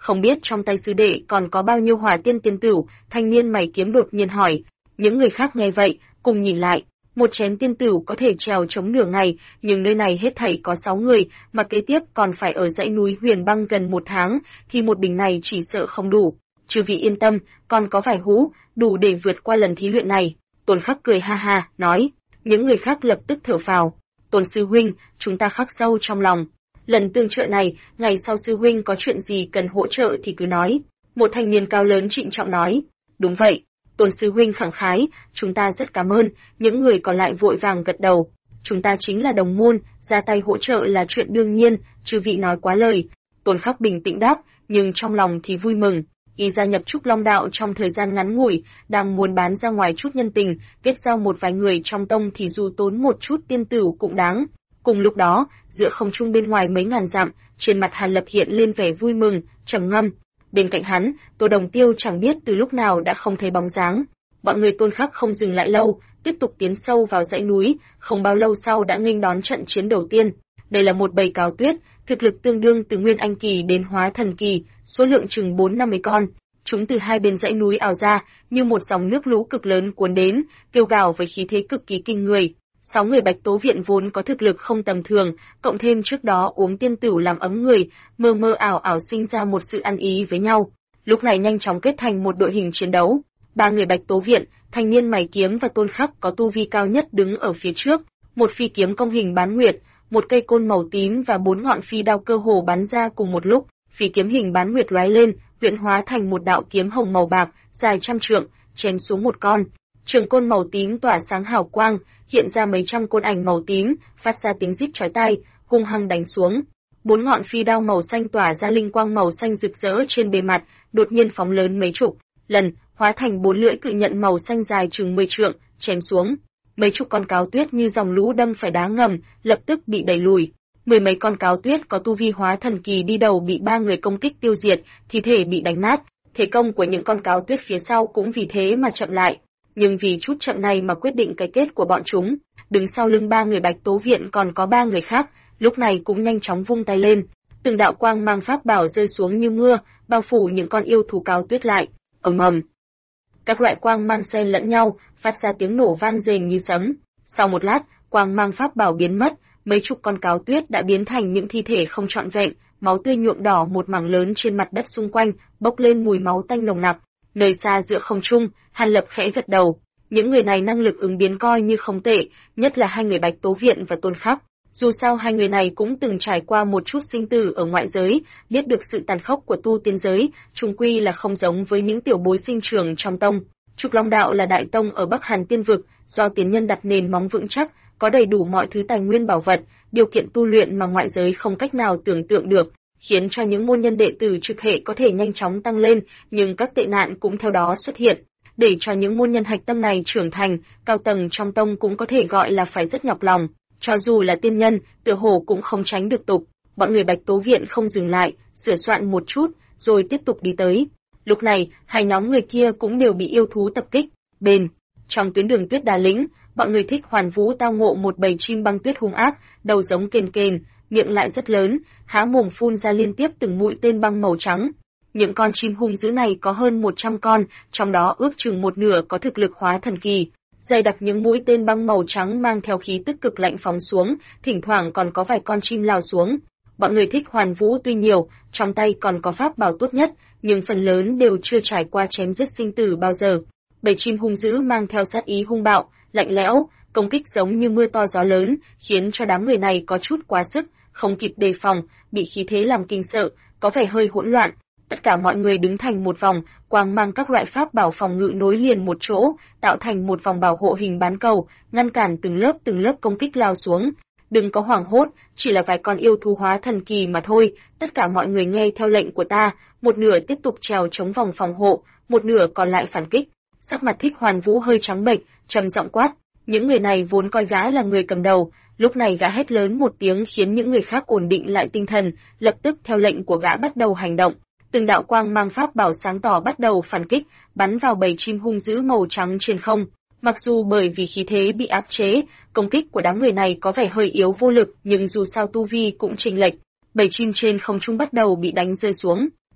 Không biết trong tay sư đệ còn có bao nhiêu hỏa tiên tiên tửu, thanh niên mày kiếm đột nhiên hỏi. Những người khác nghe vậy, cùng nhìn lại. Một chén tiên tửu có thể trèo chống nửa ngày, nhưng nơi này hết thảy có 6 người, mà kế tiếp còn phải ở dãy núi Huyền Băng gần 1 tháng, thì một bình này chỉ sợ không đủ. Chư vị yên tâm, còn có vài hũ, đủ để vượt qua lần thí luyện này. Tôn Khắc cười ha ha, nói. Những người khác lập tức thở phào. Tôn sư huynh, chúng ta khắc sâu trong lòng. Lần tương trợ này, ngày sau sư huynh có chuyện gì cần hỗ trợ thì cứ nói. Một thanh niên cao lớn trịnh trọng nói. Đúng vậy. Tôn sư huynh khẳng khái, chúng ta rất cảm ơn. Những người còn lại vội vàng gật đầu. Chúng ta chính là đồng môn, ra tay hỗ trợ là chuyện đương nhiên, chư vị nói quá lời. Tôn Khắc bình tĩnh đáp, nhưng trong lòng thì vui mừng. Y gia nhập Trúc Long Đạo trong thời gian ngắn ngủi, đang muốn bán ra ngoài chút nhân tình, kết giao một vài người trong tông thì dù tốn một chút tiên tửu cũng đáng. Cùng lúc đó, giữa không trung bên ngoài mấy ngàn dặm, trên mặt Hàn Lập hiện lên vẻ vui mừng, trầm ngâm. Bên cạnh hắn, Tô Đồng Tiêu chẳng biết từ lúc nào đã không thấy bóng dáng. Bọn người Tôn Khắc không dừng lại lâu, tiếp tục tiến sâu vào dãy núi, không bao lâu sau đã nghênh đón trận chiến đầu tiên. Đây là một bầy cáo tuyết, thực lực tương đương từ Nguyên Anh kỳ đến Hóa Thần kỳ, số lượng chừng 4-50 con. Chúng từ hai bên dãy núi ào ra, như một dòng nước lũ cực lớn cuốn đến, kêu gào với khí thế cực kỳ kinh người. 6 người Bạch Tố Viện vốn có thực lực không tầm thường, cộng thêm trước đó uống tiên tửu làm ấm người, mơ mơ ảo ảo sinh ra một sự ăn ý với nhau. Lúc này nhanh chóng kết thành một đội hình chiến đấu. 3 người Bạch Tố Viện, thanh niên mày kiếm và Tôn Khắc có tu vi cao nhất đứng ở phía trước, một phi kiếm công hình bán nguyệt, một cây côn màu tím và 4 ngọn phi đao cơ hồ bắn ra cùng một lúc. Phi kiếm hình bán nguyệt lóe lên, huyễn hóa thành một đạo kiếm hồng màu bạc, dài trăm trượng, chém xuống một con. Trường côn màu tím tỏa sáng hào quang, hiện ra mấy trăm côn ảnh màu tím, phát ra tiếng rít chói tai, hung hăng đánh xuống. 4 ngọn phi đao màu xanh tỏa ra linh quang màu xanh rực rỡ trên bề mặt, đột nhiên phóng lớn mấy chục lần, hóa thành 4 lưỡi cự nhận màu xanh dài chừng 10 trượng, chém xuống. Mấy chục con cáo tuyết như dòng lũ đâm phải đá ngầm, lập tức bị đẩy lùi. 10 mấy con cáo tuyết có tu vi Hóa Thần kỳ đi đầu bị 3 người công kích tiêu diệt, thi thể bị đánh nát. Thế công của những con cáo tuyết phía sau cũng vì thế mà chậm lại. Nhưng vì chút chậm này mà quyết định cái kết của bọn chúng. Đứng sau lưng 3 người Bạch Tố Viện còn có 3 người khác, lúc này cũng nhanh chóng vung tay lên. Từng đạo quang mang pháp bảo rơi xuống như mưa, bao phủ những con yêu thú cáo tuyết lại. Ầm ầm. Các loại quang mang xen lẫn nhau, phát ra tiếng nổ vang rền như sấm. Sau một lát, quang mang pháp bảo biến mất, mấy chục con cáo tuyết đã biến thành những thi thể không trọn vẹn, máu tươi nhuộm đỏ một mảng lớn trên mặt đất xung quanh, bốc lên mùi máu tanh nồng nặc. Nơi xa giữa không trung, Hàn Lập khẽ gật đầu. Những người này năng lực ứng biến coi như không tệ, nhất là 2 người Bạch Tố Viện và Tôn Khắc. Dù sao 2 người này cũng từng trải qua một chút sinh tử ở ngoại giới, biết được sự tàn khốc của tu tiên giới, chung quy là không giống với những tiểu bối sinh trưởng trong tông. Trục Long Đạo là đại tông ở Bắc Hàn Tiên vực, do tiền nhân đặt nền móng vững chắc, có đầy đủ mọi thứ tài nguyên bảo vật, điều kiện tu luyện mà ngoại giới không cách nào tưởng tượng được, khiến cho những môn nhân đệ tử trực hệ có thể nhanh chóng tăng lên, nhưng các tệ nạn cũng theo đó xuất hiện. Để cho những môn nhân hạch tâm này trưởng thành, cao tầng trong tông cũng có thể gọi là phải rất nhọc lòng. Cho dù là tiên nhân, tựa hồ cũng không tránh được tục. Bọn người Bạch Tố Viện không dừng lại, sửa soạn một chút, rồi tiếp tục đi tới. Lúc này, hai nhóm người kia cũng đều bị yêu thú tập kích. Trong tuyến đường Tuyết Đà Lĩnh, bọn người Thích Hoàn Vũ tao ngộ một bầy chim băng tuyết hung ác, đầu giống kền kền, miệng lại rất lớn, há mồm phun ra liên tiếp từng mũi tên băng màu trắng. Những con chim hung dữ này có hơn 100 con, trong đó ước chừng một nửa có thực lực Hóa Thần kỳ. Dày đặc những mũi tên băng màu trắng mang theo khí tức cực lạnh phóng xuống, thỉnh thoảng còn có vài con chim lao xuống. Bọn người Thích Hoàn Vũ tuy nhiều, trong tay còn có pháp bảo tốt nhất, nhưng phần lớn đều chưa trải qua chém giết sinh tử bao giờ. Bầy chim hung dữ mang theo sát ý hung bạo, lạnh lẽo, công kích giống như mưa to gió lớn, khiến cho đám người này có chút quá sức, không kịp đề phòng, bị khí thế làm kinh sợ, có vẻ hơi hỗn loạn. Tất cả mọi người đứng thành một vòng, quang mang các loại pháp bảo phòng ngự nối liền một chỗ, tạo thành một vòng bảo hộ hình bán cầu, ngăn cản từng lớp công kích lao xuống. Đừng có hoảng hốt, chỉ là vài con yêu thú Hóa Thần kỳ mà thôi, tất cả mọi người nghe theo lệnh của ta, một nửa tiếp tục trèo chống vòng phòng hộ, một nửa còn lại phản kích. Sắc mặt Thích Hoàn Vũ hơi trắng bệch, trầm giọng quát. Những người này vốn coi gã là người cầm đầu, lúc này gã hét lớn một tiếng khiến những người khác ổn định lại tinh thần, lập tức theo lệnh của gã bắt đầu hành động. Từng đạo quang mang pháp bảo sáng tỏ bắt đầu phản kích, bắn vào bầy chim hung dữ màu trắng trên không. Mặc dù bởi vì khí thế bị áp chế, công kích của đám người này có vẻ hơi yếu vô lực, nhưng dù sao tu vi cũng chênh lệch. Bầy chim trên không trung bắt đầu bị đánh rơi xuống.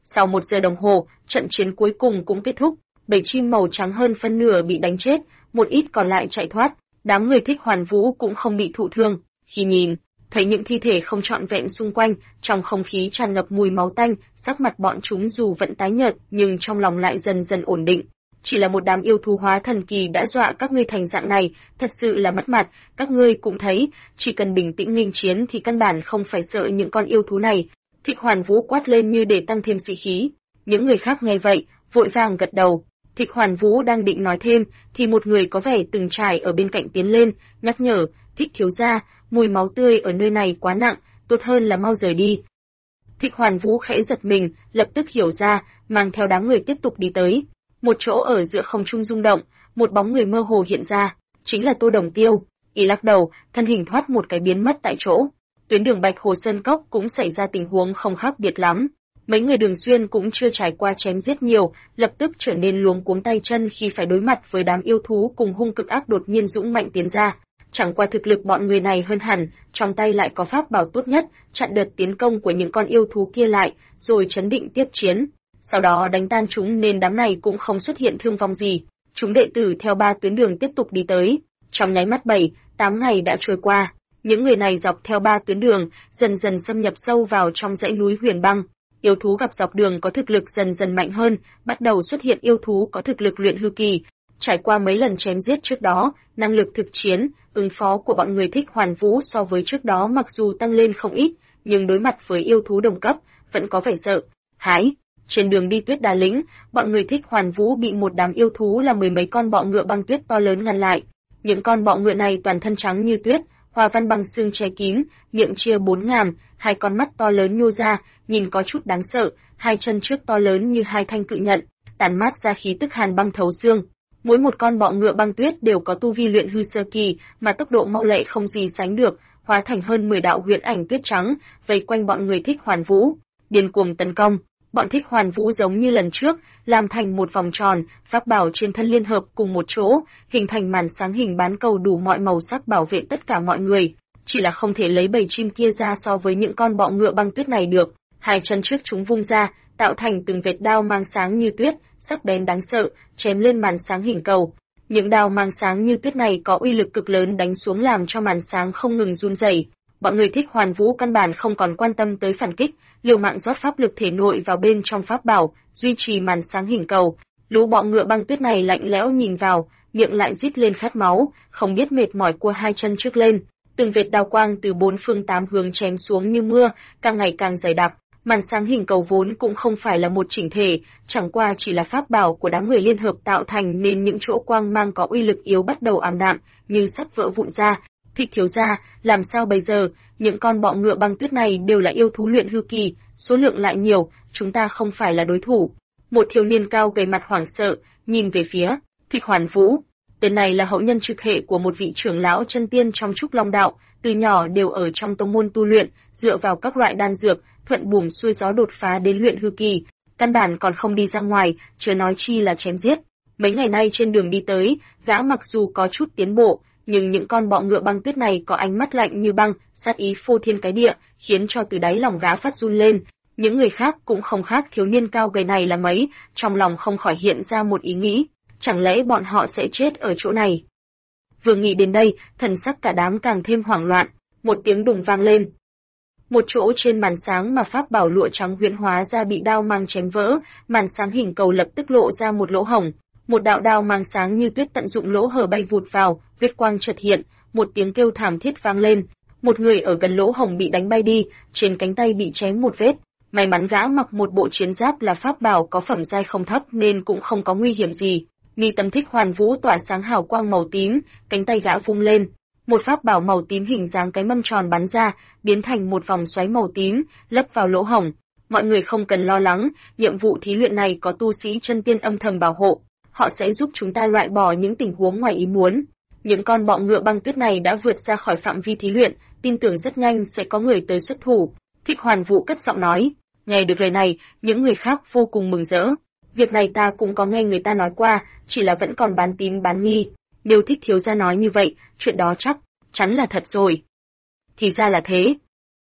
Sau 1 giờ đồng hồ, trận chiến cuối cùng cũng kết thúc. Bầy chim màu trắng hơn phân nửa bị đánh chết, một ít còn lại chạy thoát. Đám người Thích Hoàn Vũ cũng không bị thụ thương. Khi nhìn thấy những thi thể không trọn vẹn xung quanh, trong không khí tràn ngập mùi máu tanh, sắc mặt bọn chúng dù vẫn tái nhợt, nhưng trong lòng lại dần dần ổn định. Chỉ là một đám yêu thú hóa thần kỳ đã dọa các ngươi thành dạng này, thật sự là mất mặt. Các ngươi cũng thấy, chỉ cần bình tĩnh nghênh chiến thì căn bản không phải sợ những con yêu thú này. Thích Hoàn Vũ quát lên như để tăng thêm sĩ khí. Những người khác nghe vậy, vội vàng gật đầu. Thích Hoàn Vũ đang định nói thêm, thì một người có vẻ từng trải ở bên cạnh tiến lên, nhắc nhở, Thích thiếu gia, mùi máu tươi ở nơi này quá nặng, tốt hơn là mau rời đi. Thích Hoàn Vũ khẽ giật mình, lập tức hiểu ra, mang theo đám người tiếp tục đi tới. Một chỗ ở giữa không trung rung động, một bóng người mơ hồ hiện ra, chính là Tô Đồng Tiêu. Y lắc đầu, thân hình thoát một cái biến mất tại chỗ. Tuyến đường Bạch Hồ Sơn Cốc cũng xảy ra tình huống không khác biệt lắm. Mấy người Đường Xuyên cũng chưa trải qua chém giết nhiều, lập tức trở nên luống cuống tay chân khi phải đối mặt với đám yêu thú cùng hung cực ác đột nhiên dũng mạnh tiến ra. Chẳng qua thực lực bọn người này hơn hẳn, trong tay lại có pháp bảo tốt nhất, chặn đợt tiến công của những con yêu thú kia lại, rồi trấn định tiếp chiến. Sau đó đánh tan chúng nên đám này cũng không xuất hiện thương vong gì. Chúng đệ tử theo 3 tuyến đường tiếp tục đi tới. Trong nháy mắt 7-8 ngày đã trôi qua, những người này dọc theo 3 tuyến đường, dần dần xâm nhập sâu vào trong dãy núi Huyền Băng. Yêu thú gặp dọc đường có thực lực dần dần mạnh hơn, bắt đầu xuất hiện yêu thú có thực lực luyện hư kỳ. Trải qua mấy lần chém giết trước đó, năng lực thực chiến, ứng phó của bọn người Thích Hoàn Vũ so với trước đó mặc dù tăng lên không ít, nhưng đối mặt với yêu thú đồng cấp, vẫn có vẻ sợ hãi. Trên đường đi Tuyết Đà Lĩnh, bọn người Thích Hoàn Vũ bị một đám yêu thú là 10 mấy con bọ ngựa băng tuyết to lớn ngăn lại. Những con bọ ngựa này toàn thân trắng như tuyết, hoa văn bằng xương che kín, miệng chia 4 ngàm, 2 con mắt to lớn nhô ra, nhìn có chút đáng sợ, 2 chân trước to lớn như 2 thanh cự nhận, tản mát ra khí tức hàn băng thấu xương. Mỗi một con bọ ngựa băng tuyết đều có tu vi luyện hư sơ kỳ, mà tốc độ mau lẹ không gì sánh được, hóa thành hơn 10 đạo huyễn ảnh tuyết trắng, vây quanh bọn người Thích Hoàn Vũ, điên cuồng tấn công. Bọn Thích Hoàn Vũ giống như lần trước, làm thành một vòng tròn, pháp bảo trên thân liên hợp cùng một chỗ, hình thành màn sáng hình bán cầu đủ mọi màu sắc bảo vệ tất cả mọi người. Chỉ là không thể lấy bầy chim kia ra so với những con bọ ngựa băng tuyết này được. 2 chân trước chúng vung ra, tạo thành từng vệt đao mang sáng như tuyết, sắc bén đáng sợ, chém lên màn sáng hình cầu. Những đao mang sáng như tuyết này có uy lực cực lớn đánh xuống làm cho màn sáng không ngừng run rẩy. Bọn người Thích Hoàn Vũ căn bản không còn quan tâm tới phản kích, liều mạng rót pháp lực thể nội vào bên trong pháp bảo, duy trì màn sáng hình cầu. Lũ bọ ngựa băng tuyết này lạnh lẽo nhìn vào, miệng lại rít lên khát máu, không biết mệt mỏi cua 2 chân trước lên. Từng vệt đao quang từ 4 phương 8 hướng chém xuống như mưa, càng ngày càng dày đặc. Màn sáng hình cầu vốn cũng không phải là một chỉnh thể, chẳng qua chỉ là pháp bảo của đám người liên hợp tạo thành nên những chỗ quang mang có uy lực yếu bắt đầu ảm đạm, như sắp vỡ vụn ra. Thích thiếu gia, làm sao bây giờ? Những con bọ ngựa băng tuyết này đều là yêu thú luyện hư kỳ, số lượng lại nhiều, chúng ta không phải là đối thủ. Một thiếu niên cao gầy mặt hoảng sợ, nhìn về phía Thích Hoàn Vũ. Tên này là hậu nhân trực hệ của một vị trưởng lão chân tiên trong Trúc Long đạo, từ nhỏ đều ở trong tông môn tu luyện, dựa vào các loại đan dược, thuận buồm xuôi gió đột phá đến luyện hư kỳ, căn bản còn không đi ra ngoài, chưa nói chi là chém giết. Mấy ngày nay trên đường đi tới, gã mặc dù có chút tiến bộ, nhưng những con bọ ngựa băng tuyết này có ánh mắt lạnh như băng, sát ý phô thiên cái địa, khiến cho từ đáy lòng gã phát run lên. Những người khác cũng không khác thiếu niên cao gầy này là mấy, trong lòng không khỏi hiện ra một ý nghĩ, chẳng lẽ bọn họ sẽ chết ở chỗ này? Vừa nghĩ đến đây, thần sắc cả đám càng thêm hoảng loạn, một tiếng đùng vang lên. Một chỗ trên màn sáng mà pháp bảo lụa trắng huyễn hóa ra bị đao mang chém vỡ, màn sáng hình cầu lập tức lộ ra một lỗ hổng. Một đạo đao mang sáng như tuyết tận dụng lỗ hở bay vụt vào, huyết quang chợt hiện, một tiếng kêu thảm thiết vang lên. Một người ở gần lỗ hổng bị đánh bay đi, trên cánh tay bị chém một vết. May mắn gã mặc một bộ chiến giáp là pháp bảo có phẩm giai không thấp nên cũng không có nguy hiểm gì. Mi tâm Thích Hoàn Vũ tỏa sáng hào quang màu tím, cánh tay gã vung lên, một pháp bảo màu tím hình dáng cái mâm tròn bắn ra, biến thành một vòng xoáy màu tím, lấp vào lỗ hổng. Mọi người không cần lo lắng, nhiệm vụ thí luyện này có tu sĩ chân tiên âm thầm bảo hộ, họ sẽ giúp chúng ta loại bỏ những tình huống ngoài ý muốn. Những con bọ ngựa băng tuyết này đã vượt ra khỏi phạm vi thí luyện, tin tưởng rất nhanh sẽ có người tới xuất thủ. Thích Hoàn Vũ cất giọng nói. Nghe được lời này, những người khác vô cùng mừng rỡ. Việc này ta cũng có nghe người ta nói qua, chỉ là vẫn còn bán tín bán nghi. Nếu Thích thiếu gia nói như vậy, chuyện đó chắc chắn là thật rồi. Thì ra là thế.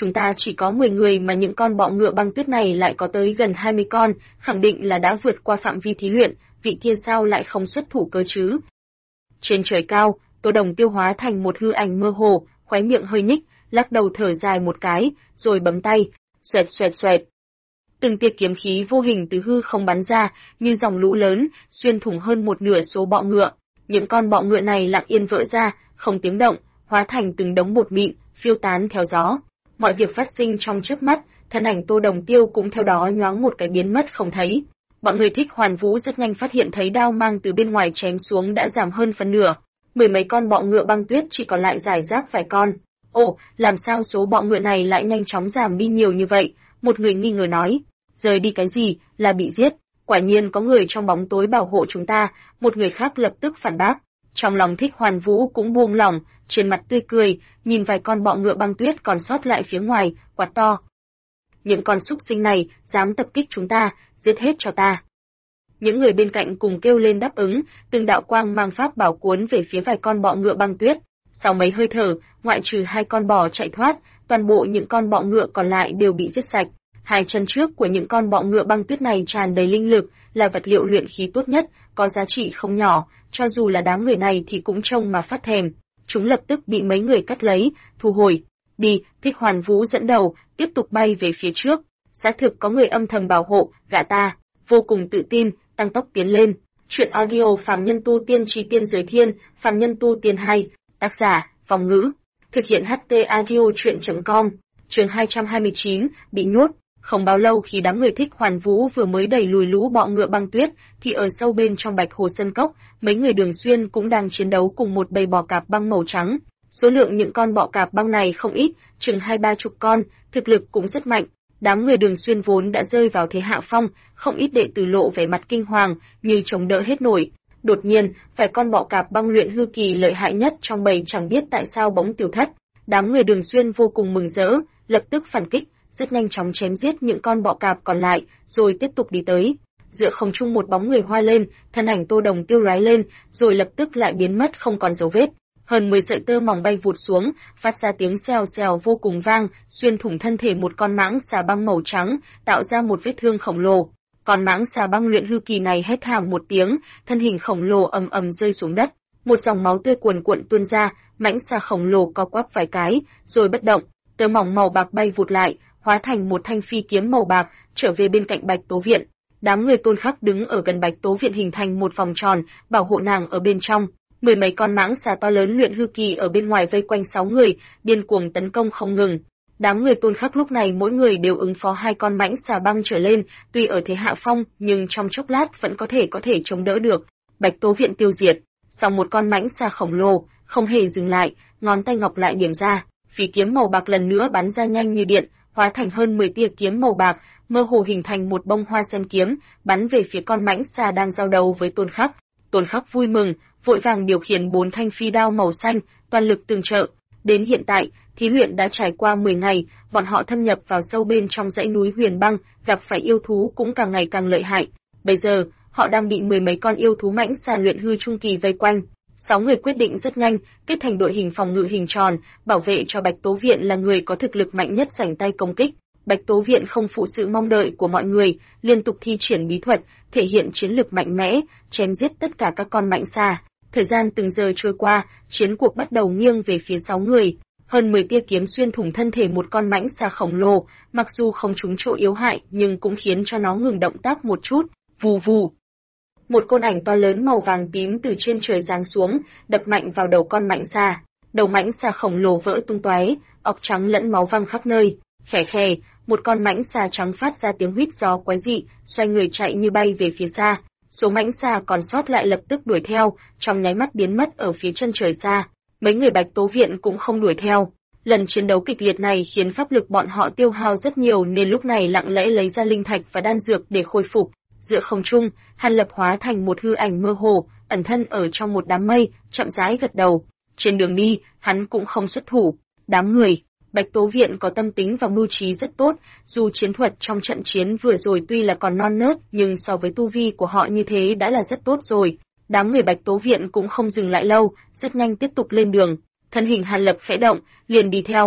chúng ta chỉ có 10 người mà những con bọ ngựa băng tuyết này lại có tới gần 20 con, khẳng định là đã vượt qua phạm vi thí luyện, vị kia sao lại không xuất thủ cơ chứ? Trên trời cao, Tô Đồng tiêu hóa thành một hư ảnh mơ hồ, khóe miệng hơi nhích, lắc đầu thở dài một cái, rồi bấm tay, xoẹt xoẹt xoẹt. Từng tia kiếm khí vô hình từ hư không bắn ra, như dòng lũ lớn, xuyên thủng hơn một nửa số bọ ngựa. Những con bọ ngựa này lặng yên vỡ ra, không tiếng động, hóa thành từng đống bột mịn, phiêu tán theo gió. Mọi việc phát sinh trong chớp mắt, thân ảnh Tô Đồng Tiêu cũng theo đó nhoáng một cái biến mất không thấy. Bọn người Thích Hoàn Vũ rất nhanh phát hiện thấy đao mang từ bên ngoài chém xuống đã giảm hơn phần nửa. Mười mấy con bọ ngựa băng tuyết chỉ còn lại rải rác vài con. Ồ, làm sao số bọ ngựa này lại nhanh chóng giảm đi nhiều như vậy? Một người nghi ngờ nói. Rời đi cái gì, là bị giết. Quả nhiên có người trong bóng tối bảo hộ chúng ta, một người khác lập tức phản bác. Trong lòng Thích Hoàn Vũ cũng buông lỏng, trên mặt tươi cười, nhìn vài con bọ ngựa băng tuyết còn sót lại phía ngoài, quát to. Những con súc sinh này, dám tập kích chúng ta, giết hết cho ta. Những người bên cạnh cùng kêu lên đáp ứng, từng đạo quang mang pháp bảo cuốn về phía vài con bọ ngựa băng tuyết. Sau mấy hơi thở, ngoại trừ 2 con bò chạy thoát, toàn bộ những con bọ ngựa còn lại đều bị giết sạch. Hai chân trước của những con bọ ngựa băng tuyết này tràn đầy linh lực, là vật liệu luyện khí tốt nhất, có giá trị không nhỏ, cho dù là đám người này thì cũng trông mà phát thèm. Chúng lập tức bị mấy người cắt lấy, thu hồi. Đi, Thích Hoàn Vũ dẫn đầu, tiếp tục bay về phía trước. Xác thực có người âm thầm bảo hộ, gã ta, vô cùng tự tin, tăng tốc tiến lên. Chuyện audio Phàm Nhân Tu Tiên Chí Tiên Giới Thiên, Phàm Nhân Tu Tiên hay, tác giả, Phong Ngữ. Thực hiện HT audio chuyện.com, chương 229, bị nhốt. Không bao lâu khi đám người Thích Hoàn Vũ vừa mới đẩy lùi lũ bọ ngựa băng tuyết, thì ở sâu bên trong Bạch Hồ Sơn Cốc, mấy người Đường Xuyên cũng đang chiến đấu cùng một bầy bò cạp băng màu trắng. Số lượng những con bọ cạp băng này không ít, chừng 20-30 con, thực lực cũng rất mạnh. Đám người Đường Xuyên vốn đã rơi vào thế hạ phong, không ít đệ tử lộ vẻ mặt kinh hoàng, như chống đỡ hết nổi. Đột nhiên, vài con bọ cạp băng luyện hư kỳ lợi hại nhất trong bầy chẳng biết tại sao bỗng tiêu thất. Đám người Đường Xuyên vô cùng mừng rỡ, lập tức phản kích, rất nhanh chóng chém giết những con bọ cạp còn lại, rồi tiếp tục đi tới. Giữa không trung một bóng người hoa lên, thân ảnh Tô Đồng Tiêu lóe lên, rồi lập tức lại biến mất không còn dấu vết. Hơn 10 sợi tơ mỏng bay vụt xuống, phát ra tiếng xèo xèo vô cùng vang, xuyên thủng thân thể một con mãng xà băng màu trắng, tạo ra một vết thương khổng lồ. Con mãng xà băng luyện hư kỳ này hét thảm một tiếng, thân hình khổng lồ ầm ầm rơi xuống đất. Một dòng máu tươi cuồn cuộn tuôn ra, mãng xà khổng lồ co quắp vài cái, rồi bất động. Tơ mỏng màu bạc bay vụt lại, hóa thành một thanh phi kiếm màu bạc, trở về bên cạnh Bạch Tố Viện. Đám người Tôn Khắc đứng ở gần Bạch Tố Viện hình thành một vòng tròn, bảo hộ nàng ở bên trong. Mười mấy con mãng xà to lớn luyện hư kỳ ở bên ngoài vây quanh 6 người, điên cuồng tấn công không ngừng. Đám người Tôn Khắc lúc này mỗi người đều ứng phó 2 con mãng xà băng trở lên, tuy ở thế hạ phong, nhưng trong chốc lát vẫn có thể chống đỡ được. Bạch Tố Viện tiêu diệt, sau một con mãng xà khổng lồ, không hề dừng lại, ngón tay ngọc lại điểm ra, phi kiếm màu bạc lần nữa bắn ra nhanh như điện, hóa thành hơn 10 tia kiếm màu bạc, mơ hồ hình thành một bông hoa sen kiếm, bắn về phía con mãng xà đang giao đấu với Tôn Khắc. Tôn Khắc vui mừng, vội vàng điều khiển 4 thanh phi đao màu xanh, toàn lực tương trợ. Đến hiện tại, thí luyện đã trải qua 10 ngày, bọn họ thâm nhập vào sâu bên trong dãy núi Huyền Băng, gặp phải yêu thú cũng càng ngày càng lợi hại. Bây giờ, họ đang bị 10 mấy con yêu thú mãng xà luyện hư trung kỳ vây quanh. 6 người quyết định rất nhanh, kết thành đội hình phòng ngự hình tròn, bảo vệ cho Bạch Tố Viện là người có thực lực mạnh nhất rảnh tay công kích. Bạch Tố Viện không phụ sự mong đợi của mọi người, liên tục thi triển bí thuật, thể hiện chiến lực mạnh mẽ, chém giết tất cả các con mãng xà. Thời gian từng giờ trôi qua, chiến cuộc bắt đầu nghiêng về phía 6 người. Hơn 10 tia kiếm xuyên thủng thân thể một con mãng xà khổng lồ, mặc dù không trúng chỗ yếu hại, nhưng cũng khiến cho nó ngừng động tác một chút. Vù vù. Một côn ảnh to lớn màu vàng tím từ trên trời giáng xuống, đập mạnh vào đầu con mãng xà. Đầu mãng xà khổng lồ vỡ tung tóe, óc trắng lẫn máu văng khắp nơi. Khè khè, một con mãng xà trắng phát ra tiếng huýt gió quái dị, xoay người chạy như bay về phía xa. Số mãng xà còn sót lại lập tức đuổi theo, trong nháy mắt biến mất ở phía chân trời xa. Mấy người Bạch Tố Viện cũng không đuổi theo. Lần chiến đấu kịch liệt này khiến pháp lực bọn họ tiêu hao rất nhiều nên lúc này lặng lẽ lấy ra linh thạch và đan dược để khôi phục. Giữa không trung, Hàn Lập hóa thành một hư ảnh mơ hồ, ẩn thân ở trong một đám mây, chậm rãi gật đầu. Trên đường đi, hắn cũng không xuất thủ. Đám người Bạch Tố Viện có tâm tính và mưu trí rất tốt, dù chiến thuật trong trận chiến vừa rồi tuy là còn non nớt, nhưng so với tu vi của họ như thế đã là rất tốt rồi. Đám người Bạch Tố Viện cũng không dừng lại lâu, rất nhanh tiếp tục lên đường. Thân hình Hàn Lập khẽ động, liền đi theo.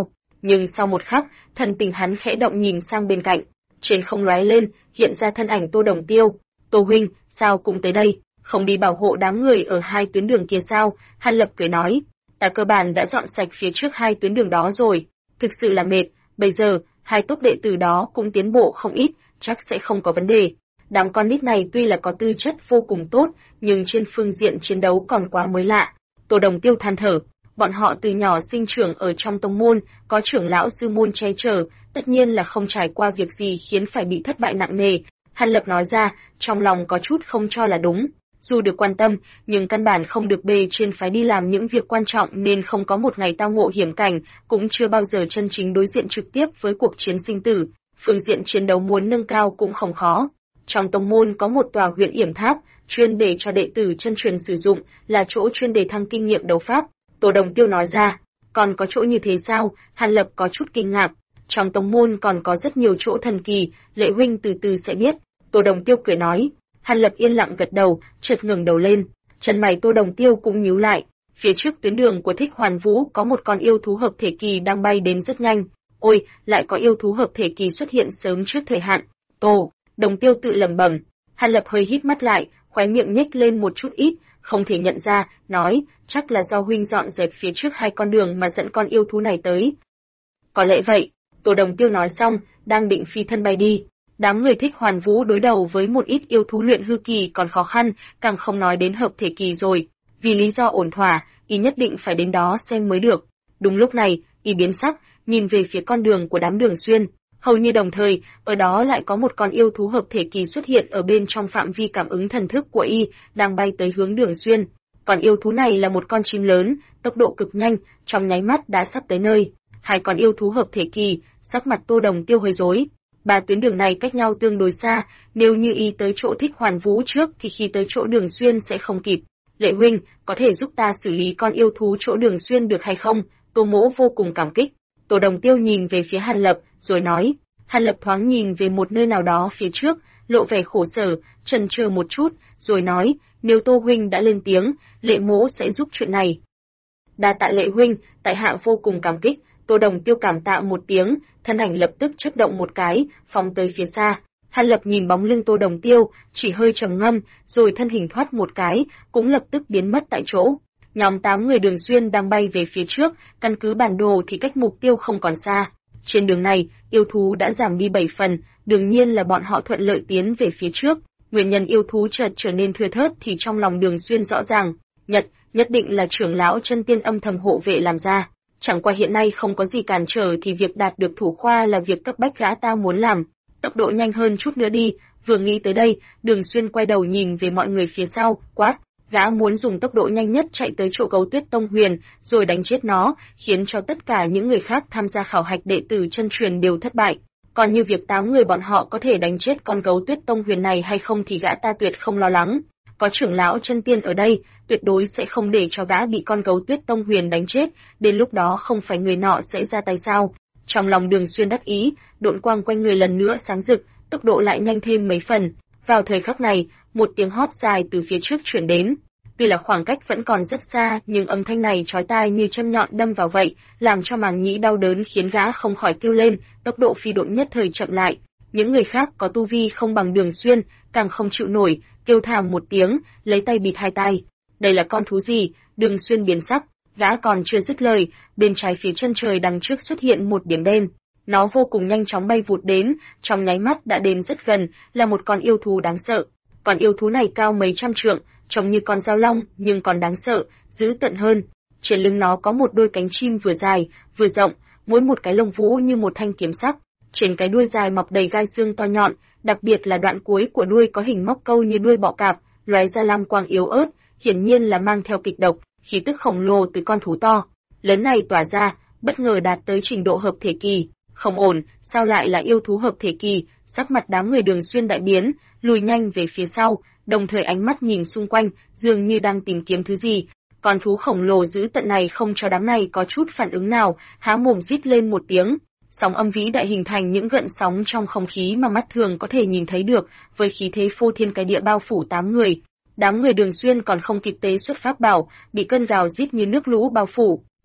nhưng sau một khắc, thần tình hắn khẽ động nhìn sang bên cạnh, trên không lóe lên, hiện ra thân ảnh Tô Đồng Tiêu. Tô huynh, sao cũng tới đây, không đi bảo hộ đám người ở hai tuyến đường kia sao? Hàn Lập cười nói, ta cơ bản đã dọn sạch phía trước hai tuyến đường đó rồi, thực sự là mệt, bây giờ, hai tốp đệ tử đó cũng tiến bộ không ít, chắc sẽ không có vấn đề. Đám con nít này tuy là có tư chất vô cùng tốt, nhưng trên phương diện chiến đấu còn quá mới lạ. Tô Đồng Tiêu than thở, bọn họ từ nhỏ sinh trưởng ở trong tông môn, có trưởng lão sư môn che chở, tất nhiên là không trải qua việc gì khiến phải bị thất bại nặng nề. Hàn Lập nói ra, trong lòng có chút không cho là đúng. Dù được quan tâm, nhưng căn bản không được bề trên phái đi làm những việc quan trọng nên không có một ngày tao ngộ hiểm cảnh, cũng chưa bao giờ chân chính đối diện trực tiếp với cuộc chiến sinh tử. Phương diện chiến đấu muốn nâng cao cũng không khó. Trong tông môn có một tòa huyện yểm tháp, chuyên để cho đệ tử chân truyền sử dụng, là chỗ chuyên đề thăng kinh nghiệm đấu pháp. Tô Đồng Tiêu nói ra, còn có chỗ như thế sao? Hàn Lập có chút kinh ngạc. Trong tông môn còn có rất nhiều chỗ thần kỳ, Lệ huynh từ từ sẽ biết. Tô Đồng Tiêu cười nói. Hàn Lập yên lặng gật đầu, chợt ngẩng đầu lên, chân mày Tô Đồng Tiêu cũng nhíu lại. Phía trước tuyến đường của Thích Hoàn Vũ có một con yêu thú hợp thể kỳ đang bay đến rất nhanh. Ôi, lại có yêu thú hợp thể kỳ xuất hiện sớm trước thời hạn. Tô Đồng Tiêu tự lẩm bẩm. Hàn Lập hơi hít mắt lại, khóe miệng nhếch lên một chút ít, không thể nhận ra, nói, chắc là do huynh dọn dẹp phía trước hai con đường mà dẫn con yêu thú này tới. Có lẽ vậy. Tô Đồng Tiêu nói xong, đang định phi thân bay đi. Đám người Thích Hoàn Vũ đối đầu với một ít yêu thú luyện hư kỳ còn khó khăn, càng không nói đến hợp thể kỳ rồi. Vì lý do ổn thỏa, y nhất định phải đến đó xem mới được. Đúng lúc này, y biến sắc, nhìn về phía con đường của đám Đường Xuyên. Hầu như đồng thời, ở đó lại có một con yêu thú hợp thể kỳ xuất hiện ở bên trong phạm vi cảm ứng thần thức của y, đang bay tới hướng Đường Xuyên. Còn yêu thú này là một con chim lớn, tốc độ cực nhanh, trong nháy mắt đã sắp tới nơi. Hai con yêu thú hợp thể kỳ, sắc mặt Tô Đồng Tiêu hơi rối. Ba tuyến đường này cách nhau tương đối xa, nếu như y tới chỗ Thích Hoàn Vũ trước thì khi tới chỗ Đường Xuyên sẽ không kịp. Lệ huynh, có thể giúp ta xử lý con yêu thú chỗ Đường Xuyên được hay không? Tô Mỗ vô cùng cảm kích. Tô Đồng Tiêu nhìn về phía Hàn Lập, rồi nói. Hàn Lập thoáng nhìn về một nơi nào đó phía trước, lộ vẻ khổ sở, chần chừ một chút, rồi nói, nếu Tô huynh đã lên tiếng, Lệ Mỗ sẽ giúp chuyện này. Đa tạ Lệ huynh, tại hạ vô cùng cảm kích. Tô Đồng Tiêu cảm tạ một tiếng, thân ảnh lập tức chớp động một cái, phóng tới phía xa. Hàn Lập nhìn bóng lưng Tô Đồng Tiêu, chỉ hơi trầm ngâm, rồi thân hình thoát một cái, cũng lập tức biến mất tại chỗ. Nhóm 8 người Đường Xuyên đang bay về phía trước, căn cứ bản đồ thì cách mục tiêu không còn xa. Trên đường này, yêu thú đã giảm đi 7 phần, đương nhiên là bọn họ thuận lợi tiến về phía trước. Nguyên nhân yêu thú chợt trở nên thưa thớt thì trong lòng Đường Xuyên rõ ràng, nhất định là trưởng lão chân tiên âm thầm hộ vệ làm ra. Chẳng qua hiện nay không có gì cản trở thì việc đạt được thủ khoa là việc cấp bách gã ta muốn làm. Tốc độ nhanh hơn chút nữa đi. Vừa nghĩ tới đây, Đường Xuyên quay đầu nhìn về mọi người phía sau, quát. Gã muốn dùng tốc độ nhanh nhất chạy tới chỗ Gấu Tuyết Tông Huyền, rồi đánh chết nó, khiến cho tất cả những người khác tham gia khảo hạch đệ tử chân truyền đều thất bại. Còn như việc 8 người bọn họ có thể đánh chết con Gấu Tuyết Tông Huyền này hay không thì gã ta tuyệt không lo lắng. Có trưởng lão chân tiên ở đây, tuyệt đối sẽ không để cho gã bị con Gấu Tuyết Tông Huyền đánh chết, đến lúc đó không phải người nọ sẽ ra tay sao. Trong lòng Đường Xuyên đắc ý, độn quang quanh người lần nữa sáng rực, tốc độ lại nhanh thêm mấy phần. Vào thời khắc này, một tiếng hót dài từ phía trước truyền đến. Tuy là khoảng cách vẫn còn rất xa, nhưng âm thanh này chói tai như châm nhọn đâm vào vậy, làm cho màng nhĩ đau đớn khiến gã không khỏi kêu lên, tốc độ phi độn nhất thời chậm lại. Những người khác có tu vi không bằng Đường Xuyên, càng không chịu nổi, kêu thảm một tiếng, lấy tay bịt hai tai. Đây là con thú gì? Đường Xuyên biến sắc, gã còn chưa dứt lời, bên trái phía chân trời đằng trước xuất hiện một điểm đen. Nó vô cùng nhanh chóng bay vụt đến, trong nháy mắt đã đến rất gần, là một con yêu thú đáng sợ. Con yêu thú này cao mấy trăm trượng, trông như con dao long nhưng còn đáng sợ, dữ tợn hơn. Trên lưng nó có một đôi cánh chim vừa dài, vừa rộng, mỗi một cái lông vũ như một thanh kiếm sắc. Trên cái đuôi dài mọc đầy gai xương to nhọn, đặc biệt là đoạn cuối của đuôi có hình móc câu như đuôi bọ cạp, lóe ra lam quang yếu ớt, hiển nhiên là mang theo kịch độc, khí tức khổng lồ từ con thú to lớn này tỏa ra, bất ngờ đạt tới trình độ hợp thể kỳ. Không ổn, sao lại là yêu thú hợp thể kỳ? Sắc mặt đám người Đường Xuyên đại biến, lùi nhanh về phía sau, đồng thời ánh mắt nhìn xung quanh, dường như đang tìm kiếm thứ gì. Con thú khổng lồ dữ tận này không cho đám này có chút phản ứng nào, há mồm rít lên một tiếng. Sóng âm vĩ đại hình thành những gợn sóng trong không khí mà mắt thường có thể nhìn thấy được, với khí thế phô thiên cái địa bao phủ 8 người. Đám người Đường Xuyên còn không kịp tế xuất pháp bảo, bị cơn gào rít như nước lũ bao phủ.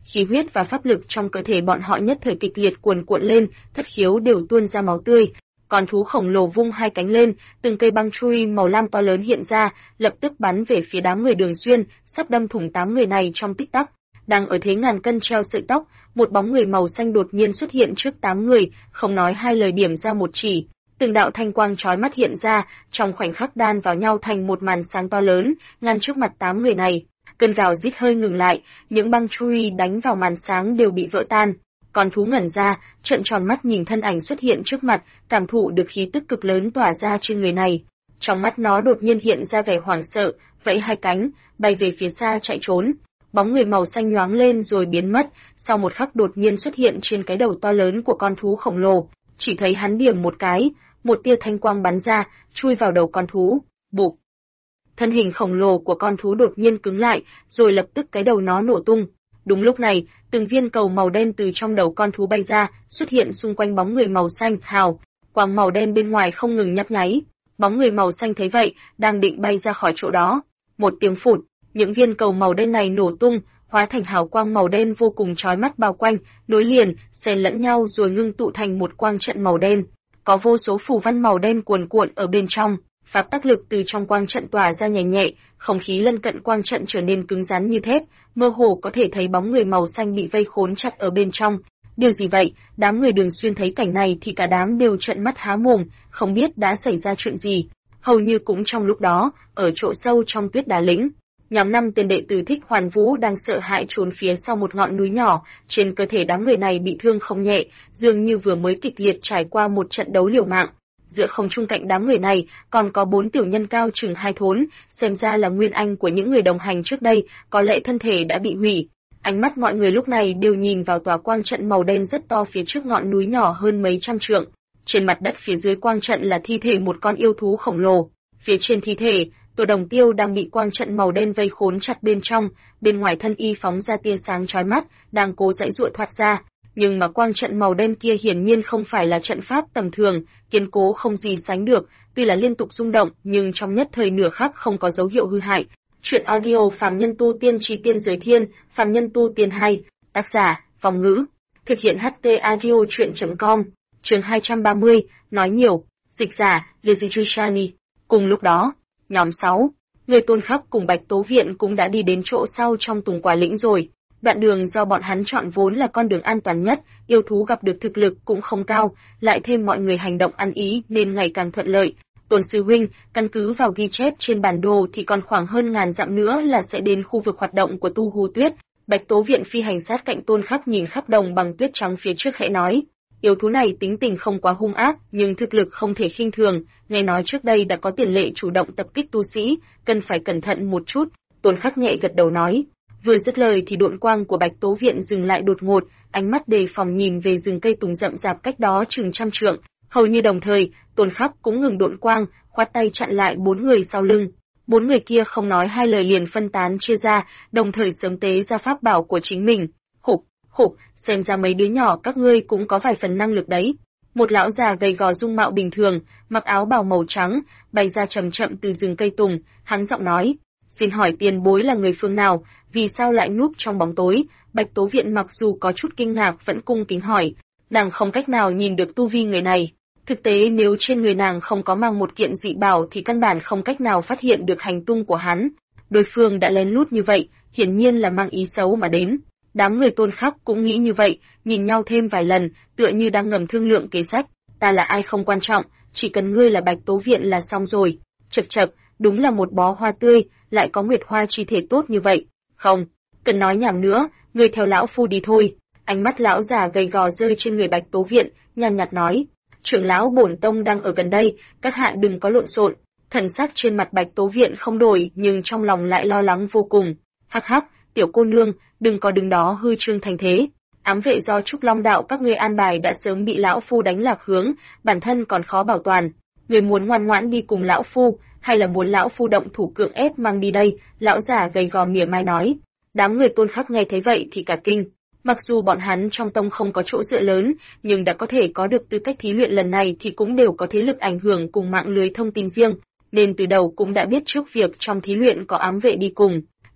khí huyết và pháp lực trong cơ thể bọn họ nhất thời kịch liệt cuồn cuộn lên, thất khiếu đều tuôn ra máu tươi. Con thú khổng lồ vung hai cánh lên, từng cây băng chui màu lam to lớn hiện ra, lập tức bắn về phía đám người Đường Xuyên, sắp đâm thủng 8 người này trong tích tắc. Đang ở thế ngàn cân treo sợi tóc, một bóng người màu xanh đột nhiên xuất hiện trước 8 người, không nói hai lời điểm ra một chỉ. Từng đạo thanh quang chói mắt hiện ra, trong khoảnh khắc đan vào nhau thành một màn sáng to lớn, ngăn trước mặt 8 người này. Cơn gào rít hơi ngừng lại, những băng chui đánh vào màn sáng đều bị vỡ tan. Con thú ngẩn ra, trợn tròn mắt nhìn thân ảnh xuất hiện trước mặt, cảm thụ được khí tức cực lớn tỏa ra trên người này. Trong mắt nó đột nhiên hiện ra vẻ hoảng sợ, vẫy hai cánh, bay về phía xa chạy trốn. Bóng người màu xanh nhoáng lên rồi biến mất, sau một khắc đột nhiên xuất hiện trên cái đầu to lớn của con thú khổng lồ. Chỉ thấy hắn điểm một cái, một tia thanh quang bắn ra, chui vào đầu con thú. Bụp! Thân hình khổng lồ của con thú đột nhiên cứng lại, rồi lập tức cái đầu nó nổ tung. Đúng lúc này, từng viên cầu màu đen từ trong đầu con thú bay ra, xuất hiện xung quanh bóng người màu xanh, hào. Quang màu đen bên ngoài không ngừng nhấp nháy. Bóng người màu xanh thấy vậy, đang định bay ra khỏi chỗ đó. Một tiếng phụt, những viên cầu màu đen này nổ tung, hóa thành hào quang màu đen vô cùng chói mắt bao quanh, nối liền, xen lẫn nhau rồi ngưng tụ thành một quang trận màu đen. Có vô số phù văn màu đen cuồn cuộn ở bên trong. Pháp tắc lực từ trong quang trận tỏa ra nhẹ nhẹ, không khí lân cận quang trận trở nên cứng rắn như thép, mơ hồ có thể thấy bóng người màu xanh bị vây khốn chặt ở bên trong. Điều gì vậy? Đám người Đường Xuyên thấy cảnh này thì cả đám đều trợn mắt há mồm, không biết đã xảy ra chuyện gì. Hầu như cũng trong lúc đó, ở chỗ sâu trong tuyết đá lĩnh, nhóm 5 tên đệ tử Thích Hoàn Vũ đang sợ hãi trốn phía sau một ngọn núi nhỏ, trên cơ thể đám người này bị thương không nhẹ, dường như vừa mới kịch liệt trải qua một trận đấu liều mạng. Giữa không trung cạnh đám người này, còn có 4 tiểu nhân cao chừng 2 thốn, xem ra là nguyên anh của những người đồng hành trước đây, có lẽ thân thể đã bị hủy. Ánh mắt mọi người lúc này đều nhìn vào tòa quang trận màu đen rất to phía trước ngọn núi nhỏ hơn mấy trăm trượng. Trên mặt đất phía dưới quang trận là thi thể một con yêu thú khổng lồ. Phía trên thi thể, Tổ Đồng Tiêu đang bị quang trận màu đen vây khốn chặt bên trong, bên ngoài thân y phóng ra tia sáng chói mắt, đang cố giãy giụa thoát ra. Nhưng mà quang trận màu đen kia hiển nhiên không phải là trận pháp tầm thường, kiên cố không gì sánh được, tuy là liên tục rung động, nhưng trong nhất thời nửa khắc không có dấu hiệu hư hại. Truyện audio Phàm Nhân Tu Tiên Chi Tiên Giới Thiên, Phàm Nhân Tu Tiên 2, tác giả, Vong Ngữ, thực hiện HT audio truyện.com, chương 230, nói nhiều, dịch giả, Lizijushani. Cùng lúc đó, nhóm 6, người Tôn Khắc cùng Bạch Tố Viện cũng đã đi đến chỗ sau trong Tùng Quả Lĩnh rồi. Đoạn đường do bọn hắn chọn vốn là con đường an toàn nhất, yêu thú gặp được thực lực cũng không cao, lại thêm mọi người hành động ăn ý nên ngày càng thuận lợi. Tôn sư huynh, căn cứ vào ghi chép trên bản đồ thì còn khoảng hơn 1000 dặm nữa là sẽ đến khu vực hoạt động của Tu Hú Tuyết. Bạch Tố Viện phi hành sát cạnh Tôn Khắc nhìn khắp đồng bằng tuyết trắng phía trước khẽ nói. Yêu thú này tính tình không quá hung ác, nhưng thực lực không thể khinh thường, nghe nói trước đây đã có tiền lệ chủ động tập kích tu sĩ, cần phải cẩn thận một chút. Tôn Khắc nhẹ gật đầu nói. Vừa dứt lời thì độn quang của Bạch Tố Viện dừng lại đột ngột, ánh mắt đề phòng nhìn về rừng cây tùng rậm rạp cách đó chừng trăm trượng. Hầu như đồng thời, Tôn Khắc cũng ngừng độn quang, khoát tay chặn lại 4 người sau lưng. 4 người kia không nói hai lời liền phân tán chia ra, đồng thời sớm tế ra pháp bảo của chính mình. Khục, xem ra mấy đứa nhỏ các ngươi cũng có vài phần năng lực đấy. Một lão già gầy gò dung mạo bình thường, mặc áo bào màu trắng, bay ra chậm chậm từ rừng cây tùng, hắn giọng nói. Xin hỏi tiền bối là người phương nào, vì sao lại núp trong bóng tối? Bạch Tố Viện mặc dù có chút kinh ngạc vẫn cung kính hỏi, nàng không cách nào nhìn được tu vi người này. Thực tế nếu trên người nàng không có mang một kiện dị bảo thì căn bản không cách nào phát hiện được hành tung của hắn. Đối phương đã lén lút như vậy, hiển nhiên là mang ý xấu mà đến. Đám người Tôn Khắc cũng nghĩ như vậy, nhìn nhau thêm vài lần, tựa như đang ngầm thương lượng kế sách. Ta là ai không quan trọng, chỉ cần ngươi là Bạch Tố Viện là xong rồi. Chậc, đúng là một bó hoa tươi, lại có nguyệt hoa chi thể tốt như vậy. Không, cần nói nhảm nữa, ngươi theo lão phu đi thôi. Ánh mắt lão già gầy gò rơi trên người Bạch Tố Viện, nhàn nhạt nói. Trưởng lão bổn tông đang ở gần đây, các hạ đừng có lộn xộn. Thần sắc trên mặt Bạch Tố Viện không đổi, nhưng trong lòng lại lo lắng vô cùng. Hắc, tiểu cô nương, đừng có đứng đó hư trương thành thế. Ám vệ do Trúc Long đạo các ngươi an bài đã sớm bị lão phu đánh lạc hướng, bản thân còn khó bảo toàn. Người muốn ngoan ngoãn đi cùng lão phu, hay là muốn lão phu động thủ cưỡng ép mang đi đây? Lão già gầy gò mỉa mai nói. Đám người Tôn Khắc nghe thấy vậy thì cả kinh. Mặc dù bọn hắn trong tông không có chỗ dựa lớn, nhưng đã có thể có được tư cách thí luyện lần này thì cũng đều có thế lực ảnh hưởng cùng mạng lưới thông tin riêng, nên từ đầu cũng đã biết trước việc trong thí luyện có ám vệ đi cùng.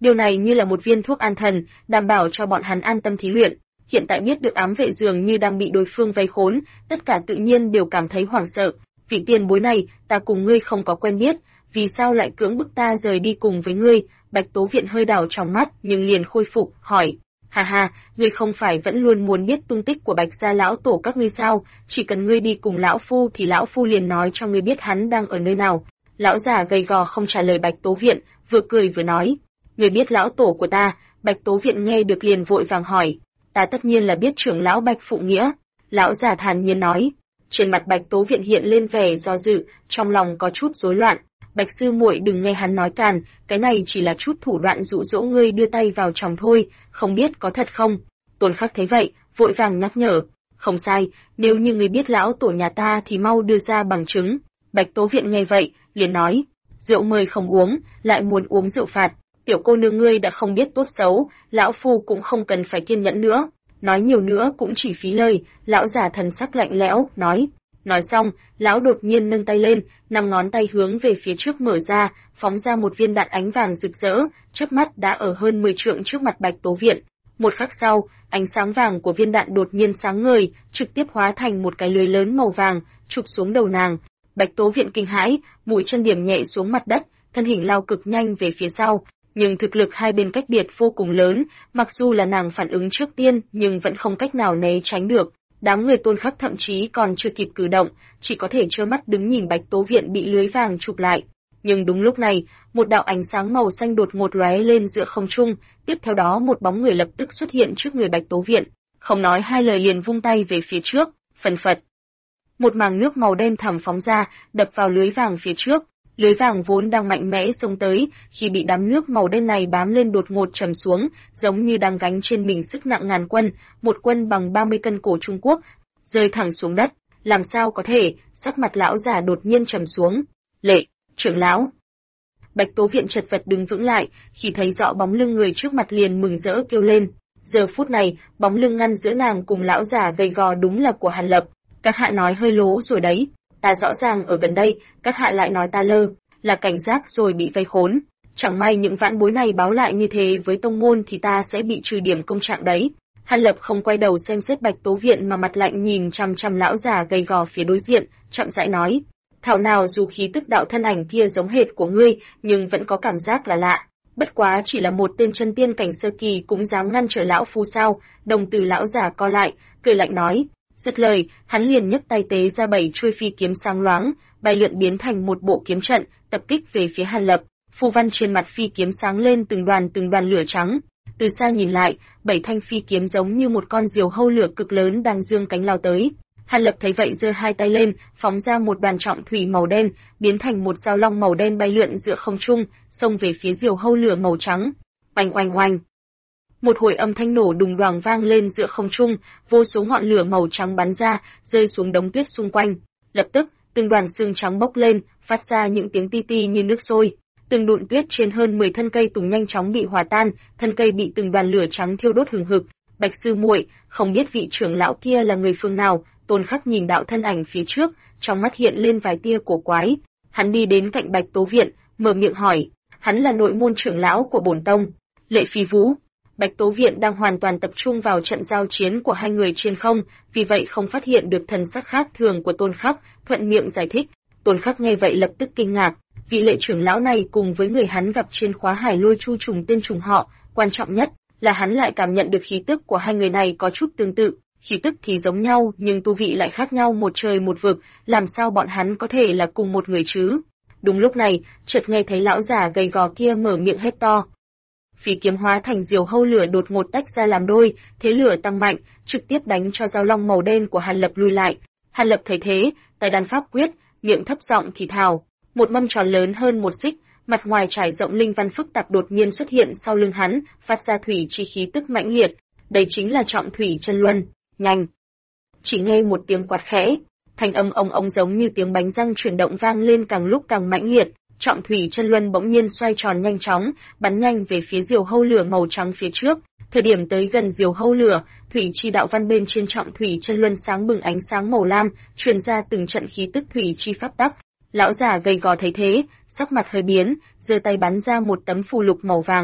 Điều này như là một viên thuốc an thần, đảm bảo cho bọn hắn an tâm thí luyện. Hiện tại biết được ám vệ dường như đang bị đối phương vây khốn, tất cả tự nhiên đều cảm thấy hoảng sợ. Vị tiền bối này, ta cùng ngươi không có quen biết, vì sao lại cưỡng bức ta rời đi cùng với ngươi? Bạch Tố Viện hơi đảo trong mắt, nhưng liền khôi phục, hỏi: "Ha ha, ngươi không phải vẫn luôn muốn biết tung tích của Bạch gia lão tổ các ngươi sao? Chỉ cần ngươi đi cùng lão phu thì lão phu liền nói cho ngươi biết hắn đang ở nơi nào." Lão già gầy gò không trả lời Bạch Tố Viện, vừa cười vừa nói: "Ngươi biết lão tổ của ta?" Bạch Tố Viện nghe được liền vội vàng hỏi: "Ta tất nhiên là biết trưởng lão Bạch Phụ Nghĩa." Lão già thản nhiên nói. Trên mặt Bạch Tố Viện hiện lên vẻ do dự, trong lòng có chút rối loạn. "Bạch sư muội đừng nghe hắn nói càn, cái này chỉ là chút thủ đoạn dụ dỗ ngươi đưa tay vào trong thôi, không biết có thật không?" Tôn Khắc thấy vậy, vội vàng nhắc nhở: "Không sai, nếu như ngươi biết lão tổ nhà ta thì mau đưa ra bằng chứng." Bạch Tố Viện nghe vậy, liền nói: "Rượu mời không uống, lại muốn uống rượu phạt. Tiểu cô nương ngươi đã không biết tốt xấu, lão phu cũng không cần phải kiên nhẫn nữa. Nói nhiều nữa cũng chỉ phí lời." Lão già thần sắc lạnh lẽo, nói. Nói xong, lão đột nhiên nâng tay lên, 5 ngón tay hướng về phía trước mở ra, phóng ra một viên đạn ánh vàng rực rỡ, chớp mắt đã ở hơn 10 trượng trước mặt Bạch Tố Viện. Một khắc sau, ánh sáng vàng của viên đạn đột nhiên sáng ngời, trực tiếp hóa thành một cái lưới lớn màu vàng, chụp xuống đầu nàng. Bạch Tố Viện kinh hãi, mũi chân điểm nhẹ xuống mặt đất, thân hình lao cực nhanh về phía sau. Nhưng thực lực hai bên cách biệt vô cùng lớn, mặc dù là nàng phản ứng trước tiên nhưng vẫn không cách nào né tránh được. Đám người Tôn Khắc thậm chí còn chưa kịp cử động, chỉ có thể trơ mắt đứng nhìn Bạch Tố Viện bị lưới vàng chụp lại. Nhưng đúng lúc này, một đạo ánh sáng màu xanh đột ngột lóe lên giữa không trung, tiếp theo đó một bóng người lập tức xuất hiện trước người Bạch Tố Viện, không nói hai lời liền vung tay về phía trước, phần phật. Một màng nước màu đen thẳm phóng ra, đập vào lưới vàng phía trước. Lưới vàng vốn đang mạnh mẽ xông tới, khi bị đám nước màu đen này bám lên đột ngột trầm xuống, giống như đang gánh trên mình sức nặng ngàn quân, một quân bằng 30 cân cổ Trung Quốc, rơi thẳng xuống đất. Làm sao có thể? Sắc mặt lão già đột nhiên trầm xuống. "Lệ, trưởng lão." Bạch Tố Viện chật vật đứng vững lại, khi thấy rõ bóng lưng người trước mặt liền mừng rỡ kêu lên. Giờ phút này, bóng lưng ngăn giữa nàng cùng lão già gầy gò đúng là của Hàn Lập. "Các hạ nói hơi lố rồi đấy. Ta rõ ràng ở gần đây, các hạ lại nói ta lơ là cảnh giác rồi bị vây khốn. Chẳng may những vãn bối này báo lại như thế với tông môn thì ta sẽ bị trừ điểm công trạng đấy." Hàn Lập không quay đầu xem xét Bạch Tố Viện mà mặt lạnh nhìn chằm chằm lão già gầy gò phía đối diện, chậm rãi nói: "Thảo nào dù khí tức đạo thân ảnh kia giống hệt của ngươi, nhưng vẫn có cảm giác là lạ. Bất quá chỉ là một tên chân tiên cảnh sơ kỳ cũng dám ngăn trở lão phu sao?" Đồng tử lão già co lại, cười lạnh nói. Dứt lời, hắn liền nhấc tay tế ra 7 chuôi phi kiếm sáng loáng, bay lượn biến thành một bộ kiếm trận, tập kích về phía Hàn Lập. Phù văn trên mặt phi kiếm sáng lên từng đoàn lửa trắng. Từ xa nhìn lại, 7 thanh phi kiếm giống như một con diều hâu lửa cực lớn đang dương cánh lao tới. Hàn Lập thấy vậy giơ hai tay lên, phóng ra một đoàn trọng thủy màu đen, biến thành một dao long màu đen bay lượn giữa không trung, xông về phía diều hâu lửa màu trắng. Oanh oanh oanh. Một hồi âm thanh nổ đùng đoàng vang lên giữa không trung, vô số ngọn lửa màu trắng bắn ra, rơi xuống đống tuyết xung quanh. Lập tức, từng đoàn xương trắng bốc lên, phát ra những tiếng ti ti như nước sôi. Từng đụn tuyết trên hơn 10 thân cây tùng nhanh chóng bị hòa tan, thân cây bị từng đoàn lửa trắng thiêu đốt hừng hực. Bạch sư muội, không biết vị trưởng lão kia là người phương nào? Tôn Khắc nhìn đạo thân ảnh phía trước, trong mắt hiện lên vài tia cổ quái. Hắn đi đến cạnh Bạch Tố Viện, mở miệng hỏi, hắn là nội môn trưởng lão của bổn tông, Lệ Phi Vũ. Bạch Tố Viện đang hoàn toàn tập trung vào trận giao chiến của hai người trên không, vì vậy không phát hiện được thần sắc khác thường của Tôn Khắc, thuận miệng giải thích. Tôn Khắc nghe vậy lập tức kinh ngạc, vị Lệ trưởng lão này cùng với người hắn gặp trên khóa hải lôi chu trùng tên trùng họ, quan trọng nhất là hắn lại cảm nhận được khí tức của hai người này có chút tương tự. Khí tức thì giống nhau nhưng tu vị lại khác nhau một trời một vực, làm sao bọn hắn có thể là cùng một người chứ? Đúng lúc này, chợt nghe thấy lão già gầy gò kia mở miệng hét to. Phi kiếm hóa thành diều hâu lửa đột ngột tách ra làm đôi, thế lửa tăng mạnh, trực tiếp đánh cho dao long màu đen của Hàn Lập lui lại. Hàn Lập thấy thế, tay đàn pháp quyết, miệng thấp giọng thì thào, một mâm tròn lớn hơn một xích, mặt ngoài trải rộng linh văn phức tạp đột nhiên xuất hiện sau lưng hắn, phát ra thủy chi khí tức mãnh liệt, đây chính là trọng thủy chân luân. Nhanh! Chỉ nghe một tiếng quạt khẽ, thanh âm ong ong giống như tiếng bánh răng chuyển động vang lên càng lúc càng mãnh liệt. Trọng thủy chân luân bỗng nhiên xoay tròn nhanh chóng, bắn nhanh về phía diều hâu lửa màu trắng phía trước. Thời điểm tới gần diều hâu lửa, thủy chi đạo văn bên trên trọng thủy chân luân sáng bừng ánh sáng màu lam, truyền ra từng trận khí tức thủy chi pháp tắc. Lão già gầy gò thấy thế, sắc mặt hơi biến, giơ tay bắn ra một tấm phù lục màu vàng.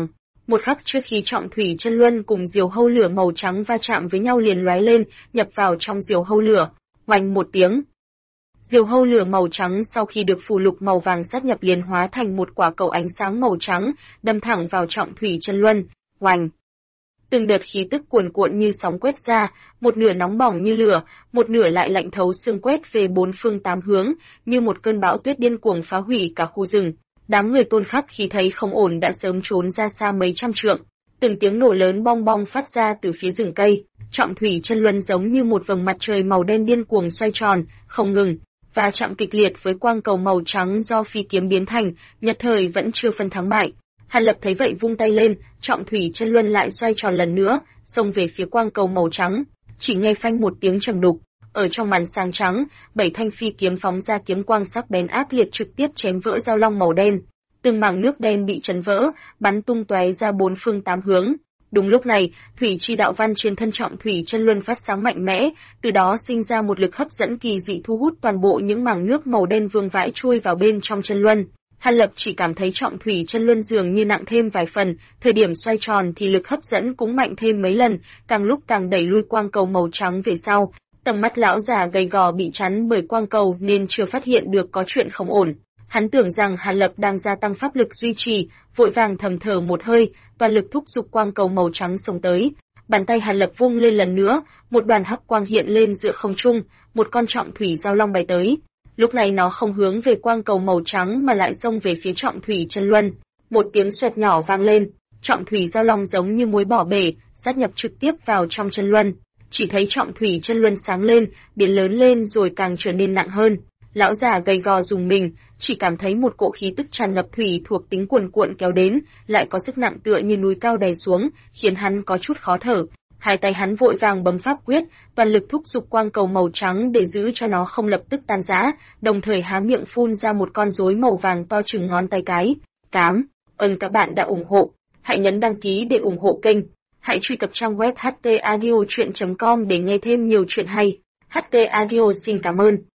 Một khắc trước khi Trọng Thủy Chân Luân cùng diều hâu lửa màu trắng va chạm với nhau liền lóe lên, nhập vào trong diều hâu lửa. Oanh một tiếng. Diều hâu lửa màu trắng sau khi được phù lục màu vàng sát nhập liền hóa thành một quả cầu ánh sáng màu trắng, đâm thẳng vào Trọng Thủy Chân Luân. Oanh. Từng đợt khí tức cuồn cuộn như sóng quét ra, một nửa nóng bỏng như lửa, một nửa lại lạnh thấu xương quét về bốn phương tám hướng, như một cơn bão tuyết điên cuồng phá hủy cả khu rừng. Đám người Tôn Khắc khi thấy không ổn đã sớm trốn ra xa mấy trăm trượng. Từng tiếng nổ lớn bong bong phát ra từ phía rừng cây, Trọng Thủy Chân Luân giống như một vầng mặt trời màu đen điên cuồng xoay tròn, không ngừng, và chạm kịch liệt với quang cầu màu trắng do phi kiếm biến thành, nhất thời vẫn chưa phân thắng bại. Hàn Lập thấy vậy vung tay lên, Trọng Thủy Chân Luân lại xoay tròn lần nữa, xông về phía quang cầu màu trắng. Chỉ nghe phanh một tiếng trầm đục, ở trong màn sáng trắng, 7 thanh phi kiếm phóng ra kiếm quang sắc bén ác liệt trực tiếp chém vỡ dao long màu đen. Từng mảng nước đen bị chấn vỡ, bắn tung tóe ra bốn phương tám hướng. Đúng lúc này, thủy chi đạo văn trên thân Trọng Thủy Chân Luân phát sáng mạnh mẽ, từ đó sinh ra một lực hấp dẫn kỳ dị thu hút toàn bộ những mảng nước màu đen vương vãi chui vào bên trong chân luân. Hàn Lập chỉ cảm thấy Trọng Thủy Chân Luân dường như nặng thêm vài phần, thời điểm xoay tròn thì lực hấp dẫn cũng mạnh thêm mấy lần, càng lúc càng đẩy lui quang cầu màu trắng về sau. Tầm mắt lão già gầy gò bị chắn bởi quang cầu nên chưa phát hiện được có chuyện không ổn. Hắn tưởng rằng Hàn Lập đang gia tăng pháp lực duy trì, vội vàng thầm thở một hơi, toàn lực thúc giục quang cầu màu trắng xông tới. Bàn tay Hàn Lập vung lên lần nữa, một đoàn hắc quang hiện lên giữa không trung, một con trọng thủy giao long bay tới. Lúc này nó không hướng về quang cầu màu trắng mà lại xông về phía Trọng Thủy Chân Luân. Một tiếng xoẹt nhỏ vang lên, Trọng Thủy giao long giống như muối bỏ bể, sát nhập trực tiếp vào trong chân luân. Chỉ thấy Trọng Thủy Chân Luân sáng lên, biến lớn lên rồi càng trở nên nặng hơn. Lão già gầy gò rùng mình, chỉ cảm thấy một cỗ khí tức tràn ngập thủy thuộc tính cuồn cuộn kéo đến, lại có sức nặng tựa như núi cao đè xuống, khiến hắn có chút khó thở. Hai tay hắn vội vàng bấm pháp quyết, toàn lực thúc giục quang cầu màu trắng để giữ cho nó không lập tức tan rã, đồng thời há miệng phun ra một con rối màu vàng to chừng ngón tay cái. Cảm ơn các bạn đã ủng hộ. Hãy nhấn đăng ký để ủng hộ kênh. Hãy truy cập trang web htaudio.com để nghe thêm nhiều chuyện hay. HT Audio xin cảm ơn.